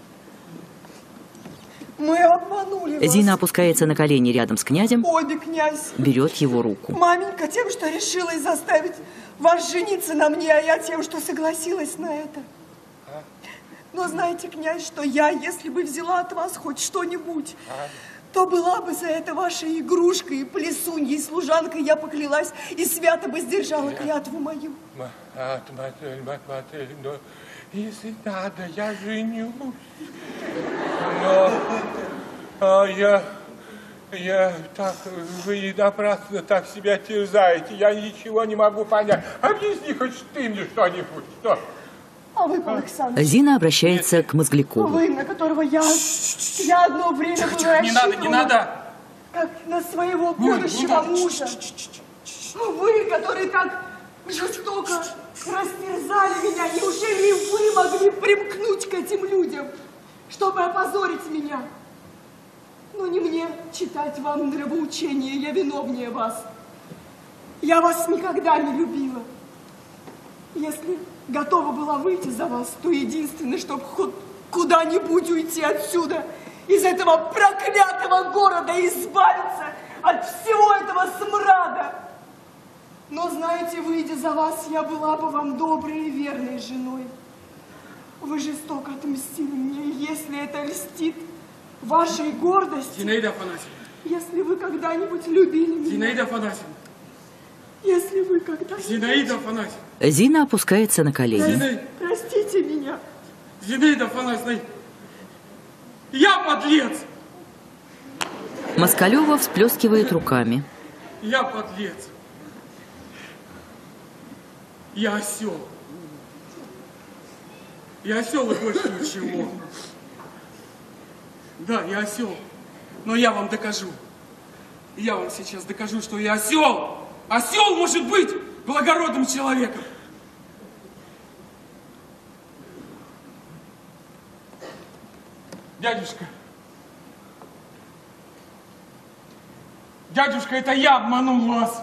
Мы обманули вас. Зина опускается на колени рядом с князем, Обе, князь. берет его руку. Маменька тем, что решилась заставить вас жениться на мне, а я тем, что согласилась на это. Но знаете, князь, что я, если бы взяла от вас хоть что-нибудь, то была бы за это вашей игрушкой, плесуньей, служанкой, я поклялась и свято бы сдержала клятву мою. Матель, Матель, но если надо, я женюсь. Но а я, я так, вы не напрасно так себя терзаете, я ничего не могу понять. Объясни хоть ты мне что-нибудь, что? А вы, Александр, Зина обращается к Мозглякову. вы, на которого я, я одно время была Не надо, не надо. как на своего будущего мужа. Вы, который так жестоко растерзали меня, неужели вы могли примкнуть к этим людям, чтобы опозорить меня? Ну, не мне читать вам нравоучение, я виновнее вас. Я вас никогда не любила. Если готова была выйти за вас, то единственное, чтобы хоть куда-нибудь уйти отсюда, из этого проклятого города, избавиться от всего этого смрада. Но, знаете, выйдя за вас, я была бы вам доброй и верной женой. Вы жестоко отмстили мне, и если это льстит вашей гордости... Зинаида Афанасьевна, Если вы когда-нибудь любили меня... Зинаида Афанасьевна. Если вы когда-нибудь... Зинаида Афанасьевна. Зина опускается на колени. Зинаида... Простите меня. Зинаида Афанасьевна. Я подлец. Москалева всплескивает руками. Я подлец. Я осел. Я осел и больше ничего. Да, я осел. Но я вам докажу. Я вам сейчас докажу, что я осел. Осел может быть благородным человеком. Дядюшка. Дядюшка, это я обманул вас.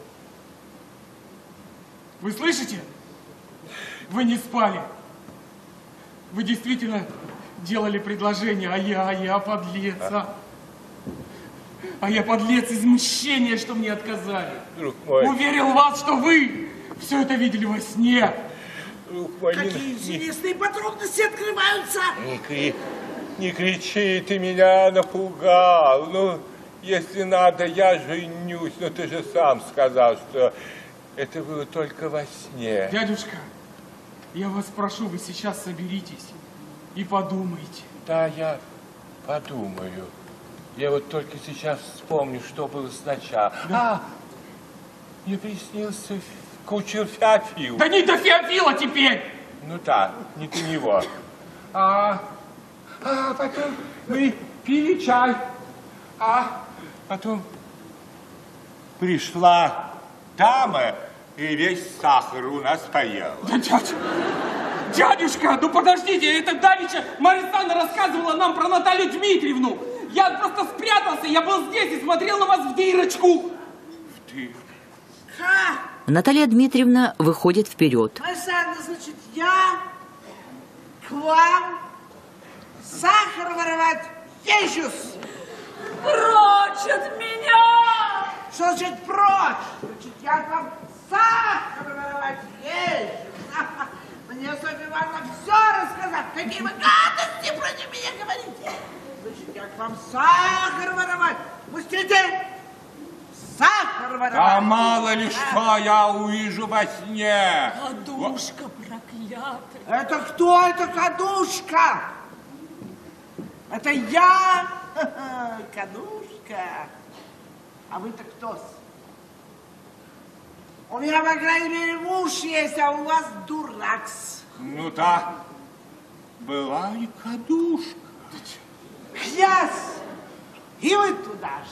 Вы слышите? Вы не спали. Вы действительно делали предложение, а я, а я подлец, а. А я подлец из мщения, что мне отказали. Друг мой. Уверил вас, что вы все это видели во сне. Друг мой, Какие не, интересные подробности открываются. Не, кри, не кричи, ты меня напугал. Ну, если надо, я женюсь. Но ты же сам сказал, что это было только во сне. Дядюшка, я вас прошу, вы сейчас соберитесь и подумайте. Да, я подумаю. Я вот только сейчас вспомню, что было сначала. Да. А, мне приснился кучер Феофил. Да не до Феофила теперь! Ну да, не до него. А, а потом мы пили чай. А потом пришла дама, и весь сахар у нас поела. Да, дядя, дядюшка, ну подождите, это давеча Марисана рассказывала нам про Наталью Дмитриевну. Я просто спрятался, я был здесь и смотрел на вас в дырочку. В дырочку. Наталья Дмитриевна выходит вперед. Марисанна, значит, я к вам сахар воровать езжусь. Прочь от меня! Что значит прочь? Значит, я к вам сахар воровать езжусь. Мне Софья Ивановна все рассказала. Какие вы гадости против меня говорите. Значит, я к вам сахар воровать. Пустите! Сахар воровать. Да мало ли что я увижу во сне. Кадушка проклятая. Это кто это Кадушка? Это я, Кадушка. А вы-то кто? У меня, по крайней мере, муж есть, а у вас дуракс. Ну да, была и Кадушка. Князь, и вы туда же.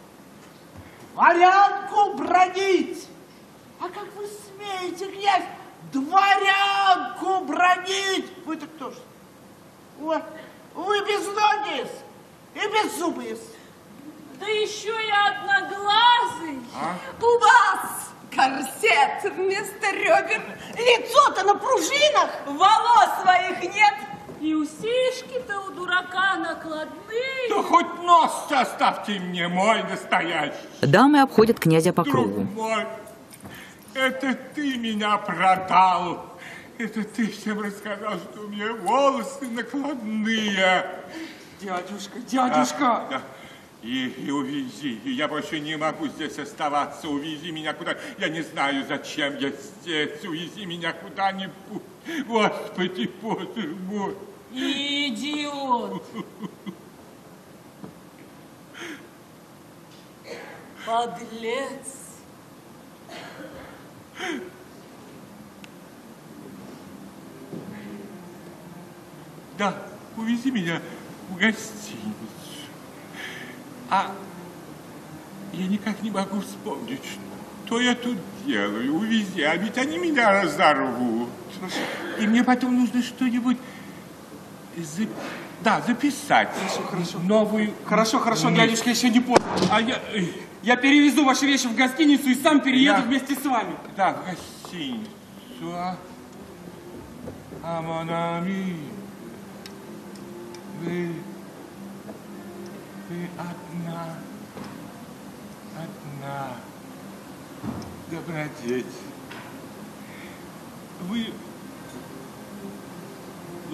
Дворянку бронить. А как вы смеете, князь, дворянку бронить? Вы-то кто же? Вот, вы безногие и беззубые. Да еще и одноглазый. А? У вас корсет вместо ребер, лицо-то на пружинах, волос своих нет. И усишки-то у дурака накладные. Да хоть нос-то оставьте мне, мой настоящий. Дамы обходят князя по кругу. Друг мой, это ты меня продал. Это ты всем рассказал, что у меня волосы накладные. Дядюшка, дядюшка. А, да. И, и увези. И я больше не могу здесь оставаться. Увези меня куда. Я не знаю, зачем я здесь. Увези меня куда-нибудь. Господи, Боже мой. Идиот. Подлец. Да, увези меня в гостиницу. А я никак не могу вспомнить, что я тут делаю. Увези, а ведь они меня разорвут. И мне потом нужно что-нибудь за... да, записать. Хорошо, хорошо. Новую... Хорошо, хорошо, дядюшка, еще не поздно. А я... Я перевезу ваши вещи в гостиницу и сам перееду Я... вместе с вами. Да, в гостиницу. А, а монами, вы... Вы одна, одна, добродетель. Вы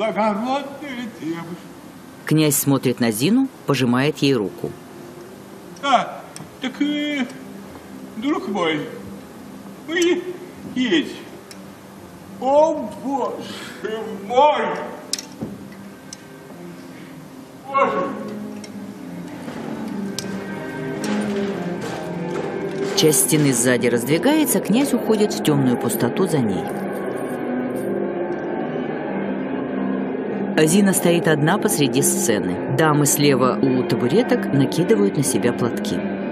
благородная девушка. Князь смотрит на Зину, пожимает ей руку. А, так, э, друг мой, вы есть. О, Боже мой! Боже! Часть стены сзади раздвигается, князь уходит в темную пустоту за ней. Зина стоит одна посреди сцены. Дамы слева у табуреток накидывают на себя платки.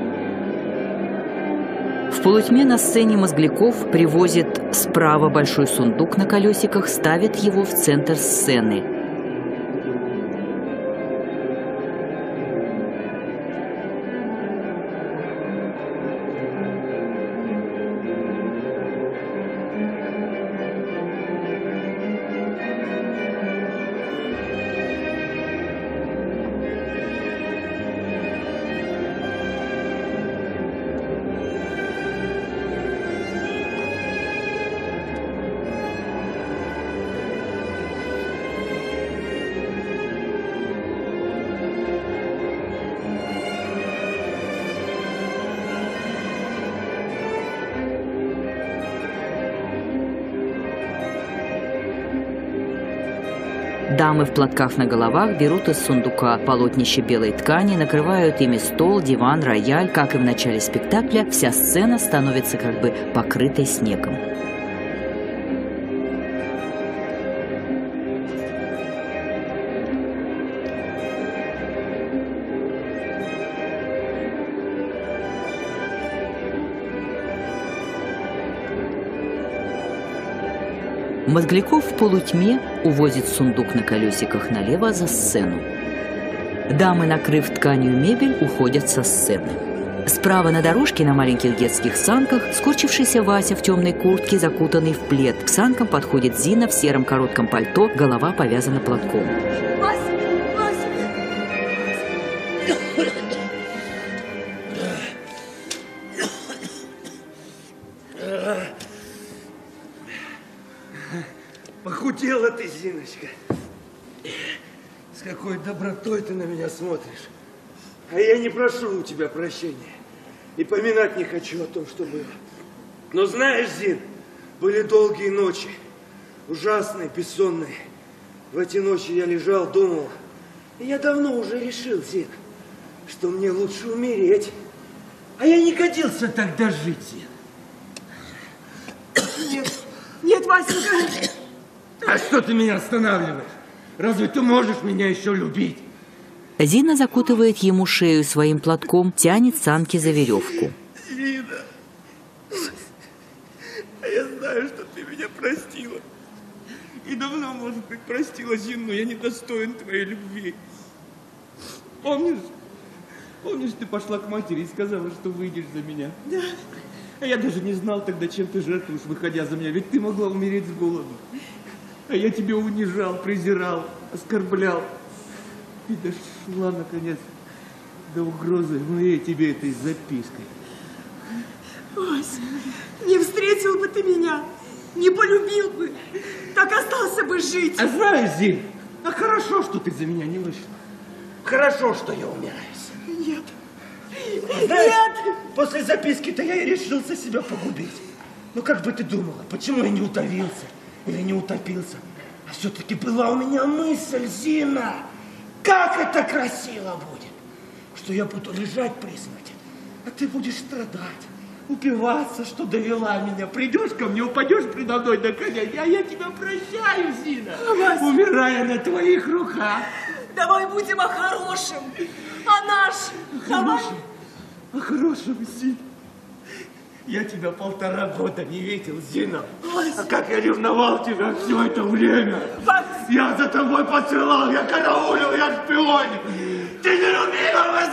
В полутьме на сцене Мозгляков привозит справа большой сундук на колесиках, ставит его в центр сцены. Дамы в платках на головах берут из сундука полотнище белой ткани, накрывают ими стол, диван, рояль. Как и в начале спектакля, вся сцена становится как бы покрытой снегом. Мозгляков в полутьме увозит сундук на колесиках налево за сцену. Дамы, накрыв тканью мебель, уходят со сцены. Справа на дорожке на маленьких детских санках скорчившийся Вася в темной куртке, закутанный в плед. К санкам подходит Зина в сером коротком пальто, голова повязана платком. Вася, Вася. Похудела ты, Зиночка. С какой добротой ты на меня смотришь. А я не прошу у тебя прощения. И поминать не хочу о том, что было. Но знаешь, Зин, были долгие ночи. Ужасные, бессонные. В эти ночи я лежал, думал. И я давно уже решил, Зин, что мне лучше умереть. А я не годился тогда жить, Зин. Нет, нет, Васенька. А что ты меня останавливаешь? Разве ты можешь меня еще любить? Зина закутывает ему шею своим платком, тянет санки за веревку. Зина, а я знаю, что ты меня простила. И давно, может быть, простила, Зин, но я не достоин твоей любви. Помнишь? Помнишь, ты пошла к матери и сказала, что выйдешь за меня? Да. А я даже не знал тогда, чем ты жертвуешь, выходя за меня. Ведь ты могла умереть с голоду. А я тебя унижал, презирал, оскорблял. И дошла, наконец, до угрозы моей тебе этой запиской. Вася, не встретил бы ты меня, не полюбил бы, так остался бы жить. А знаешь, Зин, а хорошо, что ты за меня не вышла. Хорошо, что я умираю. Нет. Знаешь, Нет. после записки-то я и решился себя погубить. Ну, как бы ты думала, почему я не утопился или не утопился? А все-таки была у меня мысль, Зина, как это красиво будет, что я буду лежать при смерти, а ты будешь страдать, упиваться, что довела меня. Придешь ко мне, упадешь предо мной на колени, а я тебя прощаю, Зина, Вася, умирая на твоих руках. Давай будем о хорошем, о нашем. О хорошем, о хорошем, Зина. Я тебя полтора года не видел, Зина. Вася. А как я ревновал тебя все это время. Вася. Я за тобой посылал, я караулил, я шпионил. Ты не любила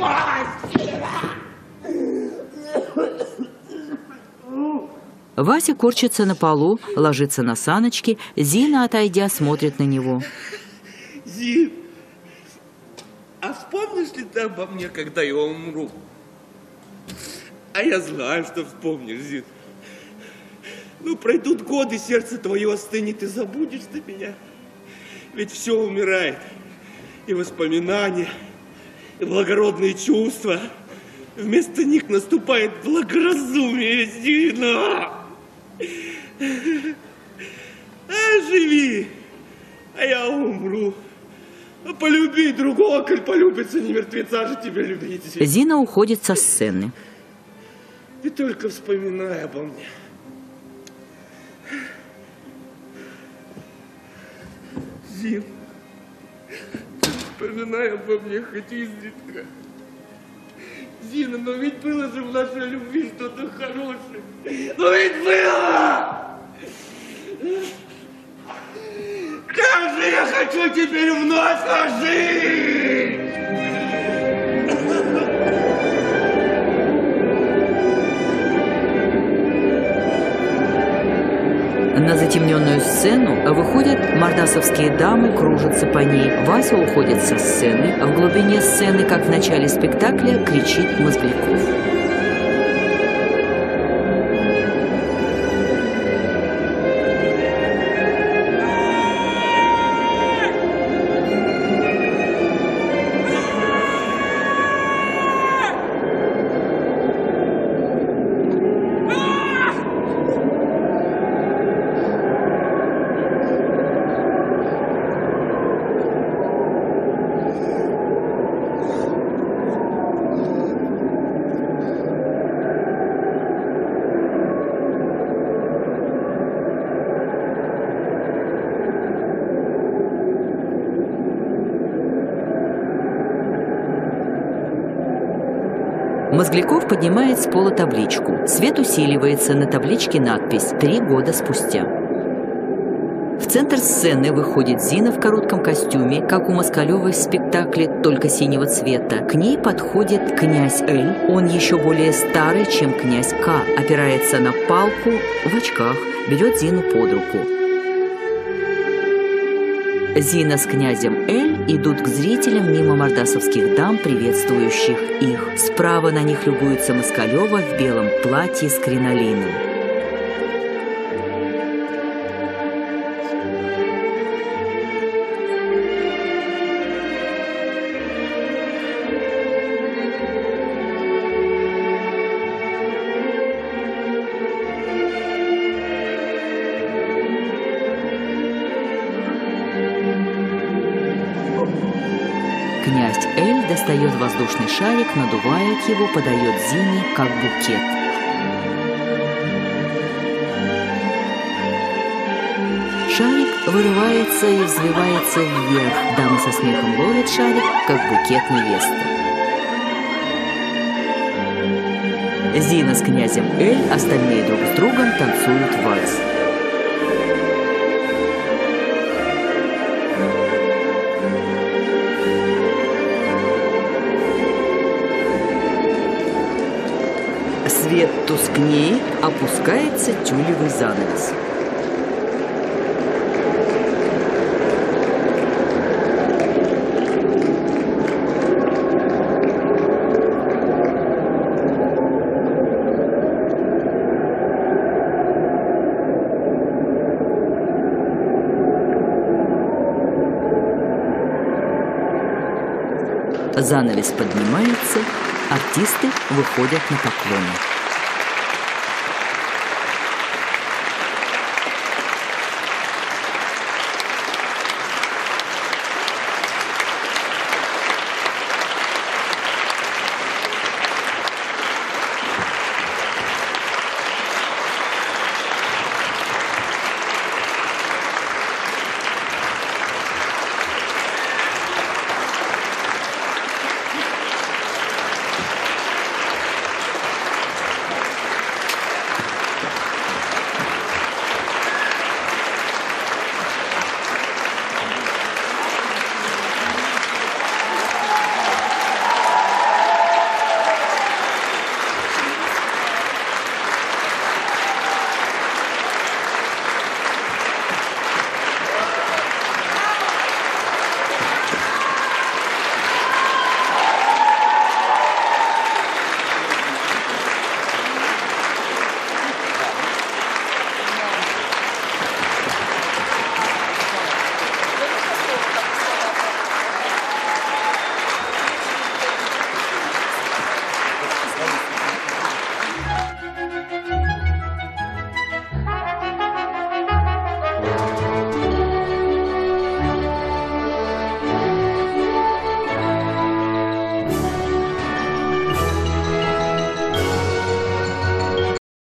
Мозгляков. Вася корчится на полу, ложится на саночки. Зина, отойдя, смотрит на него. Зин, а вспомнишь ли ты обо мне, когда я умру? А я знаю, что вспомнишь, Зин. Ну, пройдут годы, сердце твое остынет, и забудешь ты меня. Ведь все умирает. И воспоминания, и благородные чувства. Вместо них наступает благоразумие, Зина. А живи, а я умру. Полюби другого, коль полюбится, не мертвеца же тебя любить. Зина уходит со сцены. И только вспоминай обо мне. Зин, вспоминай обо мне хоть изредка. Зина, но ведь было же в нашей любви что-то хорошее. Но ведь было! Как же я хочу теперь вновь ожить! На затемненную сцену выходят мордасовские дамы, кружатся по ней. Вася уходит со сцены, а в глубине сцены, как в начале спектакля, кричит Мозгляков. Мозгляков поднимает с пола табличку. Свет усиливается, на табличке надпись «Три года спустя». В центр сцены выходит Зина в коротком костюме, как у Москалевой в спектакле, только синего цвета. К ней подходит князь Л. Он еще более старый, чем князь К. Опирается на палку, в очках, берет Зину под руку. Зина с князем Л идут к зрителям мимо мордасовских дам, приветствующих их. Справа на них любуется Москалева в белом платье с кринолином. Князь Л достает воздушный шарик, надувает его, подает Зине как букет. Шарик вырывается и взвивается вверх. Дама со смехом ловит шарик, как букет невесты. Зина с князем Л, остальные друг с другом танцуют вальс. Свет тускнеет, опускается тюлевый занавес. Занавес поднимается, артисты выходят на поклоны.